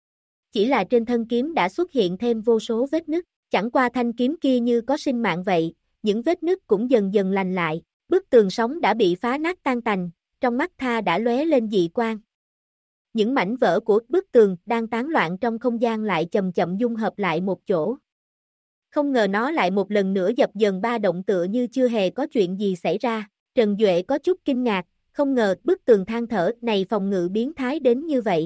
Chỉ là trên thân kiếm đã xuất hiện thêm vô số vết nứt, chẳng qua thanh kiếm kia như có sinh mạng vậy, những vết nứt cũng dần dần lành lại, bức tường sóng đã bị phá nát tan tành, trong mắt Tha đã lóe lên dị quang. Những mảnh vỡ của bức tường đang tán loạn trong không gian lại chậm chậm dung hợp lại một chỗ. Không ngờ nó lại một lần nữa dập dần ba động tựa như chưa hề có chuyện gì xảy ra. Trần Duệ có chút kinh ngạc, không ngờ bức tường than thở này phòng ngự biến thái đến như vậy.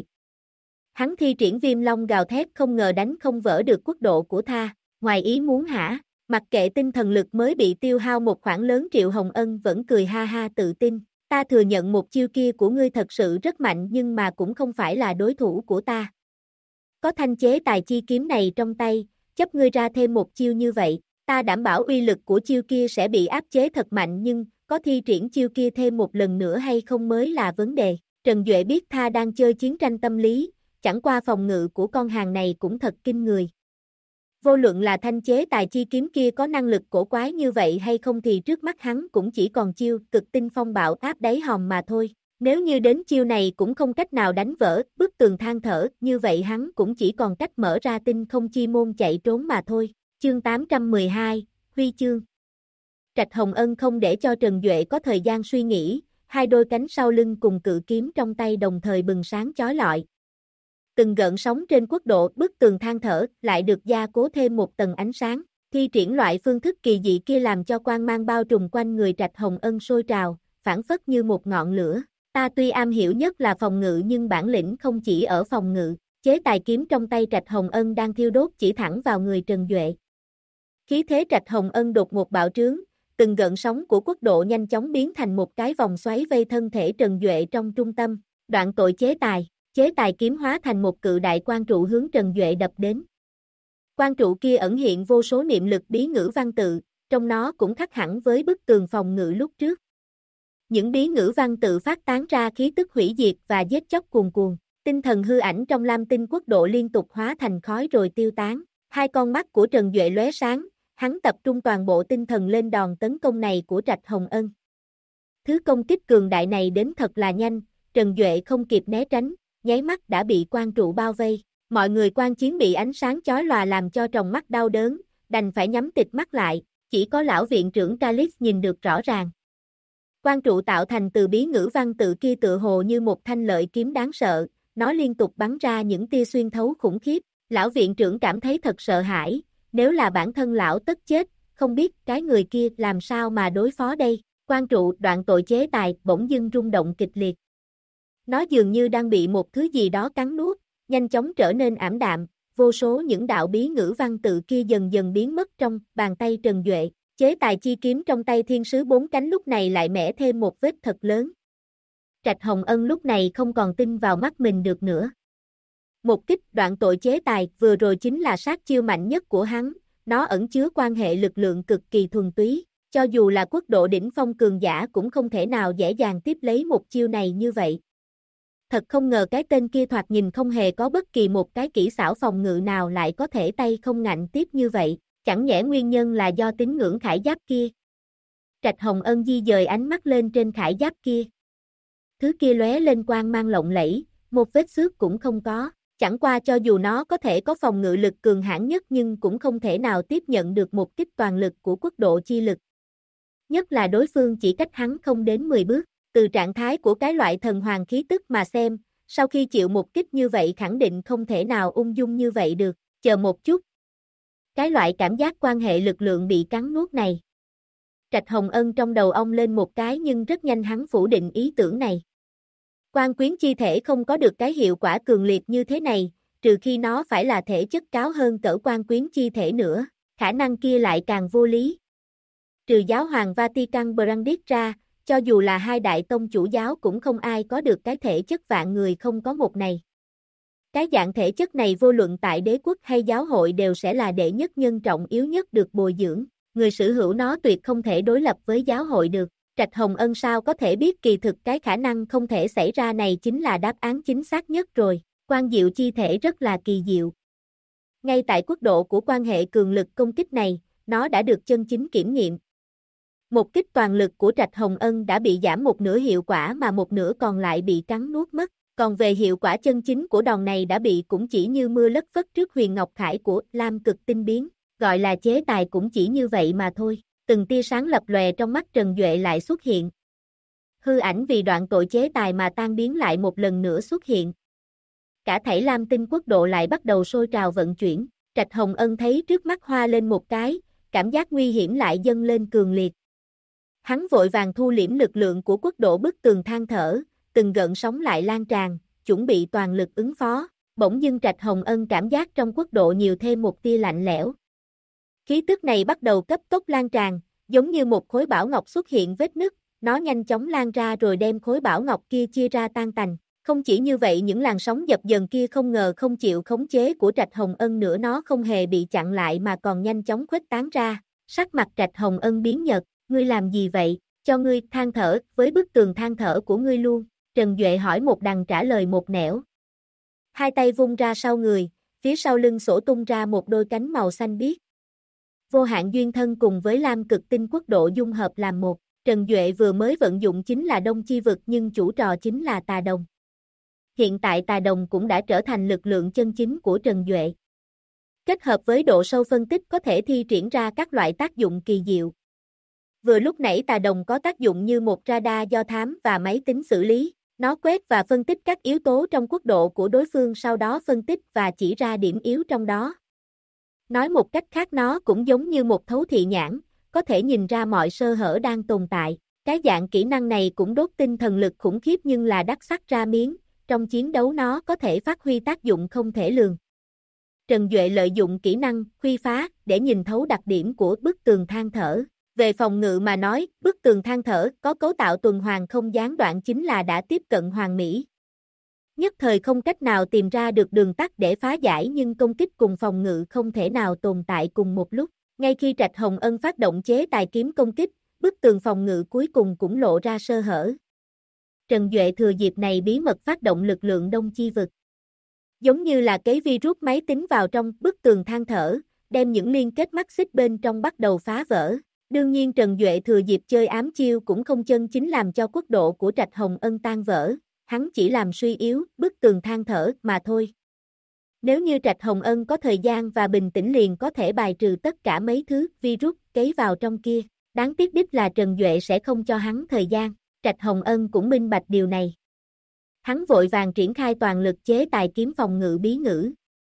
Hắn thi triển Viêm Long gào thét không ngờ đánh không vỡ được quốc độ của Tha, ngoài ý muốn hả? Mặc kệ tinh thần lực mới bị tiêu hao một khoản lớn, Triệu Hồng Ân vẫn cười ha ha tự tin. Ta thừa nhận một chiêu kia của ngươi thật sự rất mạnh nhưng mà cũng không phải là đối thủ của ta. Có thanh chế tài chi kiếm này trong tay, chấp ngươi ra thêm một chiêu như vậy, ta đảm bảo uy lực của chiêu kia sẽ bị áp chế thật mạnh nhưng có thi triển chiêu kia thêm một lần nữa hay không mới là vấn đề. Trần Duệ biết Tha đang chơi chiến tranh tâm lý, chẳng qua phòng ngự của con hàng này cũng thật kinh người. Vô luận là thanh chế tài chi kiếm kia có năng lực cổ quái như vậy hay không thì trước mắt hắn cũng chỉ còn chiêu cực tinh phong bạo áp đáy hòm mà thôi. Nếu như đến chiêu này cũng không cách nào đánh vỡ bức tường than thở, như vậy hắn cũng chỉ còn cách mở ra tinh không chi môn chạy trốn mà thôi. Chương 812, Huy chương. Trạch Hồng Ân không để cho Trần Duệ có thời gian suy nghĩ, hai đôi cánh sau lưng cùng cự kiếm trong tay đồng thời bừng sáng chói lọi. Từng gợn sóng trên quốc độ bức tường than thở lại được gia cố thêm một tầng ánh sáng, thi triển loại phương thức kỳ dị kia làm cho quang mang bao trùm quanh người Trạch Hồng Ân sôi trào, phảng phất như một ngọn lửa. Ta tuy am hiểu nhất là phòng ngự nhưng bản lĩnh không chỉ ở phòng ngự, chế tài kiếm trong tay Trạch Hồng Ân đang thiêu đốt chỉ thẳng vào người Trần Duệ. Khí thế Trạch Hồng Ân đột ngột bạo trướng, từng gợn sóng của quốc độ nhanh chóng biến thành một cái vòng xoáy vây thân thể Trần Duệ trong trung tâm, đoạn tội chế tài kiếm hóa thành một cự đại quan trụ hướng Trần Duệ đập đến. Quan trụ kia ẩn hiện vô số niệm lực bí ngữ văn tự, trong nó cũng khác hẳn với bức tường phòng ngự lúc trước. Những bí ngữ văn tự phát tán ra khí tức hủy diệt và giết chóc cuồn cuồn, tinh thần hư ảnh trong Lam Tinh quốc độ liên tục hóa thành khói rồi tiêu tán. Hai con mắt của Trần Duệ lóe sáng, hắn tập trung toàn bộ tinh thần lên đòn tấn công này của Trạch Hồng Ân. Thứ công kích cường đại này đến thật là nhanh, Trần Duệ không kịp né tránh, nháy mắt đã bị quan trụ bao vây. Mọi người quan chiến bị ánh sáng chói lòa làm cho tròng mắt đau đớn, đành phải nhắm tịt mắt lại, chỉ có lão viện trưởng Calix nhìn được rõ ràng. Quan trụ tạo thành từ bí ngữ văn tự kia tựa hồ như một thanh lợi kiếm đáng sợ, nó liên tục bắn ra những tia xuyên thấu khủng khiếp. Lão viện trưởng cảm thấy thật sợ hãi, nếu là bản thân lão tất chết, không biết cái người kia làm sao mà đối phó đây. Quan trụ đoạn tội chế tài bỗng dưng rung động kịch liệt. Nó dường như đang bị một thứ gì đó cắn nuốt, nhanh chóng trở nên ảm đạm, vô số những đạo bí ngữ văn tự kia dần dần biến mất trong bàn tay Trần Duệ. Chế tài chi kiếm trong tay thiên sứ bốn cánh lúc này lại mẻ thêm một vết thật lớn. Trạch Hồng Ân lúc này không còn tin vào mắt mình được nữa. Một kích đoạn tội chế tài vừa rồi chính là sát chiêu mạnh nhất của hắn, nó ẩn chứa quan hệ lực lượng cực kỳ thuần túy, cho dù là quốc độ đỉnh phong cường giả cũng không thể nào dễ dàng tiếp lấy một chiêu này như vậy. Thật không ngờ cái tên kia thoạt nhìn không hề có bất kỳ một cái kỹ xảo phòng ngự nào lại có thể tay không ngạnh tiếp như vậy, chẳng nhẽ nguyên nhân là do tín ngưỡng khải giáp kia. Trạch Hồng Ân di dời ánh mắt lên trên khải giáp kia. Thứ kia lóe lên quang mang lộng lẫy, một vết xước cũng không có, Chẳng qua cho dù nó có thể có phòng ngự lực cường hãn nhất nhưng cũng không thể nào tiếp nhận được một kích toàn lực của quốc độ chi lực. Nhất là đối phương chỉ cách hắn không đến 10 bước, từ trạng thái của cái loại thần hoàng khí tức mà xem, sau khi chịu một kích như vậy khẳng định không thể nào ung dung như vậy được, chờ một chút. Cái loại cảm giác quan hệ lực lượng bị cắn nuốt này. Trạch Hồng Ân trong đầu ong lên một cái nhưng rất nhanh hắn phủ định ý tưởng này. Quan quyến chi thể không có được cái hiệu quả cường liệt như thế này, trừ khi nó phải là thể chất cao hơn cỡ quan quyến chi thể nữa, khả năng kia lại càng vô lý. Trừ giáo hoàng Vatican Brandis ra, cho dù là hai đại tông chủ giáo cũng không ai có được cái thể chất vạn người không có một này. Cái dạng thể chất này vô luận tại đế quốc hay giáo hội đều sẽ là đệ nhất nhân trọng yếu nhất được bồi dưỡng, người sở hữu nó tuyệt không thể đối lập với giáo hội được. Trạch Hồng Ân sao có thể biết kỳ thực cái khả năng không thể xảy ra này chính là đáp án chính xác nhất rồi, quan diệu chi thể rất là kỳ diệu. Ngay tại quốc độ của quan hệ cường lực công kích này, nó đã được chân chính kiểm nghiệm. Một kích toàn lực của Trạch Hồng Ân đã bị giảm một nửa hiệu quả mà một nửa còn lại bị cắn nuốt mất, còn về hiệu quả chân chính của đòn này đã bị cũng chỉ như mưa lất phất trước huyền ngọc khải của Lam Cực Tinh biến, gọi là chế tài cũng chỉ như vậy mà thôi. Từng tia sáng lập lòe trong mắt Trần Duệ lại xuất hiện. Hư ảnh vì đoạn tội chế tài mà tan biến lại một lần nữa xuất hiện. Cả thảy Lam Tinh quốc độ lại bắt đầu sôi trào vận chuyển, Trạch Hồng Ân thấy trước mắt hoa lên một cái, cảm giác nguy hiểm lại dâng lên cường liệt. Hắn vội vàng thu liễm lực lượng của quốc độ bức tường than thở, từng gợn sóng lại lan tràn, chuẩn bị toàn lực ứng phó, bỗng dưng Trạch Hồng Ân cảm giác trong quốc độ nhiều thêm một tia lạnh lẽo. Khí tức này bắt đầu cấp tốc lan tràn, giống như một khối bảo ngọc xuất hiện vết nứt, nó nhanh chóng lan ra rồi đem khối bảo ngọc kia chia ra tan tành. Không chỉ như vậy những làn sóng dập dần kia không ngờ không chịu khống chế của Trạch Hồng Ân nữa nó không hề bị chặn lại mà còn nhanh chóng khuếch tán ra, sắc mặt Trạch Hồng Ân biến nhợt, ngươi làm gì vậy, cho ngươi than thở với bức tường than thở của ngươi luôn, Trần Duệ hỏi một đằng trả lời một nẻo. Hai tay vung ra sau người, phía sau lưng sổ tung ra một đôi cánh màu xanh biếc. Vô hạn duyên thân cùng với Lam Cực Tinh quốc độ dung hợp làm một, Trần Duệ vừa mới vận dụng chính là Đông Chi Vực nhưng chủ trò chính là Tà Đồng. Hiện tại Tà Đồng cũng đã trở thành lực lượng chân chính của Trần Duệ. Kết hợp với độ sâu phân tích có thể thi triển ra các loại tác dụng kỳ diệu. Vừa lúc nãy Tà Đồng có tác dụng như một radar do thám và máy tính xử lý, nó quét và phân tích các yếu tố trong quốc độ của đối phương sau đó phân tích và chỉ ra điểm yếu trong đó. Nói một cách khác nó cũng giống như một thấu thị nhãn, có thể nhìn ra mọi sơ hở đang tồn tại. Cái dạng kỹ năng này cũng đốt tinh thần lực khủng khiếp nhưng là đắc sắc ra miếng, trong chiến đấu nó có thể phát huy tác dụng không thể lường. Trần Duệ lợi dụng kỹ năng khuy phá để nhìn thấu đặc điểm của bức tường than thở. Về phòng ngự mà nói, bức tường than thở có cấu tạo tuần hoàn không gián đoạn chính là đã tiếp cận hoàn mỹ. Nhất thời không cách nào tìm ra được đường tắt để phá giải nhưng công kích cùng phòng ngự không thể nào tồn tại cùng một lúc. Ngay khi Trạch Hồng Ân phát động chế tài kiếm công kích, bức tường phòng ngự cuối cùng cũng lộ ra sơ hở. Trần Duệ thừa dịp này bí mật phát động lực lượng Đông Chi Vực. Giống như là cấy virus máy tính vào trong bức tường than thở, đem những liên kết mắc xích bên trong bắt đầu phá vỡ. Đương nhiên Trần Duệ thừa dịp chơi ám chiêu cũng không chân chính làm cho quốc độ của Trạch Hồng Ân tan vỡ, hắn chỉ làm suy yếu bức tường than thở mà thôi. Nếu như Trạch Hồng Ân có thời gian và bình tĩnh liền có thể bài trừ tất cả mấy thứ virus cấy vào trong kia, đáng tiếc đích là Trần Duệ sẽ không cho hắn thời gian, Trạch Hồng Ân cũng minh bạch điều này. Hắn vội vàng triển khai toàn lực chế tài kiếm phòng ngự bí ngữ.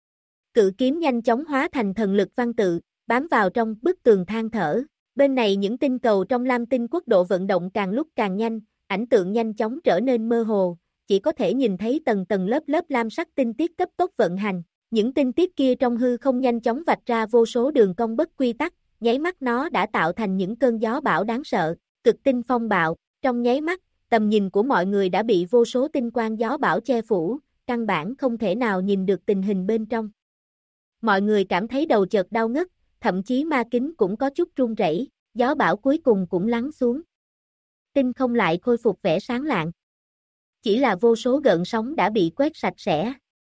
Cự kiếm nhanh chóng hóa thành thần lực văn tự, bám vào trong bức tường than thở. Bên này những tinh cầu trong Lam Tinh quốc độ vận động càng lúc càng nhanh, ảnh tượng nhanh chóng trở nên mơ hồ, chỉ có thể nhìn thấy tầng tầng lớp lớp lam sắc tinh tiết cấp tốc vận hành. Những tinh tiết kia trong hư không nhanh chóng vạch ra vô số đường cong bất quy tắc, nháy mắt nó đã tạo thành những cơn gió bão đáng sợ, cực tinh phong bạo, trong nháy mắt, tầm nhìn của mọi người đã bị vô số tinh quang gió bão che phủ, căn bản không thể nào nhìn được tình hình bên trong. Mọi người cảm thấy đầu chợt đau ngất, thậm chí ma kính cũng có chút run rẩy, gió bão cuối cùng cũng lắng xuống. Tinh không lại khôi phục vẻ sáng lạng. Chỉ là vô số gợn sóng đã bị quét sạch sẽ.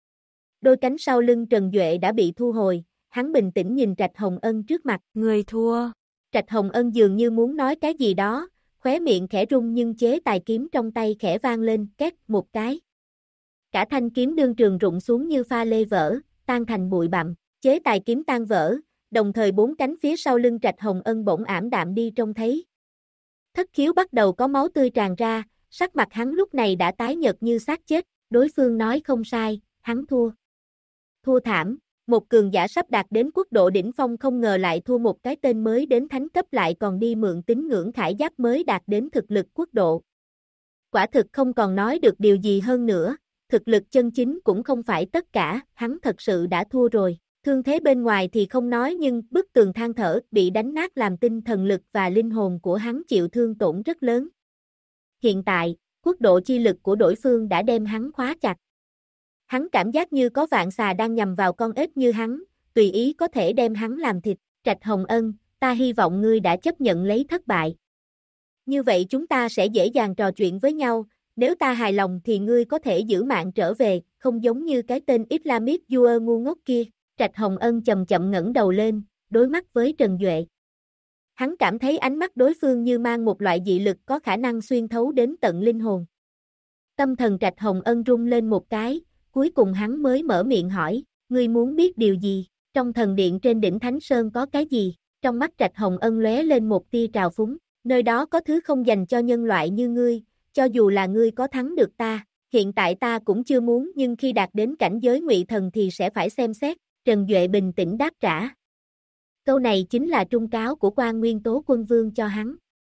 Đôi cánh sau lưng Trần Duệ đã bị thu hồi, hắn bình tĩnh nhìn Trạch Hồng Ân trước mặt. Người thua. Trạch Hồng Ân dường như muốn nói cái gì đó, khóe miệng khẽ rung nhưng chế tài kiếm trong tay khẽ vang lên két một cái. Cả thanh kiếm đương trường rụng xuống như pha lê vỡ, tan thành bụi bặm, chế tài kiếm tan vỡ, đồng thời bốn cánh phía sau lưng Trạch Hồng Ân bỗng ảm đạm đi trông thấy. Thất khiếu bắt đầu có máu tươi tràn ra, sắc mặt hắn lúc này đã tái nhợt như xác chết, đối phương nói không sai, hắn thua. Thua thảm, một cường giả sắp đạt đến quốc độ đỉnh phong không ngờ lại thua một cái tên mới đến thánh cấp lại còn đi mượn tín ngưỡng khải giáp mới đạt đến thực lực quốc độ. Quả thực không còn nói được điều gì hơn nữa, thực lực chân chính cũng không phải tất cả, hắn thật sự đã thua rồi. Thương thế bên ngoài thì không nói nhưng bức tường than thở bị đánh nát làm tinh thần lực và linh hồn của hắn chịu thương tổn rất lớn. Hiện tại, quốc độ chi lực của đối phương đã đem hắn khóa chặt. Hắn cảm giác như có vạn xà đang nhằm vào con ếch như hắn, tùy ý có thể đem hắn làm thịt. Trạch Hồng Ân, ta hy vọng ngươi đã chấp nhận lấy thất bại. Như vậy chúng ta sẽ dễ dàng trò chuyện với nhau, nếu ta hài lòng thì ngươi có thể giữ mạng trở về, không giống như cái tên Islamic vua ngu ngốc kia. Trạch Hồng Ân chậm chậm ngẩng đầu lên, đối mắt với Trần Duệ. Hắn cảm thấy ánh mắt đối phương như mang một loại dị lực có khả năng xuyên thấu đến tận linh hồn. Tâm thần Trạch Hồng Ân rung lên một cái, cuối cùng hắn mới mở miệng hỏi, ngươi muốn biết điều gì, trong thần điện trên đỉnh Thánh Sơn có cái gì, trong mắt Trạch Hồng Ân lóe lên một tia trào phúng, nơi đó có thứ không dành cho nhân loại như ngươi, cho dù là ngươi có thắng được ta, hiện tại ta cũng chưa muốn nhưng khi đạt đến cảnh giới ngụy thần thì sẽ phải xem xét, Trần Duệ bình tĩnh đáp trả. Câu này chính là trung cáo của Quan Nguyên Tố Quân Vương cho hắn.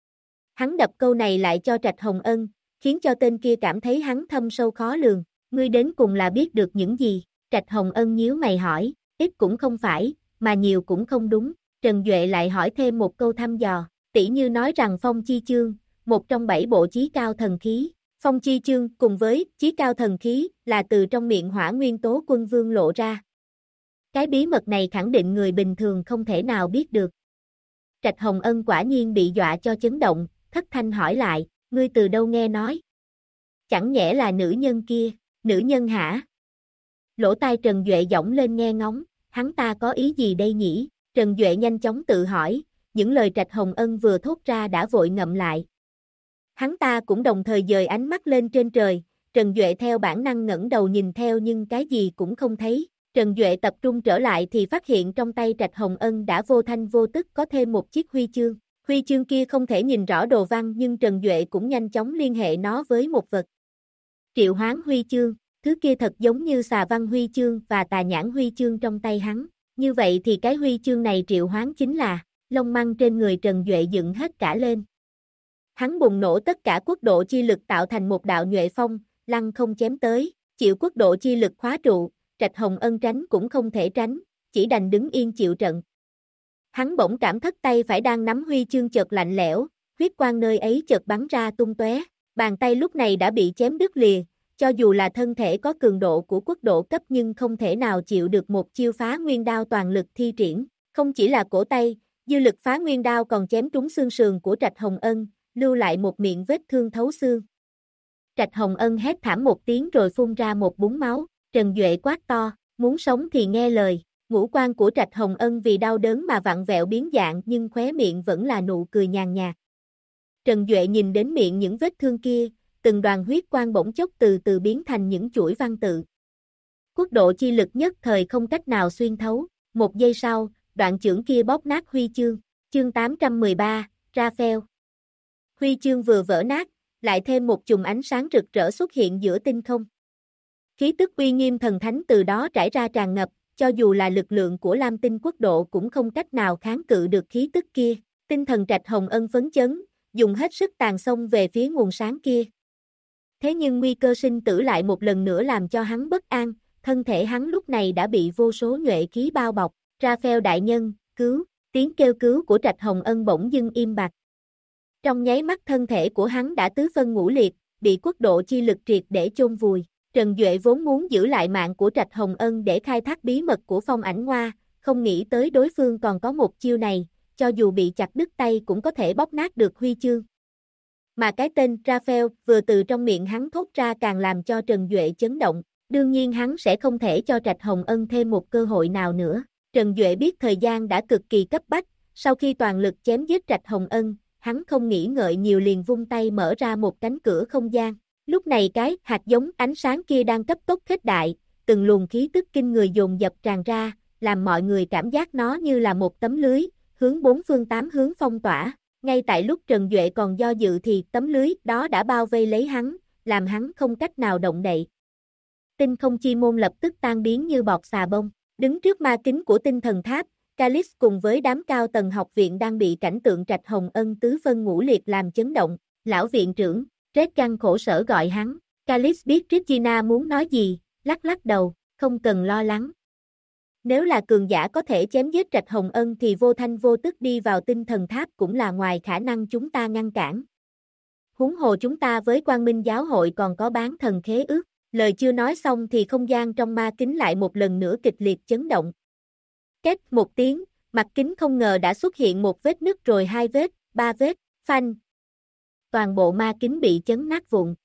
Hắn đập câu này lại cho Trạch Hồng Ân, khiến cho tên kia cảm thấy hắn thâm sâu khó lường, ngươi đến cùng là biết được những gì, Trạch Hồng Ân nhíu mày hỏi, ít cũng không phải, mà nhiều cũng không đúng, Trần Duệ lại hỏi thêm một câu thăm dò, tỉ như nói rằng Phong Chi Chương, một trong 7 bộ chí cao thần khí, Phong Chi Chương cùng với chí cao thần khí là từ trong miệng Hỏa Nguyên Tố Quân Vương lộ ra. Cái bí mật này khẳng định người bình thường không thể nào biết được. Trạch Hồng Ân quả nhiên bị dọa cho chấn động, thất thanh hỏi lại, ngươi từ đâu nghe nói? Chẳng nhẽ là nữ nhân kia, nữ nhân hả? Lỗ tai Trần Duệ giọng lên nghe ngóng, hắn ta có ý gì đây nhỉ? Trần Duệ nhanh chóng tự hỏi, những lời Trạch Hồng Ân vừa thốt ra đã vội ngậm lại. Hắn ta cũng đồng thời dời ánh mắt lên trên trời, Trần Duệ theo bản năng ngẩng đầu nhìn theo nhưng cái gì cũng không thấy. Trần Duệ tập trung trở lại thì phát hiện trong tay Trạch Hồng Ân đã vô thanh vô tức có thêm một chiếc huy chương. Huy chương kia không thể nhìn rõ đồ văn nhưng Trần Duệ cũng nhanh chóng liên hệ nó với một vật. Triệu hoán huy chương, thứ kia thật giống như xà văn huy chương và tà nhãn huy chương trong tay hắn. Như vậy thì cái huy chương này triệu hoán chính là, lông măng trên người Trần Duệ dựng hết cả lên. Hắn bùng nổ tất cả quốc độ chi lực tạo thành một đạo nhuệ phong, lăng không chém tới, chịu quốc độ chi lực khóa trụ. Trạch Hồng Ân tránh cũng không thể tránh, chỉ đành đứng yên chịu trận. Hắn bỗng cảm thất tay phải đang nắm huy chương chợt lạnh lẽo, huyết quang nơi ấy chợt bắn ra tung tóe, bàn tay lúc này đã bị chém đứt lìa, cho dù là thân thể có cường độ của quốc độ cấp nhưng không thể nào chịu được một chiêu phá nguyên đao toàn lực thi triển, không chỉ là cổ tay, dư lực phá nguyên đao còn chém trúng xương sườn của Trạch Hồng Ân, lưu lại một miệng vết thương thấu xương. Trạch Hồng Ân hét thảm một tiếng rồi phun ra một búng máu. Trần Duệ quát to, muốn sống thì nghe lời, ngũ quan của Trạch Hồng Ân vì đau đớn mà vặn vẹo biến dạng nhưng khóe miệng vẫn là nụ cười nhàn nhạt. Trần Duệ nhìn đến miệng những vết thương kia, từng đoàn huyết quang bỗng chốc từ từ biến thành những chuỗi văn tự. Quốc độ chi lực nhất thời không cách nào xuyên thấu, một giây sau, đoạn chưởng kia bóp nát huy chương, chương 813, Raphael. Huy chương vừa vỡ nát, lại thêm một chùm ánh sáng rực rỡ xuất hiện giữa tinh không. Khí tức uy nghiêm thần thánh từ đó trải ra tràn ngập, cho dù là lực lượng của Lam Tinh quốc độ cũng không cách nào kháng cự được khí tức kia. Tinh thần Trạch Hồng Ân phấn chấn, dùng hết sức tàn xông về phía nguồn sáng kia. Thế nhưng nguy cơ sinh tử lại một lần nữa làm cho hắn bất an, thân thể hắn lúc này đã bị vô số nhuệ khí bao bọc. Raphael đại nhân, cứu, tiếng kêu cứu của Trạch Hồng Ân bỗng dưng im bặt. Trong nháy mắt thân thể của hắn đã tứ phân ngũ liệt, bị quốc độ chi lực triệt để chôn vùi. Trần Duệ vốn muốn giữ lại mạng của Trạch Hồng Ân để khai thác bí mật của Phong Ảnh Ngoa, không nghĩ tới đối phương còn có một chiêu này, cho dù bị chặt đứt tay cũng có thể bóp nát được huy chương. Mà cái tên Raphael vừa từ trong miệng hắn thốt ra càng làm cho Trần Duệ chấn động, đương nhiên hắn sẽ không thể cho Trạch Hồng Ân thêm một cơ hội nào nữa. Trần Duệ biết thời gian đã cực kỳ cấp bách, sau khi toàn lực chém giết Trạch Hồng Ân, hắn không nghĩ ngợi nhiều liền vung tay mở ra một cánh cửa không gian. Lúc này cái hạt giống ánh sáng kia đang cấp tốc khuếch đại, từng luồng khí tức kinh người dồn dập tràn ra, làm mọi người cảm giác nó như là một tấm lưới, hướng bốn phương tám hướng phong tỏa. Ngay tại lúc Trần Duệ còn do dự thì tấm lưới đó đã bao vây lấy hắn, làm hắn không cách nào động đậy. Tinh không chi môn lập tức tan biến như bọt xà bông. Đứng trước ma kính của tinh thần tháp, Calix cùng với đám cao tầng học viện đang bị cảnh tượng Trạch Hồng Ân tứ phân ngũ liệt làm chấn động. Lão viện trưởng, Redgun khổ sở gọi hắn. Calix biết Regina muốn nói gì, lắc lắc đầu, không cần lo lắng. Nếu là cường giả có thể chém giết Trạch Hồng Ân thì vô thanh vô tức đi vào tinh thần tháp cũng là ngoài khả năng chúng ta ngăn cản. Huống hồ chúng ta với Quang Minh giáo hội còn có bán thần khế ước. Lời chưa nói xong thì không gian trong ma kính lại một lần nữa kịch liệt chấn động. Két một tiếng, mặt kính không ngờ đã xuất hiện một vết nứt rồi hai vết, ba vết, phanh. Toàn bộ ma kính bị chấn nát vụn.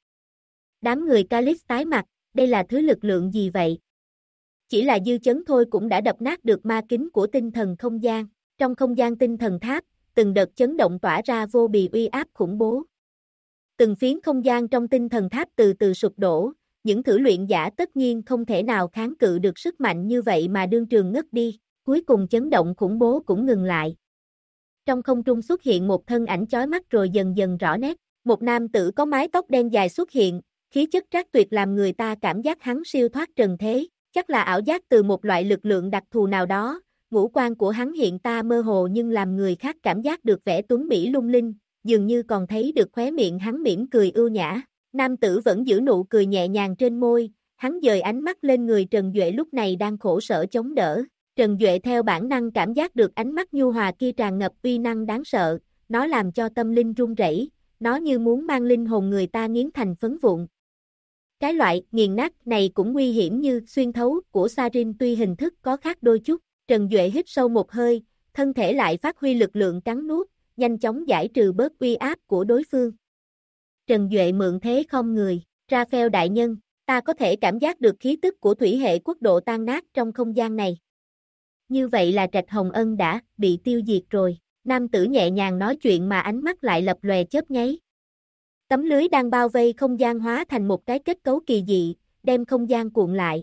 Đám người Calix tái mặt, đây là thứ lực lượng gì vậy? Chỉ là dư chấn thôi cũng đã đập nát được ma kính của tinh thần không gian. Trong không gian tinh thần tháp, từng đợt chấn động tỏa ra vô bì uy áp khủng bố. Từng phiến không gian trong tinh thần tháp từ từ sụp đổ, những thử luyện giả tất nhiên không thể nào kháng cự được sức mạnh như vậy mà đương trường ngất đi, cuối cùng chấn động khủng bố cũng ngừng lại. Trong không trung xuất hiện một thân ảnh chói mắt rồi dần dần rõ nét, một nam tử có mái tóc đen dài xuất hiện, khí chất trác tuyệt làm người ta cảm giác hắn siêu thoát trần thế, chắc là ảo giác từ một loại lực lượng đặc thù nào đó, ngũ quan của hắn hiện ta mơ hồ nhưng làm người khác cảm giác được vẻ tuấn mỹ lung linh, dường như còn thấy được khóe miệng hắn mỉm cười ưu nhã. Nam tử vẫn giữ nụ cười nhẹ nhàng trên môi, hắn dời ánh mắt lên người Trần Duệ lúc này đang khổ sở chống đỡ. Trần Duệ theo bản năng cảm giác được ánh mắt nhu hòa kia tràn ngập uy năng đáng sợ, nó làm cho tâm linh run rẩy, nó như muốn mang linh hồn người ta nghiến thành phấn vụn. Cái loại nghiền nát này cũng nguy hiểm như xuyên thấu của Sarin tuy hình thức có khác đôi chút. Trần Duệ hít sâu một hơi, thân thể lại phát huy lực lượng cắn nuốt, nhanh chóng giải trừ bớt uy áp của đối phương. Trần Duệ mượn thế không người, Raphael đại nhân, ta có thể cảm giác được khí tức của thủy hệ quốc độ tan nát trong không gian này. Như vậy là Trạch Hồng Ân đã bị tiêu diệt rồi, nam tử nhẹ nhàng nói chuyện mà ánh mắt lại lập lòe chớp nháy. Tấm lưới đang bao vây không gian hóa thành một cái kết cấu kỳ dị, đem không gian cuộn lại.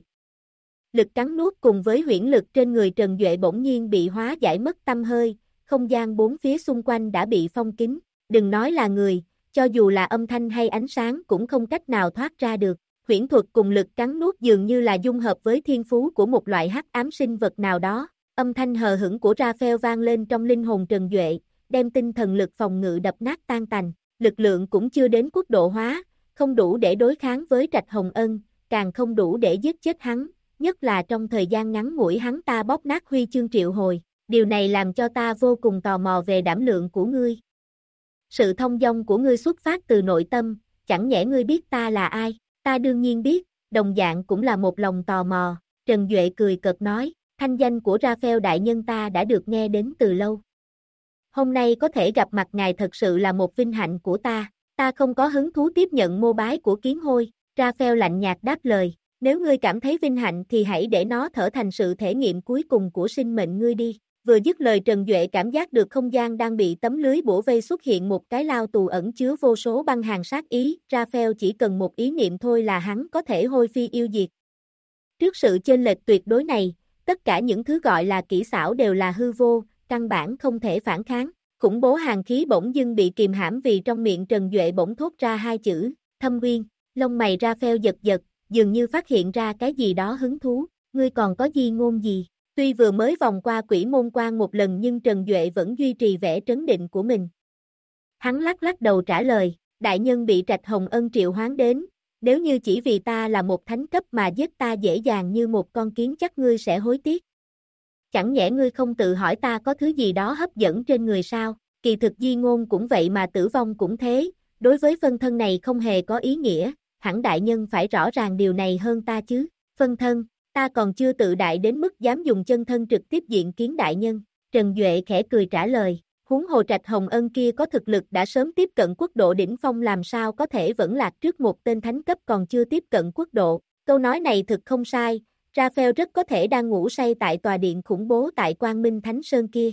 Lực cắn nuốt cùng với huyễn lực trên người Trần Duệ bỗng nhiên bị hóa giải mất tăm hơi, không gian bốn phía xung quanh đã bị phong kín, đừng nói là người, cho dù là âm thanh hay ánh sáng cũng không cách nào thoát ra được. Huyễn thuật cùng lực cắn nuốt dường như là dung hợp với thiên phú của một loại hắc ám sinh vật nào đó. Âm thanh hờ hững của Raphael vang lên trong linh hồn Trần Duệ, đem tinh thần lực phòng ngự đập nát tan tành. Lực lượng cũng chưa đến quốc độ hóa, không đủ để đối kháng với Trạch Hồng Ân, càng không đủ để giết chết hắn, nhất là trong thời gian ngắn ngủi hắn ta bóp nát huy chương triệu hồi. Điều này làm cho ta vô cùng tò mò về đảm lượng của ngươi. Sự thông dong của ngươi xuất phát từ nội tâm, chẳng nhẽ ngươi biết ta là ai? Ta đương nhiên biết, đồng dạng cũng là một lòng tò mò. Trần Duệ cười cợt nói, thanh danh của Raphael đại nhân ta đã được nghe đến từ lâu. Hôm nay có thể gặp mặt ngài thật sự là một vinh hạnh của ta không có hứng thú tiếp nhận mô bái của kiến hôi. Raphael lạnh nhạt đáp lời, nếu ngươi cảm thấy vinh hạnh thì hãy để nó trở thành sự thể nghiệm cuối cùng của sinh mệnh ngươi đi. Vừa dứt lời Trần Duệ cảm giác được không gian đang bị tấm lưới bủa vây xuất hiện một cái lao tù ẩn chứa vô số băng hàn sát ý, Raphael chỉ cần một ý niệm thôi là hắn có thể hôi phi yêu diệt. Trước sự chênh lệch tuyệt đối này, tất cả những thứ gọi là kỹ xảo đều là hư vô, căn bản không thể phản kháng. Khủng bố hàn khí bỗng dưng bị kìm hãm vì trong miệng Trần Duệ bỗng thốt ra hai chữ, Thâm Uyên. Lông mày Raphael giật giật, dường như phát hiện ra cái gì đó hứng thú, ngươi còn có di ngôn gì? Tuy vừa mới vòng qua quỷ môn quan một lần nhưng Trần Duệ vẫn duy trì vẻ trấn định của mình. Hắn lắc lắc đầu trả lời, đại nhân bị Trạch Hồng Ân triệu hoán đến, nếu như chỉ vì ta là một thánh cấp mà giết ta dễ dàng như một con kiến chắc ngươi sẽ hối tiếc. Chẳng nhẽ ngươi không tự hỏi ta có thứ gì đó hấp dẫn trên người sao? Kỳ thực di ngôn cũng vậy mà tử vong cũng thế, đối với phân thân này không hề có ý nghĩa, hẳn đại nhân phải rõ ràng điều này hơn ta chứ. Phân thân, ta còn chưa tự đại đến mức dám dùng chân thân trực tiếp diện kiến đại nhân. Trần Duệ khẽ cười trả lời, huống hồ Trạch Hồng Ân kia có thực lực đã sớm tiếp cận quốc độ đỉnh phong làm sao có thể vẫn lạc trước một tên thánh cấp còn chưa tiếp cận quốc độ. Câu nói này thực không sai, Raphael rất có thể đang ngủ say tại tòa điện khủng bố tại Quang Minh Thánh Sơn kia.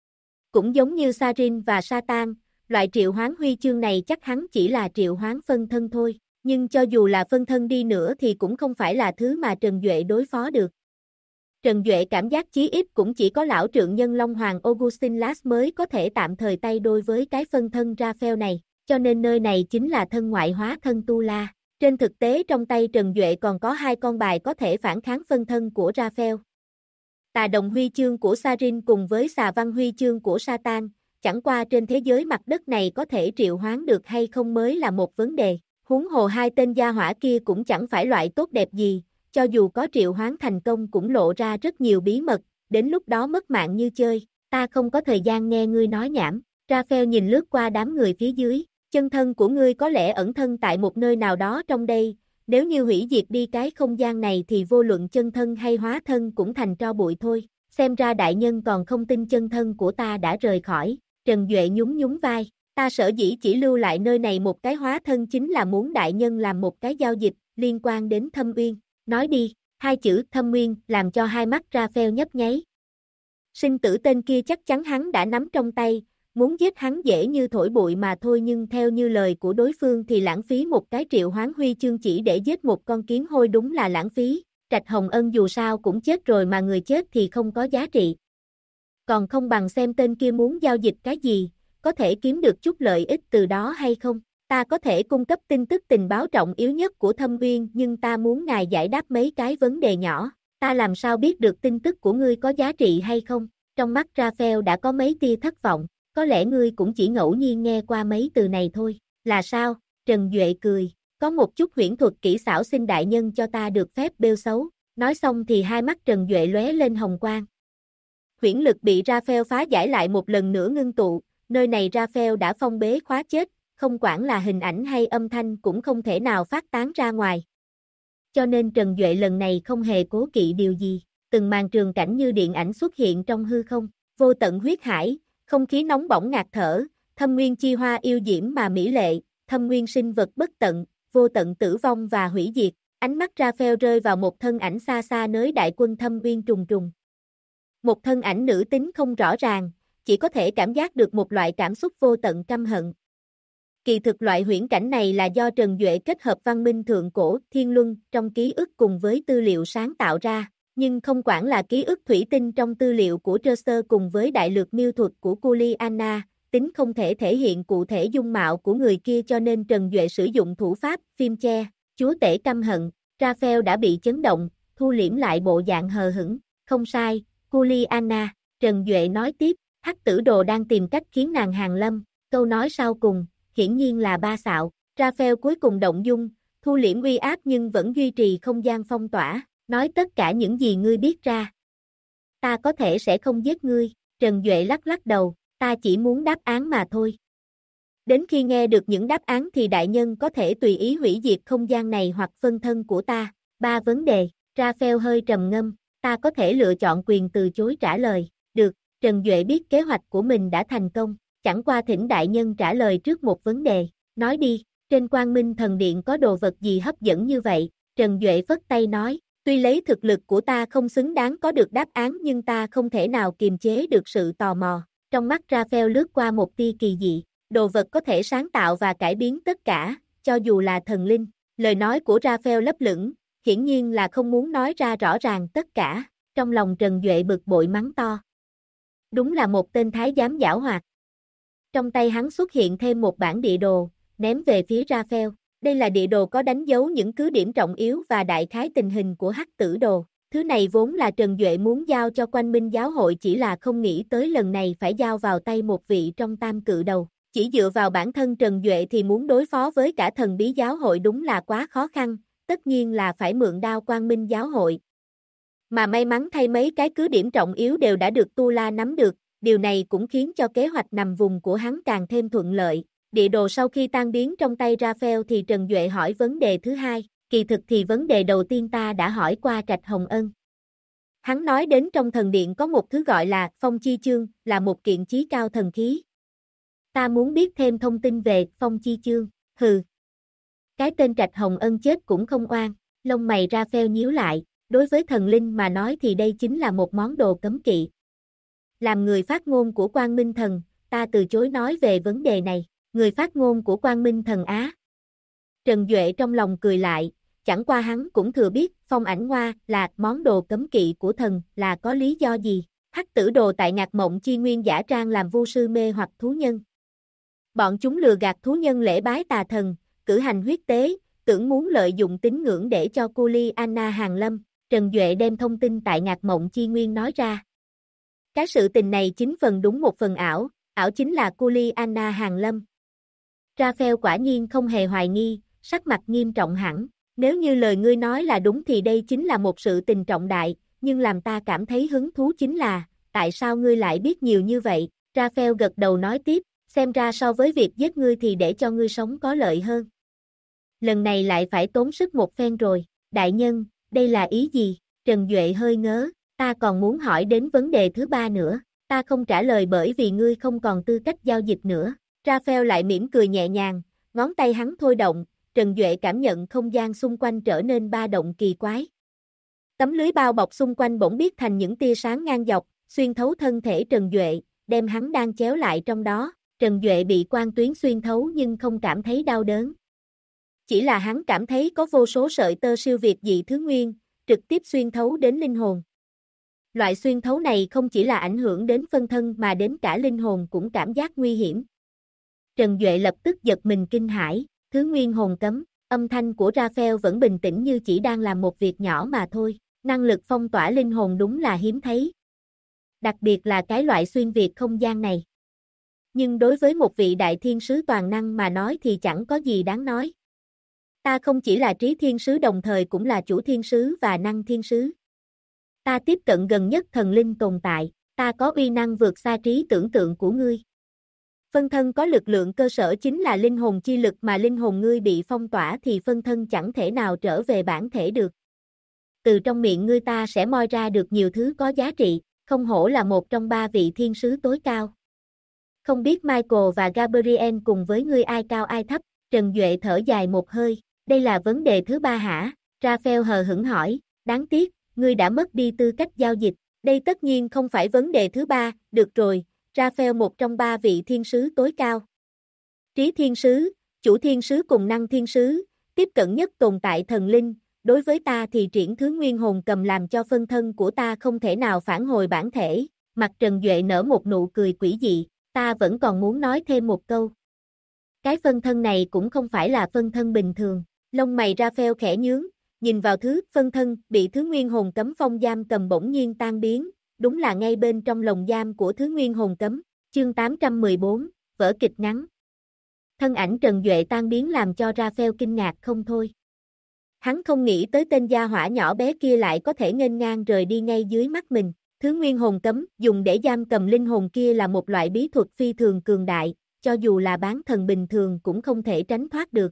Cũng giống như Sarin và Satan, loại triệu hoán huy chương này chắc hắn chỉ là triệu hoán phân thân thôi. nhưng cho dù là phân thân đi nữa thì cũng không phải là thứ mà Trần Duệ đối phó được. Trần Duệ cảm giác chí ít cũng chỉ có lão trượng nhân Long Hoàng Augustin Lass mới có thể tạm thời tay đôi với cái phân thân Raphael này, cho nên nơi này chính là thân ngoại hóa thân Tu La. Trên thực tế trong tay Trần Duệ còn có 2 con bài có thể phản kháng phân thân của Raphael. Tà đồng huy chương của Sarin cùng với xà văn huy chương của Satan, chẳng qua trên thế giới mặt đất này có thể triệu hoán được hay không mới là một vấn đề. Huống hồ 2 tên gia hỏa kia cũng chẳng phải loại tốt đẹp gì, cho dù có triệu hoán thành công cũng lộ ra rất nhiều bí mật, đến lúc đó mất mạng như chơi. Ta không có thời gian nghe ngươi nói nhảm. Raphael nhìn lướt qua đám người phía dưới, chân thân của ngươi có lẽ ẩn thân tại một nơi nào đó trong đây, nếu như hủy diệt đi cái không gian này thì vô luận chân thân hay hóa thân cũng thành tro bụi thôi. Xem ra đại nhân còn không tin chân thân của ta đã rời khỏi. Trần Duệ nhún nhún vai, ta sở dĩ chỉ lưu lại nơi này một cái hóa thân chính là muốn đại nhân làm một cái giao dịch liên quan đến Thâm Uyên. Nói đi. 2 chữ Thâm Uyên làm cho hai mắt Raphael nhấp nháy. Sinh tử tên kia chắc chắn hắn đã nắm trong tay, muốn giết hắn dễ như thổi bụi mà thôi, nhưng theo như lời của đối phương thì lãng phí một cái triệu hoán huy chương chỉ để giết một con kiến hôi đúng là lãng phí. Trạch Hồng Ân dù sao cũng chết rồi mà người chết thì không có giá trị. Còn không bằng xem tên kia muốn giao dịch cái gì, có thể kiếm được chút lợi ích từ đó hay không. Ta có thể cung cấp tin tức tình báo trọng yếu nhất của Thâm Uyên, nhưng ta muốn ngài giải đáp mấy cái vấn đề nhỏ. Ta làm sao biết được tin tức của ngươi có giá trị hay không? Trong mắt Raphael đã có mấy tia thất vọng, có lẽ ngươi cũng chỉ ngẫu nhiên nghe qua mấy từ này thôi. Là sao? Trần Duệ cười, có một chút huyễn thuật kỹ xảo, xin đại nhân cho ta được phép bêu xấu. Nói xong thì hai mắt Trần Duệ lóe lên hồng quang. Huyễn lực bị Raphael phá giải lại một lần nữa ngưng tụ, nơi này Raphael đã phong bế khóa chết, không quản là hình ảnh hay âm thanh cũng không thể nào phát tán ra ngoài. Cho nên Trần Duệ lần này không hề cố kỵ điều gì, từng màn trường cảnh như điện ảnh xuất hiện trong hư không, vô tận huyết hải, không khí nóng bỏng ngạt thở, thâm nguyên chi hoa yêu diễm mà mỹ lệ, thâm nguyên sinh vật bất tận, vô tận tử vong và hủy diệt. Ánh mắt Raphael rơi vào một thân ảnh xa xa nơi đại quân thâm uyên trùng trùng. Một thân ảnh nữ tính không rõ ràng, chỉ có thể cảm giác được một loại cảm xúc vô tận căm hận. Kỳ thực loại huyễn cảnh này là do Trần Duệ kết hợp văn minh thượng cổ, thiên luân trong ký ức cùng với tư liệu sáng tạo ra, nhưng không quản là ký ức thủy tinh trong tư liệu của Trơ cùng với đại lược miêu thuật của Juliana, tính không thể thể hiện cụ thể dung mạo của người kia, cho nên Trần Duệ sử dụng thủ pháp phim che, chúa tể căm hận. Raphael đã bị chấn động, thu liễm lại bộ dạng hờ hững. Không sai, Juliana. Trần Duệ nói tiếp, Hắc Tử Đồ đang tìm cách khiến nàng hàng lâm. Câu nói sau cùng hiển nhiên là ba xạo. Raphael cuối cùng động dung, thu liễm uy áp nhưng vẫn duy trì không gian phong tỏa, nói tất cả những gì ngươi biết ra. Ta có thể sẽ không giết ngươi. Trần Duệ lắc lắc đầu, ta chỉ muốn đáp án mà thôi. Đến khi nghe được những đáp án thì đại nhân có thể tùy ý hủy diệt không gian này hoặc phân thân của ta. 3 vấn đề. Raphael hơi trầm ngâm, ta có thể lựa chọn quyền từ chối trả lời. Được. Trần Duệ biết kế hoạch của mình đã thành công, chẳng qua thỉnh đại nhân trả lời trước một vấn đề. Nói đi, trên Quang Minh Thần Điện có đồ vật gì hấp dẫn như vậy? Trần Duệ phất tay nói, tuy lấy thực lực của ta không xứng đáng có được đáp án nhưng ta không thể nào kiềm chế được sự tò mò. Trong mắt Raphael lướt qua một tia kỳ dị, đồ vật có thể sáng tạo và cải biến tất cả, cho dù là thần linh. Lời nói của Raphael lấp lửng, hiển nhiên là không muốn nói ra rõ ràng tất cả. Trong lòng Trần Duệ bực bội mắng to. Đúng là một tên thái giám giảo hoạt. Trong tay hắn xuất hiện thêm một bản địa đồ, ném về phía Raphael. Đây là địa đồ có đánh dấu những cứ điểm trọng yếu và đại khái tình hình của Hắc Tử Đồ. Thứ này vốn là Trần Duệ muốn giao cho Quang Minh giáo hội, chỉ là không nghĩ tới lần này phải giao vào tay một vị trong tam cự đầu. Chỉ dựa vào bản thân Trần Duệ thì muốn đối phó với cả thần bí giáo hội đúng là quá khó khăn, tất nhiên là phải mượn đao Quang Minh giáo hội. Mà may mắn thay mấy cái cứ điểm trọng yếu đều đã được Tu La nắm được, điều này cũng khiến cho kế hoạch nằm vùng của hắn càng thêm thuận lợi. Địa đồ sau khi tan biến trong tay Raphael thì Trần Duệ hỏi vấn đề thứ hai, kỳ thực thì vấn đề đầu tiên ta đã hỏi qua Trạch Hồng Ân. Hắn nói đến trong thần điện có một thứ gọi là Phong Chi Chương, là một kiện chí cao thần khí. Ta muốn biết thêm thông tin về Phong Chi Chương. Hừ. Cái tên Trạch Hồng Ân chết cũng không oan. Lông mày Raphael nhíu lại, đối với thần linh mà nói thì đây chính là một món đồ cấm kỵ. Làm người phát ngôn của Quang Minh Thần, ta từ chối nói về vấn đề này. Người phát ngôn của Quang Minh Thần á. Trần Duệ trong lòng cười lại, chẳng qua hắn cũng thừa biết phong ảnh hoa là món đồ cấm kỵ của thần là có lý do gì. Hắc tử đồ tại Ngạc Mộng Chi Nguyên giả trang làm vu sư mê hoặc thú nhân. Bọn chúng lừa gạt thú nhân lễ bái tà thần, cử hành huyết tế, tưởng muốn lợi dụng tín ngưỡng để cho Juliana hàng lâm. Trần Duệ đem thông tin tại Ngạc Mộng Chi Nguyên nói ra. Cái sự tình này 9 phần đúng 1 phần ảo, ảo chính là Juliana hàng lâm. Raphael quả nhiên không hề hoài nghi, sắc mặt nghiêm trọng hẳn. Nếu như lời ngươi nói là đúng thì đây chính là một sự tình trọng đại, nhưng làm ta cảm thấy hứng thú chính là, tại sao ngươi lại biết nhiều như vậy? Raphael gật đầu nói tiếp, xem ra so với việc giết ngươi thì để cho ngươi sống có lợi hơn. Lần này lại phải tốn sức một phen rồi, đại nhân, đây là ý gì? Trần Duệ hơi ngớ, ta còn muốn hỏi đến vấn đề thứ 3 nữa, ta không trả lời bởi vì ngươi không còn tư cách giao dịch nữa. Raphael lại mỉm cười nhẹ nhàng, ngón tay hắn thôi động, Trần Duệ cảm nhận không gian xung quanh trở nên ba động kỳ quái. Tấm lưới bao bọc xung quanh bỗng biết thành những tia sáng ngang dọc, xuyên thấu thân thể Trần Duệ, đem hắn đang chéo lại trong đó. Trần Duệ bị quang tuyến xuyên thấu nhưng không cảm thấy đau đớn. Chỉ là hắn cảm thấy có vô số sợi tơ siêu việt dị thứ nguyên, trực tiếp xuyên thấu đến linh hồn. Loại xuyên thấu này không chỉ là ảnh hưởng đến phân thân mà đến cả linh hồn cũng cảm giác nguy hiểm. Trần Duệ lập tức giật mình kinh hãi, thứ nguyên hồn cấm, âm thanh của Raphael vẫn bình tĩnh như chỉ đang làm một việc nhỏ mà thôi, năng lực phong tỏa linh hồn đúng là hiếm thấy. Đặc biệt là cái loại xuyên việt không gian này. Nhưng đối với một vị đại thiên sứ toàn năng mà nói thì chẳng có gì đáng nói. Ta không chỉ là trí thiên sứ đồng thời cũng là chủ thiên sứ và năng thiên sứ. Ta tiếp cận gần nhất thần linh tồn tại, ta có uy năng vượt xa trí tưởng tượng của ngươi. Phân thân có lực lượng cơ sở chính là linh hồn chi lực mà linh hồn ngươi bị phong tỏa thì phân thân chẳng thể nào trở về bản thể được. Từ trong miệng ngươi ta sẽ moi ra được nhiều thứ có giá trị, không hổ là một trong 3 vị thiên sứ tối cao. Không biết Michael và Gabriel cùng với ngươi ai cao ai thấp, Trần Duệ thở dài một hơi, đây là vấn đề thứ 3 hả? Raphael hờ hững hỏi, đáng tiếc, ngươi đã mất đi tư cách giao dịch, đây tất nhiên không phải vấn đề thứ 3, được rồi, Raphael một trong 3 vị thiên sứ tối cao. Trí thiên sứ, chủ thiên sứ cùng năng thiên sứ, tiếp cận nhất tồn tại thần linh, đối với ta thì triển thứ nguyên hồn cầm làm cho phân thân của ta không thể nào phản hồi bản thể, mặt Trần Duệ nở một nụ cười quỷ dị, ta vẫn còn muốn nói thêm một câu. Cái phân thân này cũng không phải là phân thân bình thường, lông mày Raphael khẽ nhướng, nhìn vào thứ phân thân bị thứ nguyên hồn cấm phong giam cầm bỗng nhiên tan biến, đúng là ngay bên trong lồng giam của thứ nguyên hồn cấm, chương 814, vở kịch ngắn. Thân ảnh Trần Duệ tan biến làm cho Raphael kinh ngạc không thôi. Hắn không nghĩ tới tên gia hỏa nhỏ bé kia lại có thể nghênh ngang rời đi ngay dưới mắt mình. Thứ nguyên hồn cấm dùng để giam cầm linh hồn kia là một loại bí thuật phi thường cường đại, cho dù là bán thần bình thường cũng không thể tránh thoát được.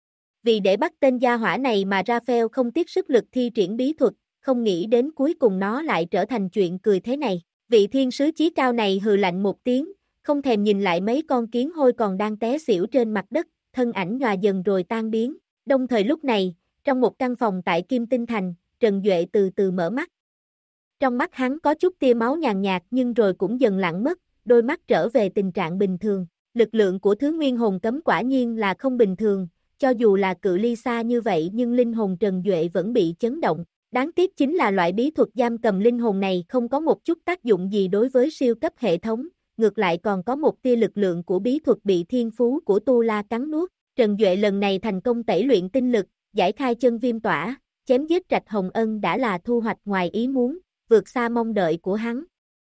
Vì để bắt tên gia hỏa này mà Raphael không tiếc sức lực thi triển bí thuật, không nghĩ đến cuối cùng nó lại trở thành chuyện cười thế này. Vị thiên sứ chí cao này hừ lạnh một tiếng, không thèm nhìn lại mấy con kiến hôi còn đang té xỉu trên mặt đất, thân ảnh nhòa dần rồi tan biến. Đồng thời lúc này, trong một căn phòng tại Kim Tinh Thành, Trần Duệ từ từ mở mắt. Trong mắt hắn có chút tia máu nhàn nhạt nhưng rồi cũng dần lặng mất, đôi mắt trở về tình trạng bình thường. Lực lượng của thứ nguyên hồn cấm quả nhiên là không bình thường, cho dù là cự ly xa như vậy nhưng linh hồn Trần Duệ vẫn bị chấn động. Đáng tiếc chính là loại bí thuật giam cầm linh hồn này không có một chút tác dụng gì đối với siêu cấp hệ thống, ngược lại còn có một tia lực lượng của bí thuật bị thiên phú của Tu La cắn nuốt. Trần Duệ lần này thành công tẩy luyện tinh lực, giải khai chân viêm tỏa, chém giết Trạch Hồng Ân đã là thu hoạch ngoài ý muốn, vượt xa mong đợi của hắn.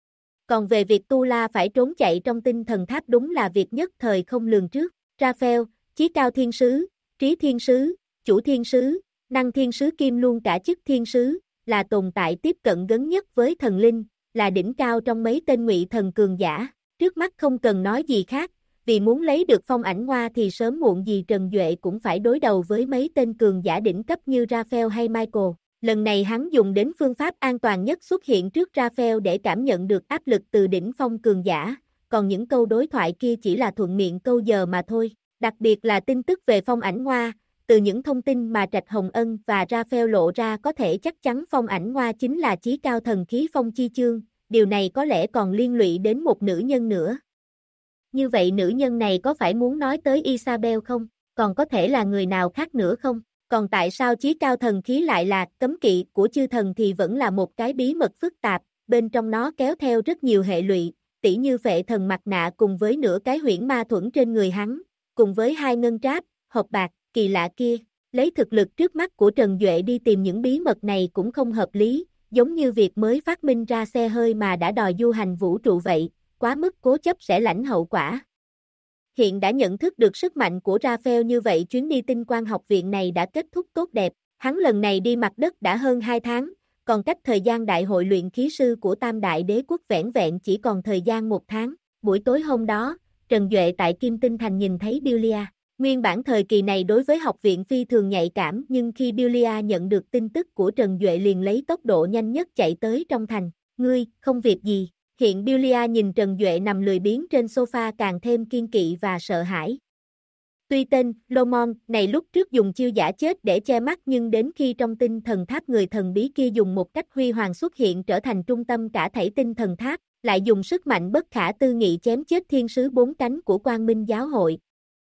Còn về việc Tu La phải trốn chạy trong tinh thần tháp đúng là việc nhất thời không lường trước. Raphael, chí cao thiên sứ, trí thiên sứ, chủ thiên sứ, năng thiên sứ kim luôn cả chức thiên sứ, là tồn tại tiếp cận gần nhất với thần linh, là đỉnh cao trong mấy tên ngụy thần cường giả. Trước mắt không cần nói gì khác, vì muốn lấy được phong ảnh hoa thì sớm muộn gì Trần Duệ cũng phải đối đầu với mấy tên cường giả đỉnh cấp như Raphael hay Michael. Lần này hắn dùng đến phương pháp an toàn nhất xuất hiện trước Raphael để cảm nhận được áp lực từ đỉnh phong cường giả, còn những câu đối thoại kia chỉ là thuận miệng câu giờ mà thôi. Đặc biệt là tin tức về phong ảnh hoa, từ những thông tin mà Trạch Hồng Ân và Raphael lộ ra có thể chắc chắn phong ảnh hoa chính là chí cao thần khí phong chi chương, điều này có lẽ còn liên lụy đến một nữ nhân nữa. Như vậy nữ nhân này có phải muốn nói tới Isabel không? còn có thể là người nào khác nữa không? Còn tại sao chí cao thần khí lại là cấm kỵ của chư thần thì vẫn là một cái bí mật phức tạp, bên trong nó kéo theo rất nhiều hệ lụy, tỉ như phệ thần mặt nạ cùng với nửa cái huyễn ma thuẫn trên người hắn, cùng với 2 ngân tráp, hộp bạc, kỳ lạ kia. Lấy thực lực trước mắt của Trần Duệ đi tìm những bí mật này cũng không hợp lý, giống như việc mới phát minh ra xe hơi mà đã đòi du hành vũ trụ vậy, quá mức cố chấp sẽ lãnh hậu quả. Hiện đã nhận thức được sức mạnh của Raphael như vậy chuyến đi tinh quang học viện này đã kết thúc tốt đẹp, hắn lần này đi mặt đất đã hơn 2 tháng, còn cách thời gian đại hội luyện khí sư của Tam Đại Đế Quốc vẻn vẹn chỉ còn thời gian 1 tháng. Buổi tối hôm đó, Trần Duệ tại Kim Tinh Thành nhìn thấy Billia. Nguyên bản thời kỳ này đối với học viện phi thường nhạy cảm nhưng khi Billia nhận được tin tức của Trần Duệ liền lấy tốc độ nhanh nhất chạy tới trong thành. Ngươi, không việc gì. Hiện Billia nhìn Trần Duệ nằm lười biếng trên sofa càng thêm kiên kỵ và sợ hãi. Tuy tên Lomon này lúc trước dùng chiêu giả chết để che mắt nhưng đến khi trong tinh thần tháp người thần bí kia dùng một cách huy hoàng xuất hiện trở thành trung tâm cả thảy tinh thần tháp, lại dùng sức mạnh bất khả tư nghị chém chết thiên sứ 4 cánh của Quang Minh giáo hội.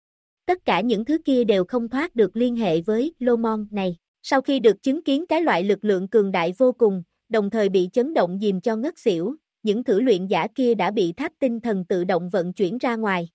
Tất cả những thứ kia đều không thoát được liên hệ với Lomon này. Sau khi được chứng kiến cái loại lực lượng cường đại vô cùng, đồng thời bị chấn động dìm cho ngất xỉu, những thử luyện giả kia đã bị tháp tinh thần tự động vận chuyển ra ngoài.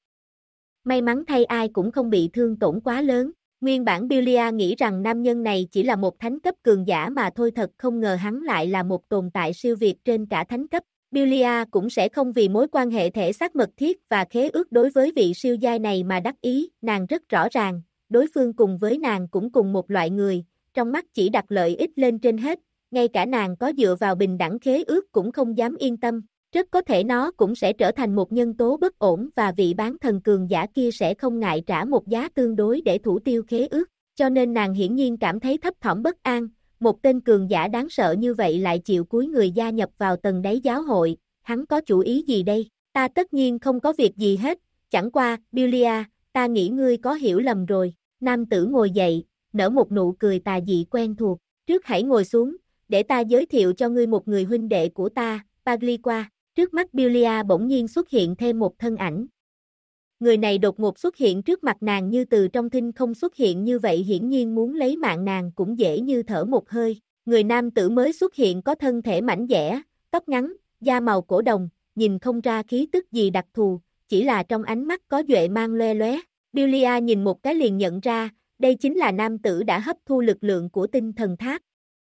May mắn thay ai cũng không bị thương tổn quá lớn. Nguyên bản Billia nghĩ rằng nam nhân này chỉ là một thánh cấp cường giả mà thôi, thật không ngờ hắn lại là một tồn tại siêu việt trên cả thánh cấp. Billia cũng sẽ không vì mối quan hệ thể xác mật thiết và khế ước đối với vị siêu giai này mà đắc ý, nàng rất rõ ràng, đối phương cùng với nàng cũng cùng một loại người, trong mắt chỉ đặt lợi ích lên trên hết, ngay cả nàng có dựa vào bình đẳng khế ước cũng không dám yên tâm, rất có thể nó cũng sẽ trở thành một nhân tố bất ổn và vị bán thần cường giả kia sẽ không ngại trả một giá tương đối để thủ tiêu khế ước, cho nên nàng hiển nhiên cảm thấy thấp thỏm bất an. Một tên cường giả đáng sợ như vậy lại chịu cúi người gia nhập vào tầng đáy giáo hội, hắn có chủ ý gì đây? Ta tất nhiên không có việc gì hết, chẳng qua, Billia, ta nghĩ ngươi có hiểu lầm rồi. Nam tử ngồi dậy, nở một nụ cười tà dị quen thuộc, trước hãy ngồi xuống, để ta giới thiệu cho ngươi một người huynh đệ của ta, Pagliqua. Trước mắt Billia bỗng nhiên xuất hiện thêm một thân ảnh. Người này đột ngột xuất hiện trước mặt nàng như từ trong thinh không xuất hiện như vậy, hiển nhiên muốn lấy mạng nàng cũng dễ như thở một hơi. Người nam tử mới xuất hiện có thân thể mảnh dẻ, tóc ngắn, da màu cổ đồng, nhìn không ra khí tức gì đặc thù, chỉ là trong ánh mắt có duệ mang loe lóe. Billia nhìn một cái liền nhận ra, đây chính là nam tử đã hấp thu lực lượng của tinh thần tháp.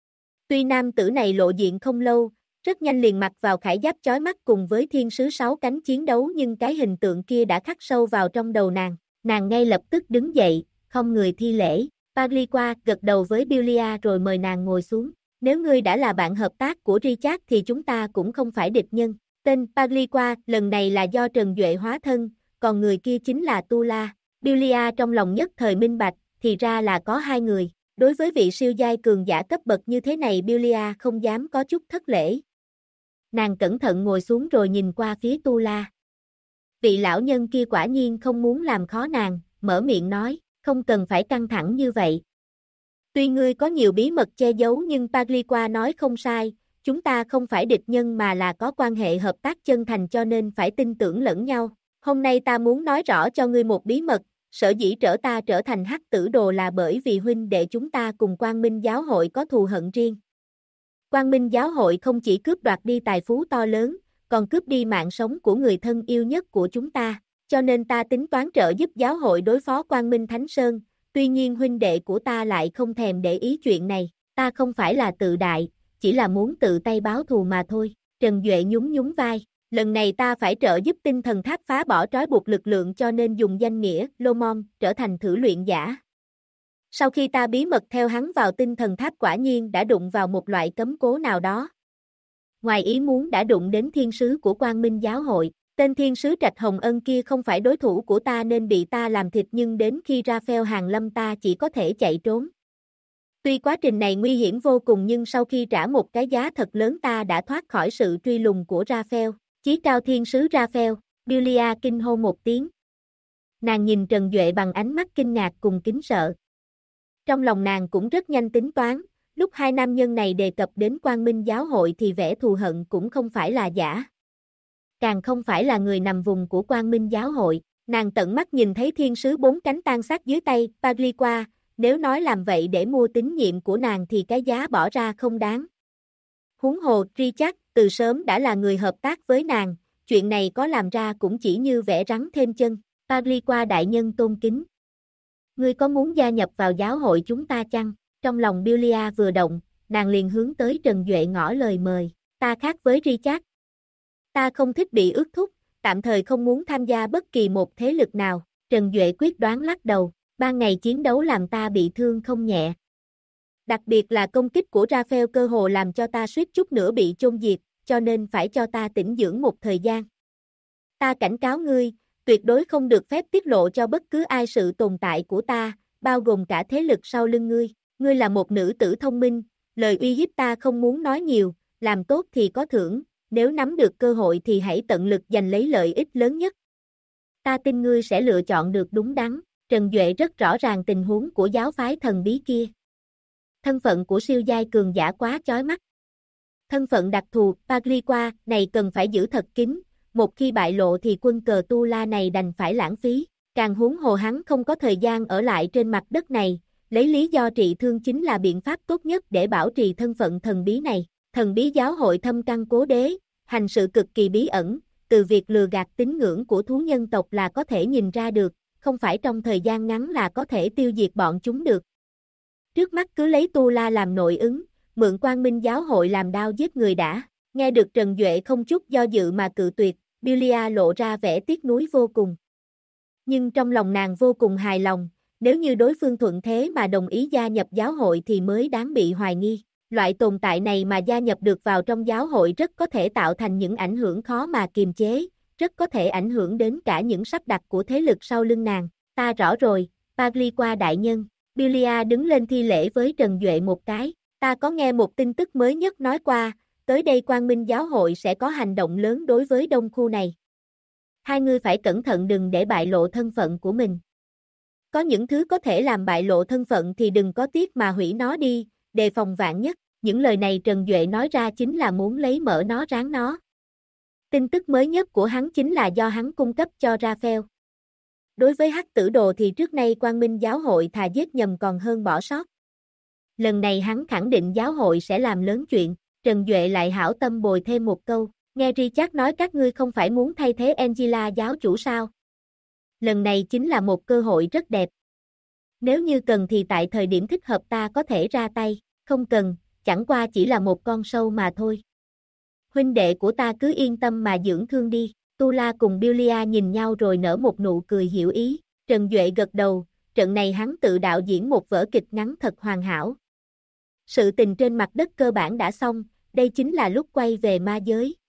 Tuy nam tử này lộ diện không lâu, rất nhanh liền mặc vào khải giáp chói mắt cùng với thiên sứ 6 cánh chiến đấu, nhưng cái hình tượng kia đã khắc sâu vào trong đầu nàng ngay lập tức đứng dậy, không người thi lễ. Pagliqua gật đầu với Billia rồi mời nàng ngồi xuống. Nếu ngươi đã là bạn hợp tác của Richard thì chúng ta cũng không phải địch nhân. Tên Pagliqua lần này là do Trần Duệ hóa thân, còn người kia chính là Tula. Billia trong lòng nhất thời minh bạch, thì ra là có 2 người. Đối với vị siêu giai cường giả cấp bậc như thế này Billia không dám có chút thất lễ. Nàng cẩn thận ngồi xuống rồi nhìn qua phía Tula. Vị lão nhân kia quả nhiên không muốn làm khó nàng, mở miệng nói, không cần phải căng thẳng như vậy. Tuy ngươi có nhiều bí mật che giấu nhưng Pagliqua nói không sai, chúng ta không phải địch nhân mà là có quan hệ hợp tác chân thành cho nên phải tin tưởng lẫn nhau. Hôm nay ta muốn nói rõ cho ngươi một bí mật, sở dĩ ta trở thành Hắc Tử Đồ là bởi vì huynh đệ chúng ta cùng Quang Minh giáo hội có thù hận riêng. Quang Minh giáo hội không chỉ cướp đoạt đi tài phú to lớn, còn cướp đi mạng sống của người thân yêu nhất của chúng ta, cho nên ta tính toán trợ giúp giáo hội đối phó Quang Minh Thánh Sơn, tuy nhiên huynh đệ của ta lại không thèm để ý chuyện này, ta không phải là tự đại, chỉ là muốn tự tay báo thù mà thôi. Trần Duệ nhún nhún vai, lần này ta phải trợ giúp tinh thần tháp phá bỏ trói buộc lực lượng cho nên dùng danh nghĩa Lomon trở thành thử luyện giả. Sau khi ta bí mật theo hắn vào tinh thần tháp quả nhiên đã đụng vào một loại cấm cố nào đó. Ngoài ý muốn đã đụng đến thiên sứ của Quang Minh giáo hội, tên thiên sứ Trạch Hồng Ân kia không phải đối thủ của ta nên bị ta làm thịt nhưng đến khi Raphael hàng lâm ta chỉ có thể chạy trốn. Tuy quá trình này nguy hiểm vô cùng nhưng sau khi trả một cái giá thật lớn ta đã thoát khỏi sự truy lùng của Raphael. Chí cao thiên sứ Raphael, Billia kinh hô một tiếng. Nàng nhìn Trần Duệ bằng ánh mắt kinh ngạc cùng kính sợ. Trong lòng nàng cũng rất nhanh tính toán, lúc 2 nam nhân này đề cập đến Quang Minh giáo hội thì vẻ thù hận cũng không phải là giả. Càng không phải là người nằm vùng của Quang Minh giáo hội, Nàng tận mắt nhìn thấy thiên sứ bốn cánh tan xác dưới tay Pagliqua, nếu nói làm vậy để mua tín nhiệm của nàng thì cái giá bỏ ra không đáng. Huống hồ Richard từ sớm đã là người hợp tác với nàng, chuyện này có làm ra cũng chỉ như vẽ rắn thêm chân. Pagliqua đại nhân tôn kính. Ngươi có muốn gia nhập vào giáo hội chúng ta chăng? Trong lòng Billia vừa động, nàng liền hướng tới Trần Duệ ngỏ lời mời. Ta khác với Richard. Ta không thích bị ước thúc, tạm thời không muốn tham gia bất kỳ một thế lực nào. Trần Duệ quyết đoán lắc đầu, ban ngày chiến đấu làm ta bị thương không nhẹ. Đặc biệt là công kích của Raphael cơ hồ làm cho ta suýt chút nữa bị chôn diệt, cho nên phải cho ta tĩnh dưỡng một thời gian. Ta cảnh cáo ngươi, tuyệt đối không được phép tiết lộ cho bất cứ ai sự tồn tại của ta, bao gồm cả thế lực sau lưng ngươi. Ngươi là một nữ tử thông minh, lời uy hiếp ta không muốn nói nhiều, làm tốt thì có thưởng, nếu nắm được cơ hội thì hãy tận lực giành lấy lợi ích lớn nhất. Ta tin ngươi sẽ lựa chọn được đúng đắn. Trần Duệ rất rõ ràng tình huống của giáo phái thần bí kia. Thân phận của siêu giai cường giả quá chói mắt. Thân phận đặc thù, Pagliqua, này cần phải giữ thật kín, một khi bại lộ thì quân cờ Tu La này đành phải lãng phí, càng huống hồ hắn không có thời gian ở lại trên mặt đất này, lấy lý do trị thương chính là biện pháp tốt nhất để bảo trì thân phận thần bí này. Thần bí giáo hội thâm căn cố đế, hành sự cực kỳ bí ẩn, từ việc lừa gạt tín ngưỡng của thú nhân tộc là có thể nhìn ra được, không phải trong thời gian ngắn là có thể tiêu diệt bọn chúng được. Trước mắt cứ lấy Tu La làm nội ứng, mượn Quang Minh giáo hội làm đao giết người đã. Nghe được Trần Duệ không chút do dự mà cự tuyệt, Billia lộ ra vẻ tiếc nuối vô cùng. Nhưng trong lòng nàng vô cùng hài lòng, nếu như đối phương thuận thế mà đồng ý gia nhập giáo hội thì mới đáng bị hoài nghi. Loại tồn tại này mà gia nhập được vào trong giáo hội rất có thể tạo thành những ảnh hưởng khó mà kiềm chế, rất có thể ảnh hưởng đến cả những sắp đặt của thế lực sau lưng nàng. Ta rõ rồi, Pagliqua đại nhân. Billia đứng lên thi lễ với Trần Duệ một cái. Ta có nghe một tin tức mới nhất nói qua, tới đây Quang Minh giáo hội sẽ có hành động lớn đối với đông khu này. Hai ngươi phải cẩn thận đừng để bại lộ thân phận của mình. Có những thứ có thể làm bại lộ thân phận thì đừng có tiếc mà hủy nó đi, đề phòng vạn nhất. Những lời này Trần Duệ nói ra chính là muốn lấy mỡ nó ráng nó. Tin tức mới nhất của hắn chính là do hắn cung cấp cho Raphael. Đối với Hắc Tử Đồ thì trước nay Quang Minh giáo hội thà giết nhầm còn hơn bỏ sót. Lần này hắn khẳng định giáo hội sẽ làm lớn chuyện. Trần Duệ lại hảo tâm bồi thêm một câu, nghe Richard nói các ngươi không phải muốn thay thế Angela giáo chủ sao? Lần này chính là một cơ hội rất đẹp. Nếu như cần thì tại thời điểm thích hợp ta có thể ra tay, không cần, chẳng qua chỉ là một con sâu mà thôi. Huynh đệ của ta cứ yên tâm mà dưỡng thương đi. Tu La cùng Billia nhìn nhau rồi nở một nụ cười hiểu ý. Trần Duệ gật đầu, trận này hắn tự đạo diễn một vở kịch ngắn thật hoàn hảo. Sự tình trên mặt đất cơ bản đã xong, đây chính là lúc quay về ma giới.